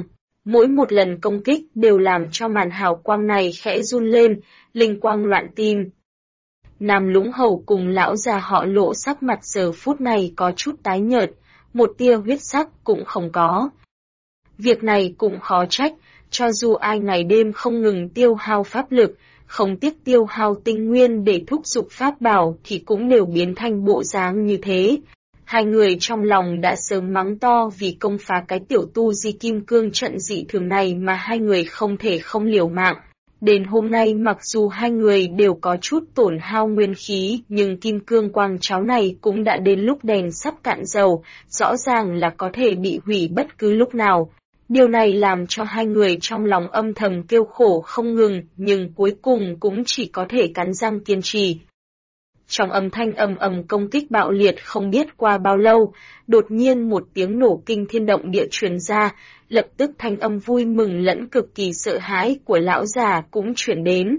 [SPEAKER 1] Mỗi một lần công kích đều làm cho màn hào quang này khẽ run lên, linh quang loạn tim. Nam Lũng Hầu cùng lão già họ Lộ sắc mặt giờ phút này có chút tái nhợt, một tia huyết sắc cũng không có. Việc này cũng khó trách, cho dù ai ngày đêm không ngừng tiêu hao pháp lực, không tiếc tiêu hao tinh nguyên để thúc giục pháp bảo thì cũng đều biến thành bộ dáng như thế. Hai người trong lòng đã sớm mắng to vì công phá cái tiểu tu di kim cương trận dị thường này mà hai người không thể không liều mạng. Đến hôm nay mặc dù hai người đều có chút tổn hao nguyên khí, nhưng kim cương quang cháo này cũng đã đến lúc đèn sắp cạn dầu, rõ ràng là có thể bị hủy bất cứ lúc nào. Điều này làm cho hai người trong lòng âm thầm kêu khổ không ngừng, nhưng cuối cùng cũng chỉ có thể cắn răng kiên trì. Trong âm thanh ầm ầm công kích bạo liệt không biết qua bao lâu, đột nhiên một tiếng nổ kinh thiên động địa truyền ra, lập tức thanh âm vui mừng lẫn cực kỳ sợ hãi của lão già cũng chuyển đến.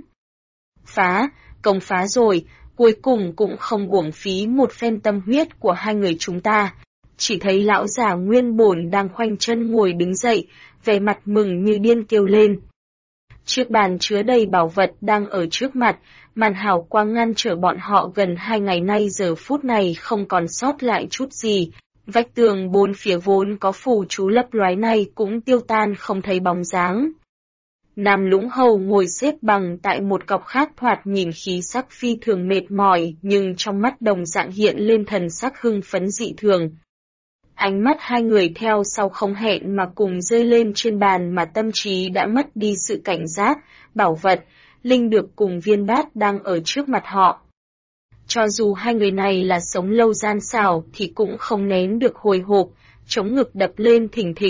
[SPEAKER 1] Công phá rồi, cuối cùng cũng không uổng phí một phen tâm huyết của hai người chúng ta. Chỉ thấy lão già nguyên bổn đang khoanh chân ngồi đứng dậy, vẻ mặt mừng như điên kêu lên. Chiếc bàn chứa đầy bảo vật đang ở trước mặt, màn hào quang ngăn trở bọn họ gần 2 ngày nay giờ phút này không còn sót lại chút gì. Vách tường bốn phía vốn có phù chú lấp loái này cũng tiêu tan không thấy bóng dáng. Nam Lũng Hầu ngồi xếp bằng tại một cọc khác thoạt nhìn khí sắc phi thường mệt mỏi nhưng trong mắt đồng dạng hiện lên thần sắc hưng phấn dị thường. Ánh mắt hai người theo sau không hẹn mà cùng rơi lên trên bàn mà tâm trí đã mất đi sự cảnh giác, bảo vật, linh được cùng viên bát đang ở trước mặt họ. Cho dù hai người này là sống lâu gian xảo thì cũng không nén được hồi hộp, chống ngực đập lên thình thịch.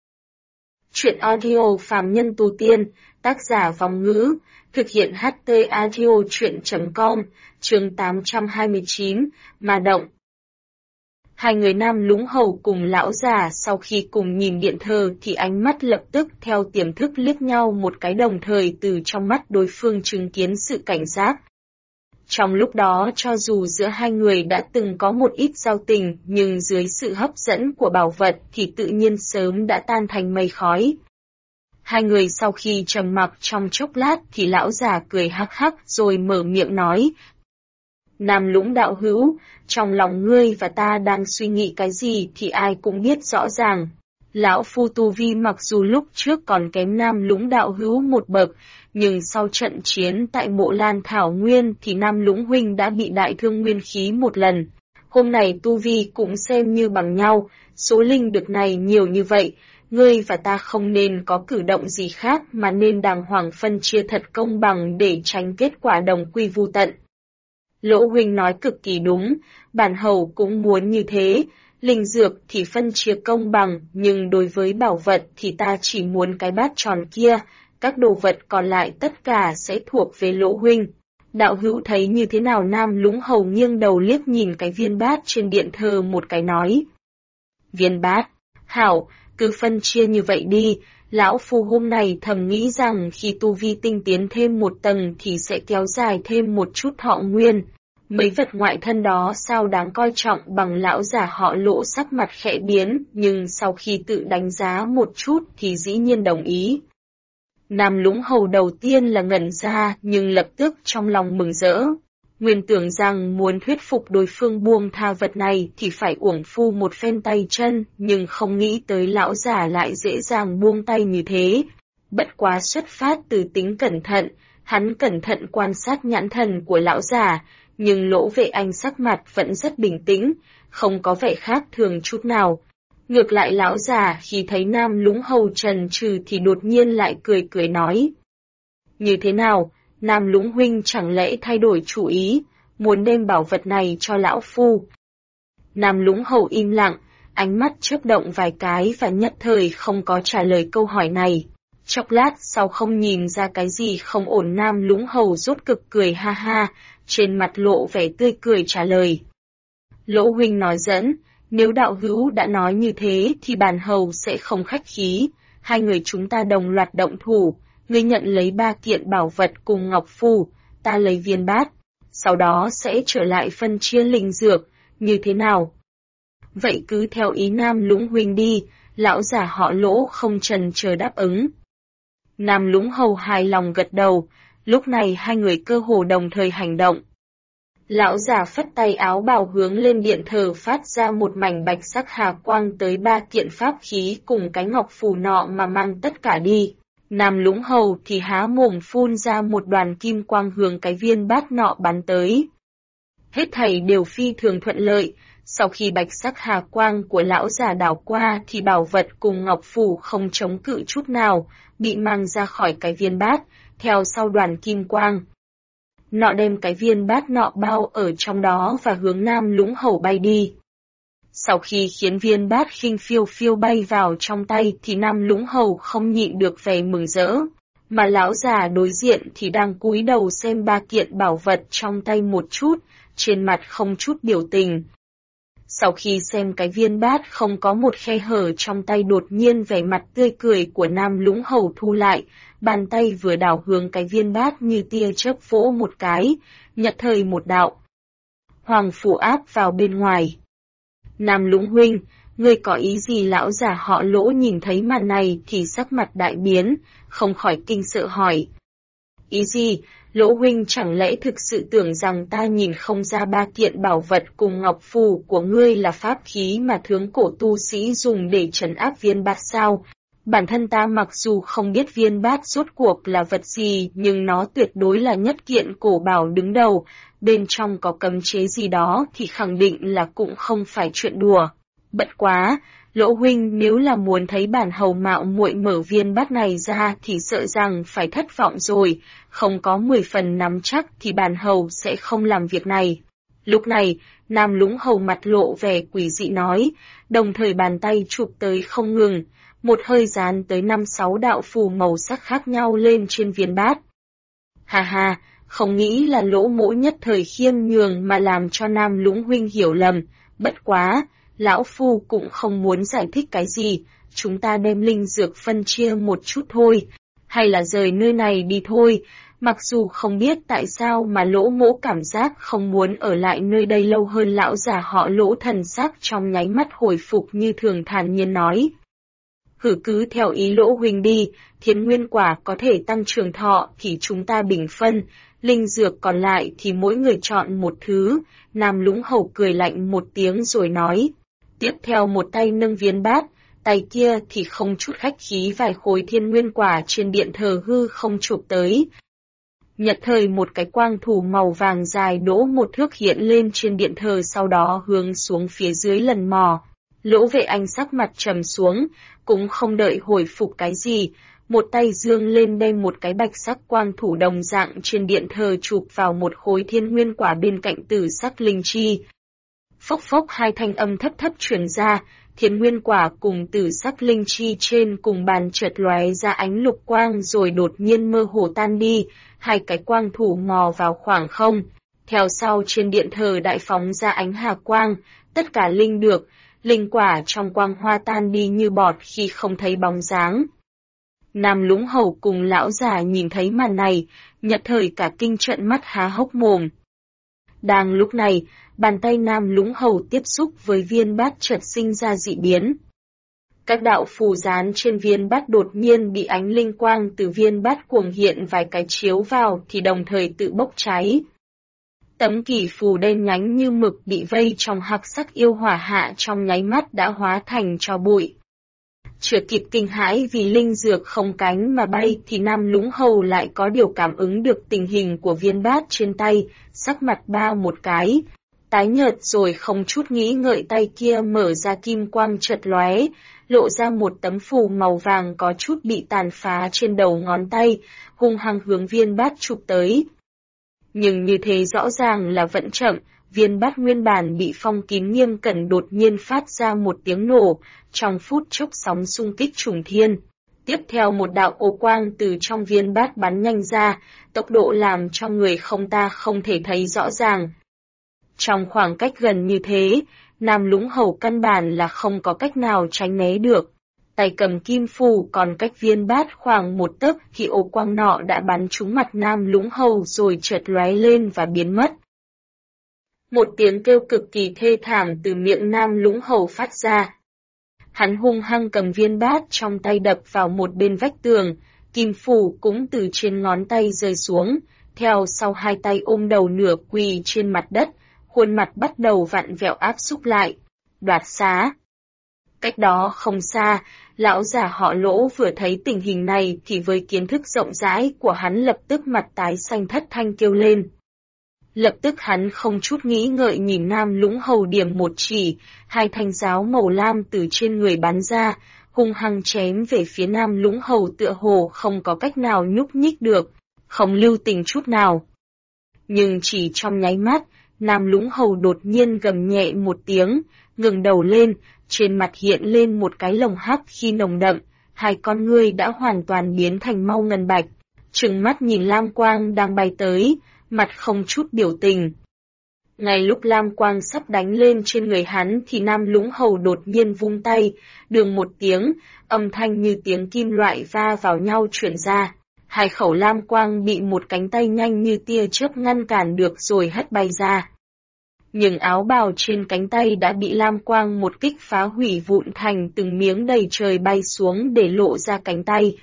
[SPEAKER 1] Chuyện audio phàm nhân tu tiên, tác giả Vong Ngữ, thực hiện HT audio chuyện.com, chương 829, Ma Động. Hai người Nam Lũng Hầu cùng lão già sau khi cùng nhìn điện thờ thì ánh mắt lập tức theo tiềm thức liếc nhau một cái đồng thời từ trong mắt đối phương chứng kiến sự cảnh giác. Trong lúc đó cho dù giữa hai người đã từng có một ít giao tình nhưng dưới sự hấp dẫn của bảo vật thì tự nhiên sớm đã tan thành mây khói. Hai người sau khi trầm mặc trong chốc lát thì lão già cười hắc hắc rồi mở miệng nói. Nam Lũng đạo hữu, trong lòng ngươi và ta đang suy nghĩ cái gì thì ai cũng biết rõ ràng. Lão phu tu vi mặc dù lúc trước còn kém Nam Lũng đạo hữu một bậc, nhưng sau trận chiến tại Mộ Lan Thảo Nguyên thì Nam Lũng huynh đã bị đại thương nguyên khí một lần. Hôm nay tu vi cũng xem như bằng nhau, số linh được này nhiều như vậy, ngươi và ta không nên có cử động gì khác mà nên đàng hoàng phân chia thật công bằng để tránh kết quả đồng quy vu tận. Lỗ huynh nói cực kỳ đúng, bản hầu cũng muốn như thế, linh dược thì phân chia công bằng, nhưng đối với bảo vật thì ta chỉ muốn cái bát tròn kia, các đồ vật còn lại tất cả sẽ thuộc về Lỗ huynh. Đạo hữu thấy như thế nào? Nam Lũng Hầu nghiêng đầu liếc nhìn cái viên bát trên điện thờ một cái nói. Viên bát, hảo, cứ phân chia như vậy đi. Lão phu hôm nay thầm nghĩ rằng khi tu vi tinh tiến thêm một tầng thì sẽ kéo dài thêm một chút thọ nguyên. Mấy vật ngoại thân đó sao đáng coi trọng bằng lão già họ Lỗ sắc mặt khẽ biến, nhưng sau khi tự đánh giá một chút thì dĩ nhiên đồng ý. Nam Lũng Hầu đầu tiên là ngẩn ra nhưng lập tức trong lòng mừng rỡ. Nguyên tưởng rằng muốn thuyết phục đối phương buông tha vật này thì phải uổng phu một phen tay chân, nhưng không nghĩ tới lão già lại dễ dàng buông tay như thế. Bất quá xuất phát từ tính cẩn thận, hắn cẩn thận quan sát nhãn thần của lão già, nhưng Lỗ Vệ Anh sắc mặt vẫn rất bình tĩnh, không có vẻ khác thường chút nào. Ngược lại lão già khi thấy Nam Lũng Hầu trần trừ thì đột nhiên lại cười cười nói. Như thế nào? Nam Lũng huynh chẳng lẽ thay đổi chủ ý, muốn đem bảo vật này cho lão phu? Nam Lũng Hầu im lặng, ánh mắt chớp động vài cái và nhất thời không có trả lời câu hỏi này. Chốc lát sau không nhìn ra cái gì không ổn, Nam Lũng Hầu rốt cực cười ha ha, trên mặt lộ vẻ tươi cười trả lời. Lỗ huynh nói dẫn, nếu đạo hữu đã nói như thế thì bản hầu sẽ không khách khí, hai người chúng ta đồng loạt động thủ. Ngươi nhận lấy 3 kiện bảo vật cùng ngọc phù, ta lấy viên bát, sau đó sẽ trở lại phân chia linh dược, như thế nào? Vậy cứ theo ý Nam Lũng huynh đi, Lão già họ Lỗ không chần chờ đáp ứng. Nam Lũng Hầu hài lòng gật đầu, lúc này hai người cơ hồ đồng thời hành động. Lão già phất tay áo bào hướng lên điện thờ phát ra một mảnh bạch sắc hà quang tới 3 kiện pháp khí cùng cái ngọc phù nọ mà mang tất cả đi. Nam Lũng Hầu thì há mồm phun ra một đoàn kim quang hướng cái viên bát nọ bắn tới. Hết thảy đều phi thường thuận lợi, sau khi bạch sắc hà quang của lão già đảo qua thì bảo vật cùng ngọc phù không chống cự chút nào, bị mang ra khỏi cái viên bát, theo sau đoàn kim quang. Nọ đem cái viên bát nọ bao ở trong đó và hướng Nam Lũng Hầu bay đi. Sau khi khiến viên bát khinh phiêu phiêu bay vào trong tay thì Nam Lũng Hầu không nhịn được vẻ mừng rỡ, mà lão già đối diện thì đang cúi đầu xem 3 kiện bảo vật trong tay một chút, trên mặt không chút biểu tình. Sau khi xem cái viên bát không có một khe hở trong tay, đột nhiên vẻ mặt tươi cười của Nam Lũng Hầu thu lại, bàn tay vừa đảo hướng cái viên bát như tia chớp vỗ một cái, nhật thời một đạo hoàng phủ áp vào bên ngoài. Nam Lũng huynh, ngươi có ý gì? Lão già họ Lỗ nhìn thấy màn này thì sắc mặt đại biến, không khỏi kinh sợ hỏi. Ý gì? Lỗ huynh chẳng lẽ thực sự tưởng rằng ta nhìn không ra 3 kiện bảo vật cùng ngọc phù của ngươi là pháp khí mà thướng cổ tu sĩ dùng để trấn áp viên bát sao? Bản thân ta mặc dù không biết viên bát rốt cuộc là vật gì, nhưng nó tuyệt đối là nhất kiện cổ bảo đứng đầu, bên trong có cấm chế gì đó thì khẳng định là cũng không phải chuyện đùa. Bất quá, Lỗ huynh nếu là muốn thấy bản hầu mạo muội mở viên bát này ra thì sợ rằng phải thất vọng rồi, không có 10 phần nắm chắc thì bản hầu sẽ không làm việc này. Lúc này, Nam Lũng Hầu mặt lộ vẻ quỷ dị nói, đồng thời bàn tay chụp tới không ngừng, một hơi dán tới 5-6 đạo phù màu sắc khác nhau lên trên viên bát. Ha ha, không nghĩ là Lỗ mỗ nhất thời khiêm nhường mà làm cho Nam Lũng huynh hiểu lầm, bất quá, lão phu cũng không muốn giải thích cái gì, chúng ta đem linh dược phân chia một chút thôi, hay là rời nơi này đi thôi, mặc dù không biết tại sao mà Lỗ mỗ cảm giác không muốn ở lại nơi đây lâu hơn. Lão già họ Lỗ thần sắc trong nháy mắt hồi phục như thường, thản nhiên nói. Cứ theo ý Lỗ huynh đi, thiên nguyên quả có thể tăng trường thọ thì chúng ta bình phân, linh dược còn lại thì mỗi người chọn một thứ. Nam Lũng Hầu cười lạnh một tiếng rồi nói. Tiếp theo một tay nâng viên bát, tay kia thì không chút khách khí vài khối thiên nguyên quả trên điện thờ hư không chụp tới. Nhật thời một cái quang thủ màu vàng dài đỗ 1 thước hiện lên trên điện thờ, sau đó hướng xuống phía dưới lần mò. Lỗ Vệ Anh sắc mặt trầm xuống, cũng không đợi hồi phục cái gì, một tay dương lên đem một cái bạch sắc quang thủ đồng dạng trên điện thờ chụp vào một khối thiên nguyên quả bên cạnh tử sắc linh chi. Phốc phốc, 2 thanh âm thấp thấp truyền ra, thiên nguyên quả cùng tử sắc linh chi trên cùng bàn chợt lóe ra ánh lục quang rồi đột nhiên mơ hồ tan đi, 2 cái quang thủ mò vào khoảng không. Theo sau trên điện thờ đại phóng ra ánh hà quang, tất cả linh quả trong quang hoa tan đi như bọt khi không thấy bóng dáng. Nam Lũng Hầu cùng lão già nhìn thấy màn này, nhất thời cả kinh trợn mắt há hốc mồm. Đang lúc này, bàn tay Nam Lũng Hầu tiếp xúc với viên bát chợt sinh ra dị biến. Các đạo phù dán trên viên bát đột nhiên bị ánh linh quang từ viên bát cuồng hiện vài cái chiếu vào thì đồng thời tự bốc cháy. Tấm kỷ phù đen nhánh như mực bị vây trong hắc sắc yêu hỏa hạ trong nháy mắt đã hóa thành tro bụi. Chưa kịp kinh hãi vì linh dược không cánh mà bay thì Nam Lũng Hầu lại có điều cảm ứng được tình hình của viên bát trên tay, sắc mặt ba một cái, tái nhợt rồi không chút nghĩ ngợi tay kia mở ra kim quang chợt lóe, lộ ra một tấm phù màu vàng có chút bị tàn phá trên đầu ngón tay, hung hăng hướng viên bát chụp tới. Nhưng như thế rõ ràng là vẫn chậm, viên bát nguyên bản bị phong kín nghiêm cẩn đột nhiên phát ra một tiếng nổ, trong phút chốc sóng xung kích trùng thiên. Tiếp theo một đạo ô quang từ trong viên bát bắn nhanh ra, tốc độ làm cho người ta không thể thấy rõ ràng. Trong khoảng cách gần như thế, Nam Lũng Hầu căn bản là không có cách nào tránh né được. Tay cầm kim phù còn cách viên bát khoảng 1 tấc thì ô quang nọ đã bắn trúng mặt Nam Lũng Hầu rồi chợt lóe lên và biến mất. Một tiếng kêu cực kỳ thê thảm từ miệng Nam Lũng Hầu phát ra. Hắn hung hăng cầm viên bát trong tay đập vào một bên vách tường, kim phủ cũng từ trên ngón tay rơi xuống, theo sau hai tay ôm đầu nửa quỳ trên mặt đất, khuôn mặt bắt đầu vặn vẹo áp xúc lại. Đoạt xá. Cách đó không xa, lão già họ Lỗ vừa thấy tình hình này thì với kiến thức rộng rãi của hắn lập tức mặt tái xanh thất thanh kêu lên. Lập tức hắn không chút nghĩ ngợi nhìn Nam Lũng Hầu điểm một chỉ, hai thanh giáo màu lam từ trên người bắn ra, hung hăng chém về phía Nam Lũng Hầu tựa hồ không có cách nào nhúc nhích được, không lưu tình chút nào. Nhưng chỉ trong nháy mắt, Nam Lũng Hầu đột nhiên gầm nhẹ một tiếng, ngừng đầu lên, trên mặt hiện lên một cái lồng hắc khi nồng đậm, hai con ngươi đã hoàn toàn biến thành mau ngân bạch, trừng mắt nhìn lam quang đang bay tới, mặt không chút biểu tình. Ngay lúc lam quang sắp đánh lên trên người hắn thì Nam Lũng Hầu đột nhiên vung tay, đường một tiếng, âm thanh như tiếng kim loại va vào nhau chuyển ra. Hai khẩu lam quang bị một cánh tay nhanh như tia chớp ngăn cản được rồi hất bay ra. Nhưng áo bào trên cánh tay đã bị lam quang một kích phá hủy vụn thành từng miếng đầy trời bay xuống để lộ ra cánh tay.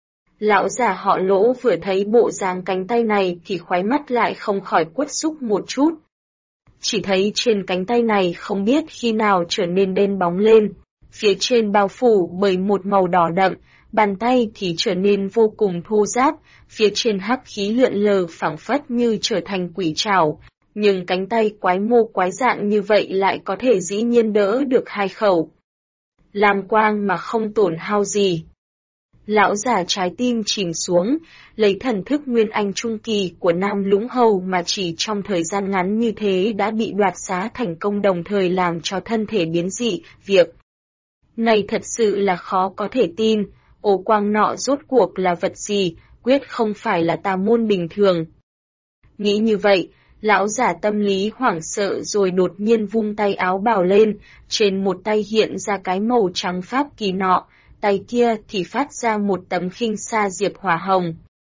[SPEAKER 1] Lão già họ Lỗ vừa thấy bộ dáng cánh tay này thì khóe mắt lại không khỏi quất xúc một chút. Chỉ thấy trên cánh tay này không biết khi nào trở nên đen bóng lên, phía trên bao phủ bởi một màu đỏ đậm, bàn tay thì trở nên vô cùng thô ráp, phía trên hắc khí lượn lờ phảng phất như trở thành quỷ trảo, nhưng cánh tay quái mô quái dạng như vậy lại có thể dĩ nhiên đỡ được hai khẩu. Làm quang mà không tổn hao gì. Lão già trái tim chìm xuống, lấy thần thức nguyên anh trung kỳ của Nam Lũng Hầu mà chỉ trong thời gian ngắn như thế đã bị đoạt xá thành công đồng thời làm cho thân thể biến dị, việc này thật sự là khó có thể tin, ô quang nọ rốt cuộc là vật gì, quyết không phải là tà môn bình thường. Nghĩ như vậy, lão giả tâm lý hoảng sợ rồi đột nhiên vung tay áo bào lên, trên một tay hiện ra cái màu trắng pháp kỳ nọ, tay kia thì phát ra một tấm khinh sa diệp hỏa hồng.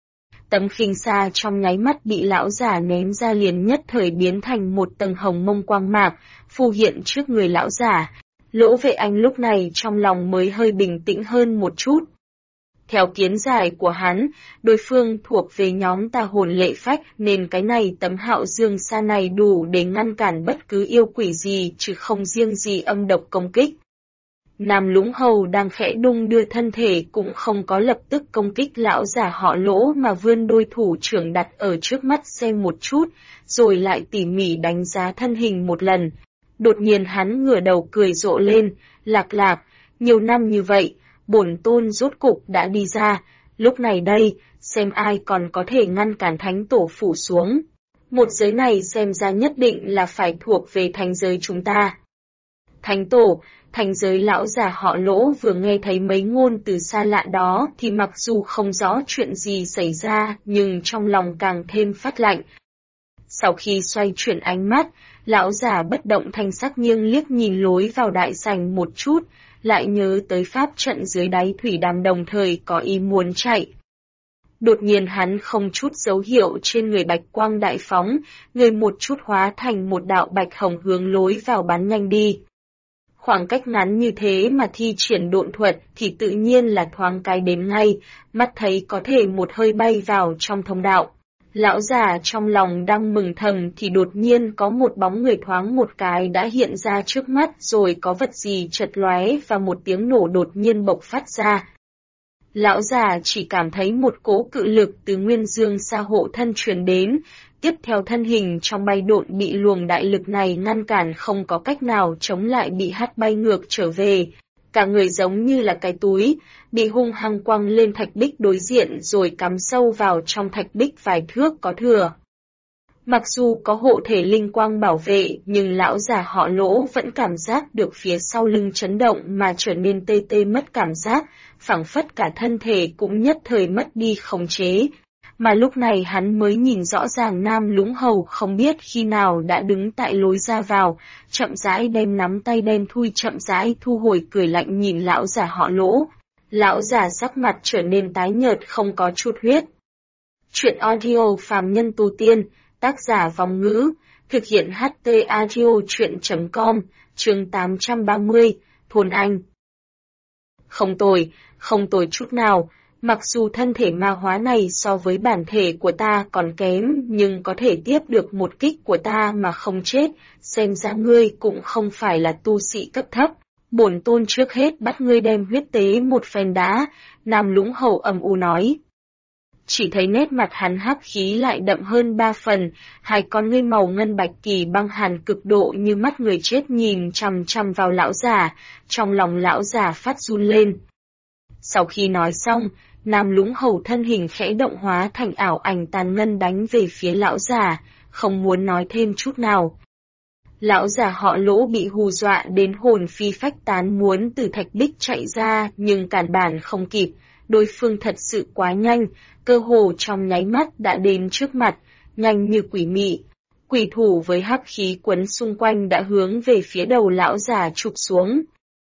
[SPEAKER 1] Tấm khinh sa trong nháy mắt bị lão giả ném ra liền nhất thời biến thành một tầng hồng mông quang mạc, phù hiện trước người lão giả. Lỗ Vệ Anh lúc này trong lòng mới hơi bình tĩnh hơn một chút. Theo kiến giải của hắn, đối phương thuộc về nhóm tà hồn lệ phách nên cái này tấm hạo dương sa này đủ để ngăn cản bất cứ yêu quỷ gì chứ không riêng gì âm độc công kích. Nam Lũng Hầu đang khẽ đung đưa thân thể cũng không có lập tức công kích lão giả họ Lỗ mà vươn đôi thủ trưởng đặt ở trước mắt xem một chút, rồi lại tỉ mỉ đánh giá thân hình một lần. Đột nhiên hắn ngửa đầu cười rộ lên, lạc lạc, nhiều năm như vậy, bổn tôn rốt cục đã đi ra, lúc này đây, xem ai còn có thể ngăn cản thánh tổ phủ xuống. Một giới này xem ra nhất định là phải thuộc về thánh giới chúng ta. Thánh tổ, thành giới lão già họ Lỗ vừa nghe thấy mấy ngôn từ xa lạ đó thì mặc dù không rõ chuyện gì xảy ra nhưng trong lòng càng thêm phát lạnh. Sau khi xoay chuyển ánh mắt, lão già bất động thanh sắc nghiêng liếc nhìn lối vào đại sảnh một chút, lại nhớ tới pháp trận dưới đáy thủy đàm đồng thời có ý muốn chạy. Đột nhiên hắn không chút dấu hiệu trên người bạch quang đại phóng, người một chút hóa thành một đạo bạch hồng hướng lối vào bắn nhanh đi. Khoảng cách ngắn như thế mà thi triển độn thuật thì tự nhiên là thoáng cái đến ngay, mắt thấy có thể một hơi bay vào trong thông đạo. Lão già trong lòng đang mừng thầm thì đột nhiên có một bóng người thoáng một cái đã hiện ra trước mắt rồi có vật gì chật lóe và một tiếng nổ đột nhiên bộc phát ra. Lão già chỉ cảm thấy một cỗ cự lực từ nguyên dương xa hộ thân truyền đến, tiếp theo thân hình trong bay độn bị luồng đại lực này ngăn cản không có cách nào chống lại bị hất bay ngược trở về. Cả người giống như là cái túi, bị hung hăng quăng lên thạch bích đối diện rồi cắm sâu vào trong thạch bích vài thước có thừa. Mặc dù có hộ thể linh quang bảo vệ nhưng lão già họ Lỗ vẫn cảm giác được phía sau lưng chấn động mà trở nên tê tê mất cảm giác, phảng phất cả thân thể cũng nhất thời mất đi khống chế. Mà lúc này hắn mới nhìn rõ ràng Nam Lũng Hầu không biết khi nào đã đứng tại lối ra vào, chậm rãi đem nắm tay đen thui chậm rãi thu hồi cười lạnh nhìn lão già họ Lỗ. Lão già sắc mặt trở nên tái nhợt không có chút huyết. Chuyện audio phàm nhân tu tiên, tác giả Vong Ngữ, thực hiện HT audio chuyện.com, chương 830, Thôn Anh. Không tồi chút nào. Mặc dù thân thể ma hóa này so với bản thể của ta còn kém, nhưng có thể tiếp được một kích của ta mà không chết, xem ra ngươi cũng không phải là tu sĩ cấp thấp. Bổn tôn trước hết bắt ngươi đem huyết tế một phen đã, Nam Lũng Hầu âm u nói. Chỉ thấy nét mặt hắn hắc khí lại đậm hơn 3 phần, hai con ngươi màu ngân bạch kỳ băng hàn cực độ như mắt người chết nhìn chằm chằm vào lão già, trong lòng lão già phát run lên. Sau khi nói xong, Nam Lũng Hầu thân hình khẽ động hóa thành ảo ảnh tàn ngân đánh về phía lão già, không muốn nói thêm chút nào. Lão già họ Lỗ bị hù dọa đến hồn phi phách tán muốn từ thạch bích chạy ra nhưng cản bản không kịp, đối phương thật sự quá nhanh, cơ hồ trong nháy mắt đã đến trước mặt, nhanh như quỷ mị. Quỷ thủ với hắc khí quấn xung quanh đã hướng về phía đầu lão già chụp xuống.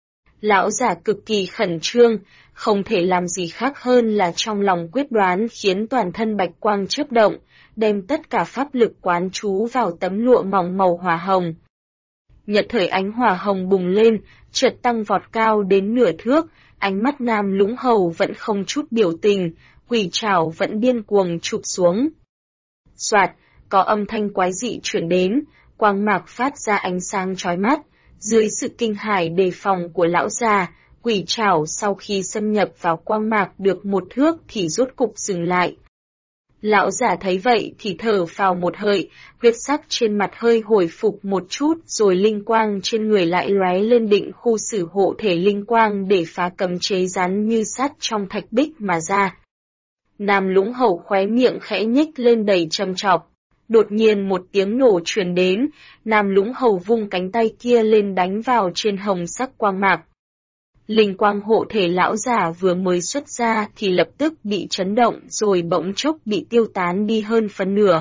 [SPEAKER 1] Lão già cực kỳ khẩn trương, không thể làm gì khác hơn là trong lòng quyết đoán khiến toàn thân bạch quang chớp động, đem tất cả pháp lực quán trú vào tấm lụa mỏng màu hỏa hồng. Nhật thời ánh hỏa hồng bùng lên, chợt tăng vọt cao đến nửa thước, ánh mắt Nam Lũng Hầu vẫn không chút biểu tình, quỷ trảo vẫn điên cuồng chụp xuống. Soạt, có âm thanh quái dị chuyển đến, quang mạc phát ra ánh sáng chói mắt, dưới sự kinh hãi đề phòng của lão già, quỷ trảo sau khi xâm nhập vào quang mạc được một thước thì rốt cục dừng lại. Lão già thấy vậy thì thở phào một hơi, huyết sắc trên mặt hơi hồi phục một chút rồi linh quang trên người lại lóe lên định khu xử hộ thể linh quang để phá cấm chế rắn như sắt trong thạch bích mà ra. Nam Lũng Hầu khóe miệng khẽ nhếch lên đầy châm chọc. Đột nhiên một tiếng nổ truyền đến, Nam Lũng Hầu vung cánh tay kia lên đánh vào trên hồng sắc quang mạc. Linh quang hộ thể lão già vừa mới xuất ra thì lập tức bị chấn động rồi bỗng chốc bị tiêu tán đi hơn phân nửa.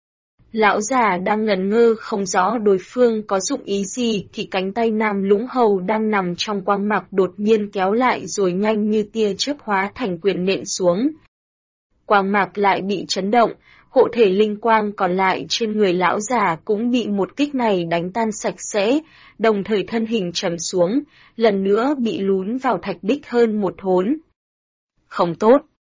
[SPEAKER 1] Lão già đang ngẩn ngơ không rõ đối phương có dụng ý gì thì cánh tay Nam Lũng Hầu đang nằm trong quang mạc đột nhiên kéo lại rồi nhanh như tia chớp hóa thành quyền nện xuống. Quang mạc lại bị chấn động, hộ thể linh quang còn lại trên người lão già cũng bị một kích này đánh tan sạch sẽ, đồng thời thân hình trầm xuống, lần nữa bị lún vào thạch bích hơn một thốn. Không tốt.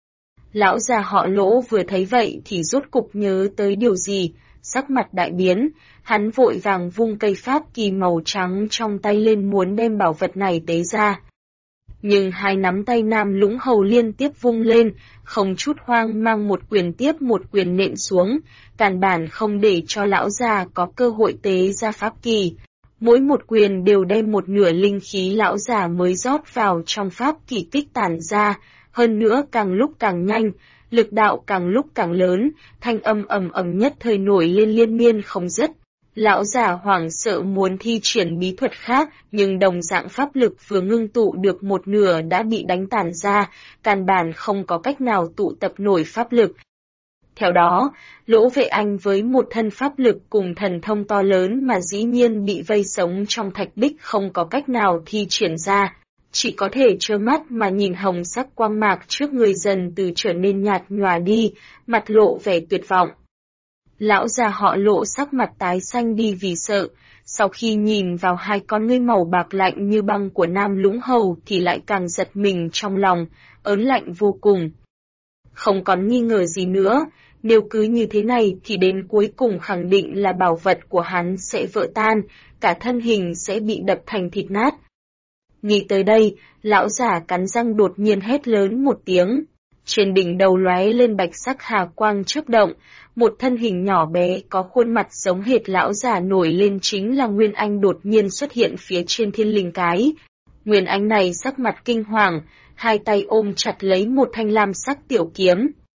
[SPEAKER 1] Lão già họ Lỗ vừa thấy vậy thì rốt cục nhớ tới điều gì, sắc mặt đại biến, hắn vội vàng vung cây pháp kỳ màu trắng trong tay lên muốn đem bảo vật này tế ra. Nhưng hai nắm tay Nam Lũng Hầu liên tiếp vung lên, không chút hoang mang một quyền tiếp một quyền nện xuống, căn bản không để cho lão già có cơ hội tế ra pháp kỳ. Mỗi một quyền đều đem một nửa linh khí lão già mới rót vào trong pháp kỳ kích tản ra, hơn nữa càng lúc càng nhanh, lực đạo càng lúc càng lớn, thanh âm ầm ầm nhất thời nổi lên liên miên không dứt. Lão già hoảng sợ muốn thi triển bí thuật khác, nhưng đồng dạng pháp lực vừa ngưng tụ được một nửa đã bị đánh tản ra, căn bản không có cách nào tụ tập nổi pháp lực. Theo đó, Lỗ Vệ Anh với một thân pháp lực cùng thần thông to lớn mà dĩ nhiên bị vây sống trong thạch bích không có cách nào thi triển ra, chỉ có thể trơ mắt mà nhìn hồng sắc quang mạc trước người dần từ trở nên nhạt nhòa đi, mặt lộ vẻ tuyệt vọng. Lão già họ Lỗ sắc mặt tái xanh đi vì sợ, sau khi nhìn vào hai con ngươi màu bạc lạnh như băng của Nam Lũng Hầu thì lại càng giật mình trong lòng, ớn lạnh vô cùng. Không còn nghi ngờ gì nữa, nếu cứ như thế này thì đến cuối cùng khẳng định là bảo vật của hắn sẽ vỡ tan, cả thân hình sẽ bị đập thành thịt nát. Nghĩ tới đây, lão già cắn răng đột nhiên hét lớn một tiếng. Trên đỉnh đầu lóe lên bạch sắc hà quang chớp động, một thân hình nhỏ bé có khuôn mặt giống hệt lão già nổi lên chính là Nguyên Anh đột nhiên xuất hiện phía trên thiên linh cái. Nguyên Anh này sắc mặt kinh hoàng, hai tay ôm chặt lấy một thanh lam sắc tiểu kiếm.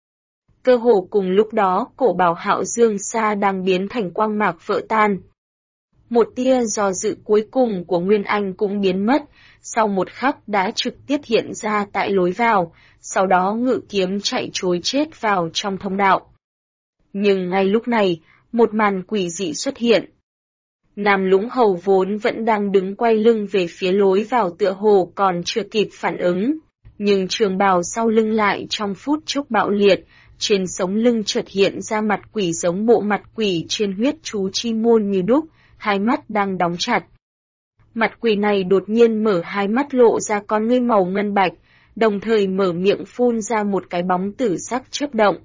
[SPEAKER 1] Cơ hồ cùng lúc đó cổ bảo Hạo Dương Sa đang biến thành quang mạc vỡ tan. Một tia do dự cuối cùng của Nguyên Anh cũng biến mất, sau một khắc đã trực tiếp hiện ra tại lối vào, sau đó ngự kiếm chạy trối chết vào trong thông đạo. Nhưng ngay lúc này, một màn quỷ dị xuất hiện. Nam Lũng Hầu vốn vẫn đang đứng quay lưng về phía lối vào tựa hồ còn chưa kịp phản ứng, nhưng trường bào sau lưng lại trong phút chốc bạo liệt, trên sống lưng chợt hiện ra mặt quỷ giống bộ mặt quỷ trên huyết chú chi môn như đúc, hai mắt đang đóng chặt. Mặt quỷ này đột nhiên mở hai mắt lộ ra con ngươi màu ngân bạch, đồng thời mở miệng phun ra một cái bóng tử sắc chớp động.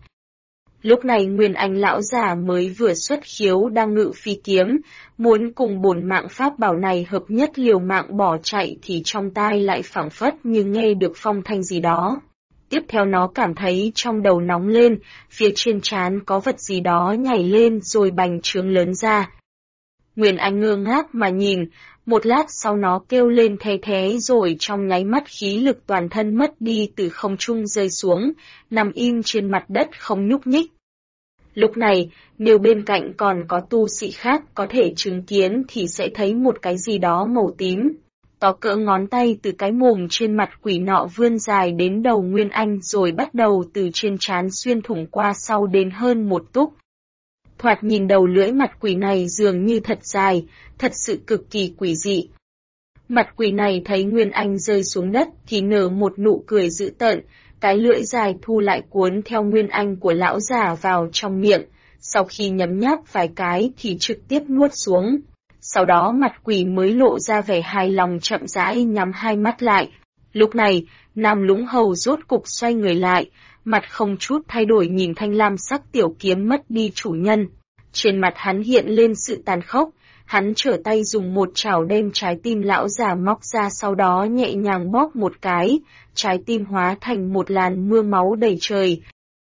[SPEAKER 1] Lúc này Nguyên Anh lão già mới vừa xuất khiếu đang ngự phi kiếm, muốn cùng bổn mạng pháp bảo này hợp nhất liều mạng bỏ chạy thì trong tai lại phảng phất như nghe được phong thanh gì đó. Tiếp theo nó cảm thấy trong đầu nóng lên, phía trên trán có vật gì đó nhảy lên rồi bành trướng lớn ra. Nguyên Anh ngơ ngác mà nhìn, một lát sau nó kêu lên the thế rồi trong nháy mắt khí lực toàn thân mất đi từ không trung rơi xuống, nằm im trên mặt đất không nhúc nhích. Lúc này, nếu bên cạnh còn có tu sĩ khác có thể chứng kiến thì sẽ thấy một cái gì đó màu tím, to cỡ ngón tay từ cái mồm trên mặt quỷ nọ vươn dài đến đầu Nguyên Anh rồi bắt đầu từ trên trán xuyên thủng qua sau đến hơn một túc. Thoạt nhìn đầu lưỡi mặt quỷ này dường như thật dài, thật sự cực kỳ quỷ dị. Mặt quỷ này thấy Nguyên Anh rơi xuống đất thì nở một nụ cười dữ tợn, cái lưỡi dài thu lại cuốn theo Nguyên Anh của lão già vào trong miệng, sau khi nhấm nháp vài cái thì trực tiếp nuốt xuống. Sau đó mặt quỷ mới lộ ra vẻ hài lòng chậm rãi nhắm hai mắt lại. Lúc này, Nam Lũng Hầu rốt cục xoay người lại, mặt không chút thay đổi nhìn thanh lam sắc tiểu kiếm mất đi chủ nhân. Trên mặt hắn hiện lên sự tàn khốc, hắn trở tay dùng một chảo đem trái tim lão già móc ra sau đó nhẹ nhàng bóp một cái, trái tim hóa thành một làn mưa máu đầy trời.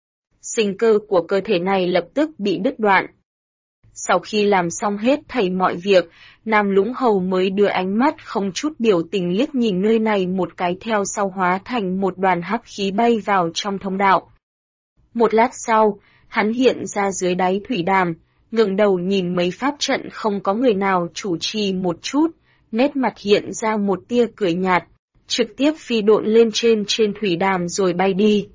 [SPEAKER 1] Sinh cơ của cơ thể này lập tức bị đứt đoạn. Sau khi làm xong hết thảy mọi việc, Nam Lũng Hầu mới đưa ánh mắt không chút biểu tình liếc nhìn nơi này một cái theo sau hóa thành một đoàn hắc khí bay vào trong thông đạo. Một lát sau, hắn hiện ra dưới đáy thủy đàm, ngẩng đầu nhìn mấy pháp trận không có người nào chủ trì một chút, nét mặt hiện ra một tia cười nhạt, trực tiếp phi độn lên trên thủy đàm rồi bay đi.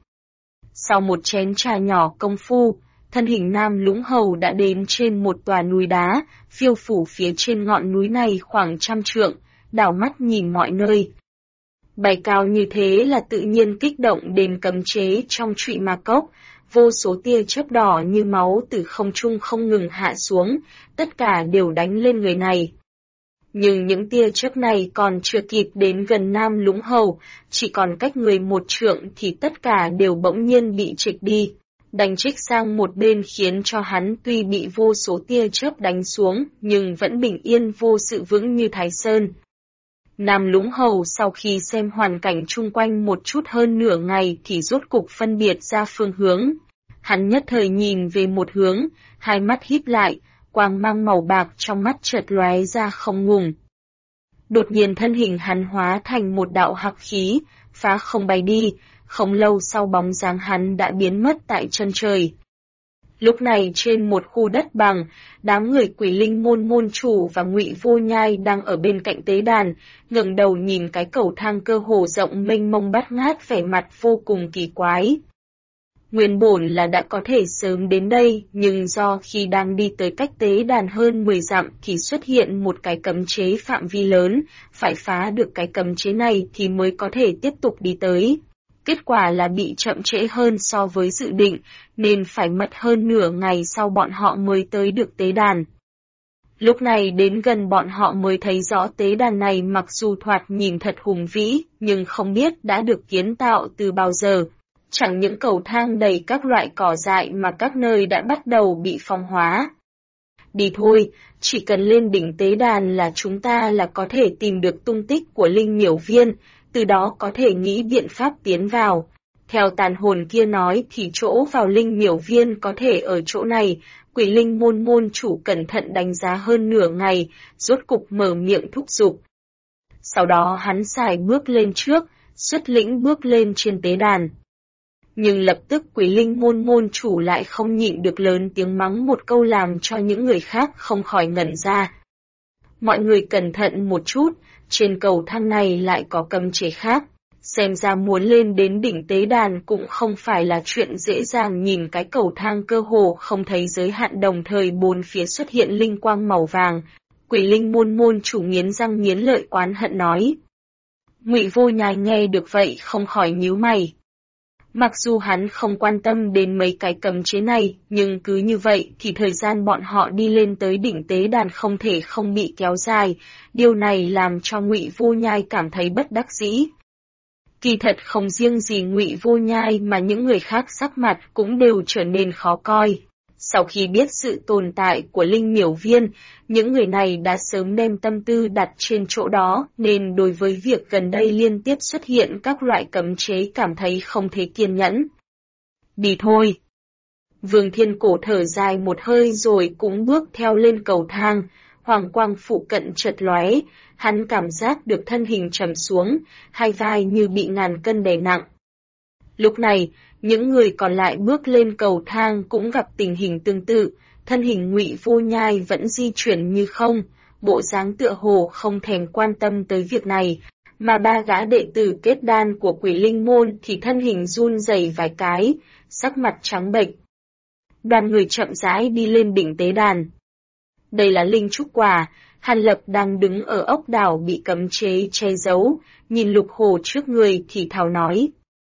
[SPEAKER 1] Sau một chén trà nhỏ công phu, thân hình Nam Lũng Hầu đã đến trên một tòa núi đá, phiêu phủ phía trên ngọn núi này khoảng 100 trượng, đảo mắt nhìn mọi nơi. Bay cao như thế là tự nhiên kích động đến cấm chế trong Trụy Ma Cốc, vô số tia chớp đỏ như máu từ không trung không ngừng hạ xuống, tất cả đều đánh lên người này. Nhưng những tia chớp này còn chưa kịp đến gần Nam Lũng Hầu, chỉ còn cách người một trượng thì tất cả đều bỗng nhiên bị trịch đi, đánh trích sang một bên khiến cho hắn tuy bị vô số tia chớp đánh xuống nhưng vẫn bình yên vô sự vững như Thái Sơn. Nam Lũng Hầu sau khi xem hoàn cảnh chung quanh một chút hơn nửa ngày thì rốt cục phân biệt ra phương hướng. Hắn nhất thời nhìn về một hướng, hai mắt híp lại, quang mang màu bạc trong mắt chợt lóe ra không ngừng. Đột nhiên thân hình hắn hóa thành một đạo hắc khí, phá không bay đi, không lâu sau bóng dáng hắn đã biến mất tại chân trời. Lúc này trên một khu đất bằng, đám người Quỷ Linh môn môn chủ và Ngụy Vô Nhai đang ở bên cạnh tế đàn, ngẩng đầu nhìn cái cầu thang cơ hồ rộng mênh mông bát ngát vẻ mặt vô cùng kỳ quái. Nguyên bổn là đã có thể sớm đến đây, nhưng do khi đang đi tới cách tế đàn hơn 10 dặm thì xuất hiện một cái cấm chế phạm vi lớn, phải phá được cái cấm chế này thì mới có thể tiếp tục đi tới. Kết quả là bị chậm trễ hơn so với dự định, nên phải mất hơn nửa ngày sau bọn họ mới tới được tế đàn. Lúc này đến gần bọn họ mới thấy rõ tế đàn này mặc dù thoạt nhìn thật hùng vĩ, nhưng không biết đã được kiến tạo từ bao giờ. Chẳng những cầu thang đầy các loại cỏ dại mà các nơi đã bắt đầu bị phong hóa. Đi thôi, chỉ cần lên đỉnh tế đàn là chúng ta là có thể tìm được tung tích của Linh Miểu Viên, từ đó có thể nghĩ biện pháp tiến vào. Theo tàn hồn kia nói thì chỗ vào Linh Miểu Viên có thể ở chỗ này. Quỷ Linh môn môn chủ cẩn thận đánh giá hơn nửa ngày, rốt cục mở miệng thúc giục. Sau đó hắn xài bước lên trước, xuất lĩnh bước lên trên tế đàn. Nhưng lập tức Quỷ Linh môn môn chủ lại không nhịn được lớn tiếng mắng một câu làm cho những người khác không khỏi ngẩn ra. Mọi người cẩn thận một chút, trên cầu thang này lại có cấm chế khác. Xem ra muốn lên đến đỉnh tế đàn cũng không phải là chuyện dễ dàng, nhìn cái cầu thang cơ hồ không thấy giới hạn đồng thời bốn phía xuất hiện linh quang màu vàng. Quỷ Linh môn môn chủ nghiến răng nghiến lợi oán hận nói. Ngụy Vô Nhai nghe được vậy không khỏi nhíu mày. Mặc dù hắn không quan tâm đến mấy cái cấm chế này, nhưng cứ như vậy thì thời gian bọn họ đi lên tới đỉnh tế đàn không thể không bị kéo dài, điều này làm cho Ngụy Vô Nhai cảm thấy bất đắc dĩ. Kỳ thật không riêng gì Ngụy Vô Nhai mà những người khác sắc mặt cũng đều trở nên khó coi. Sau khi biết sự tồn tại của Linh Miểu Viên, những người này đã sớm đem tâm tư đặt trên chỗ đó, nên đối với việc gần đây liên tiếp xuất hiện các loại cấm chế cảm thấy không thể kiên nhẫn. Đi thôi. Vương Thiên Cổ thở dài một hơi rồi cũng bước theo lên cầu thang, hoàng quang phụ cận chợt lóe, hắn cảm giác được thân hình trầm xuống, hai vai như bị ngàn cân đè nặng. Lúc này, những người còn lại bước lên cầu thang cũng gặp tình hình tương tự, thân hình Ngụy Vô Nhai vẫn di chuyển như không, bộ dáng tựa hồ không thèm quan tâm tới việc này, mà ba gã đệ tử kết đan của Quỷ Linh môn thì thân hình run rẩy vài cái, sắc mặt trắng bệch. Đoàn người chậm rãi đi lên đỉnh tế đàn. Đây là linh trúc quả, Hàn Lập đang đứng ở ốc đảo bị cấm chế che giấu, nhìn Lục Hồ trước người thì thào nói.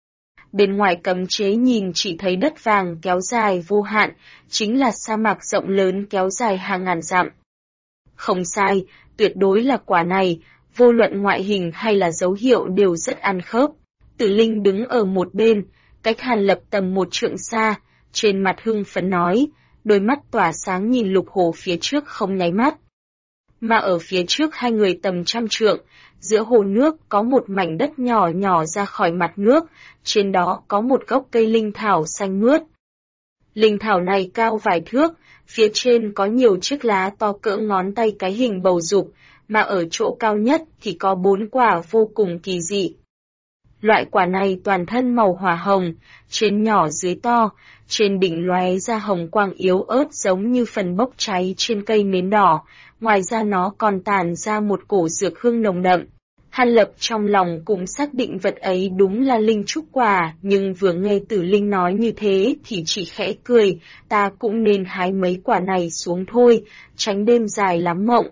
[SPEAKER 1] Bên ngoài cấm chế nhìn chỉ thấy đất vàng kéo dài vô hạn, chính là sa mạc rộng lớn kéo dài hàng ngàn dặm. Không sai, tuyệt đối là quả này, vô luận ngoại hình hay là dấu hiệu đều rất ăn khớp. Tử Linh đứng ở một bên, cách Hàn Lập tầm 1 trượng xa, trên mặt hưng phấn nói, đôi mắt tỏa sáng nhìn Lục Hồ phía trước không nháy mắt. Mà ở phía trước hai người tầm 100 trượng, giữa hồ nước có một mảnh đất nhỏ nhỏ ra khỏi mặt nước, trên đó có một gốc cây linh thảo xanh mướt. Linh thảo này cao vài thước, phía trên có nhiều chiếc lá to cỡ ngón tay cái hình bầu dục, mà ở chỗ cao nhất thì có 4 quả vô cùng kỳ dị. Loại quả này toàn thân màu hỏa hồng, trên nhỏ dưới to, trên đỉnh lóe ra hồng quang yếu ớt giống như phần bốc cháy trên cây nến đỏ, ngoài ra nó còn tản ra một cổ dược hương nồng đậm. Hàn Lập trong lòng cũng xác định vật ấy đúng là linh trúc quả, nhưng vừa nghe Tử Linh nói như thế thì chỉ khẽ cười, ta cũng nên hái mấy quả này xuống thôi, tránh đêm dài lắm mộng.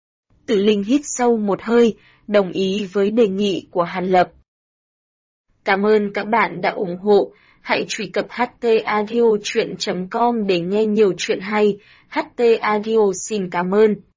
[SPEAKER 1] Tử Linh hít sâu một hơi, đồng ý với đề nghị của Hàn Lập. Cảm ơn các bạn đã ủng hộ, hãy truy cập htaudio.com để nghe nhiều chuyện hay, HT Audio xin cảm ơn.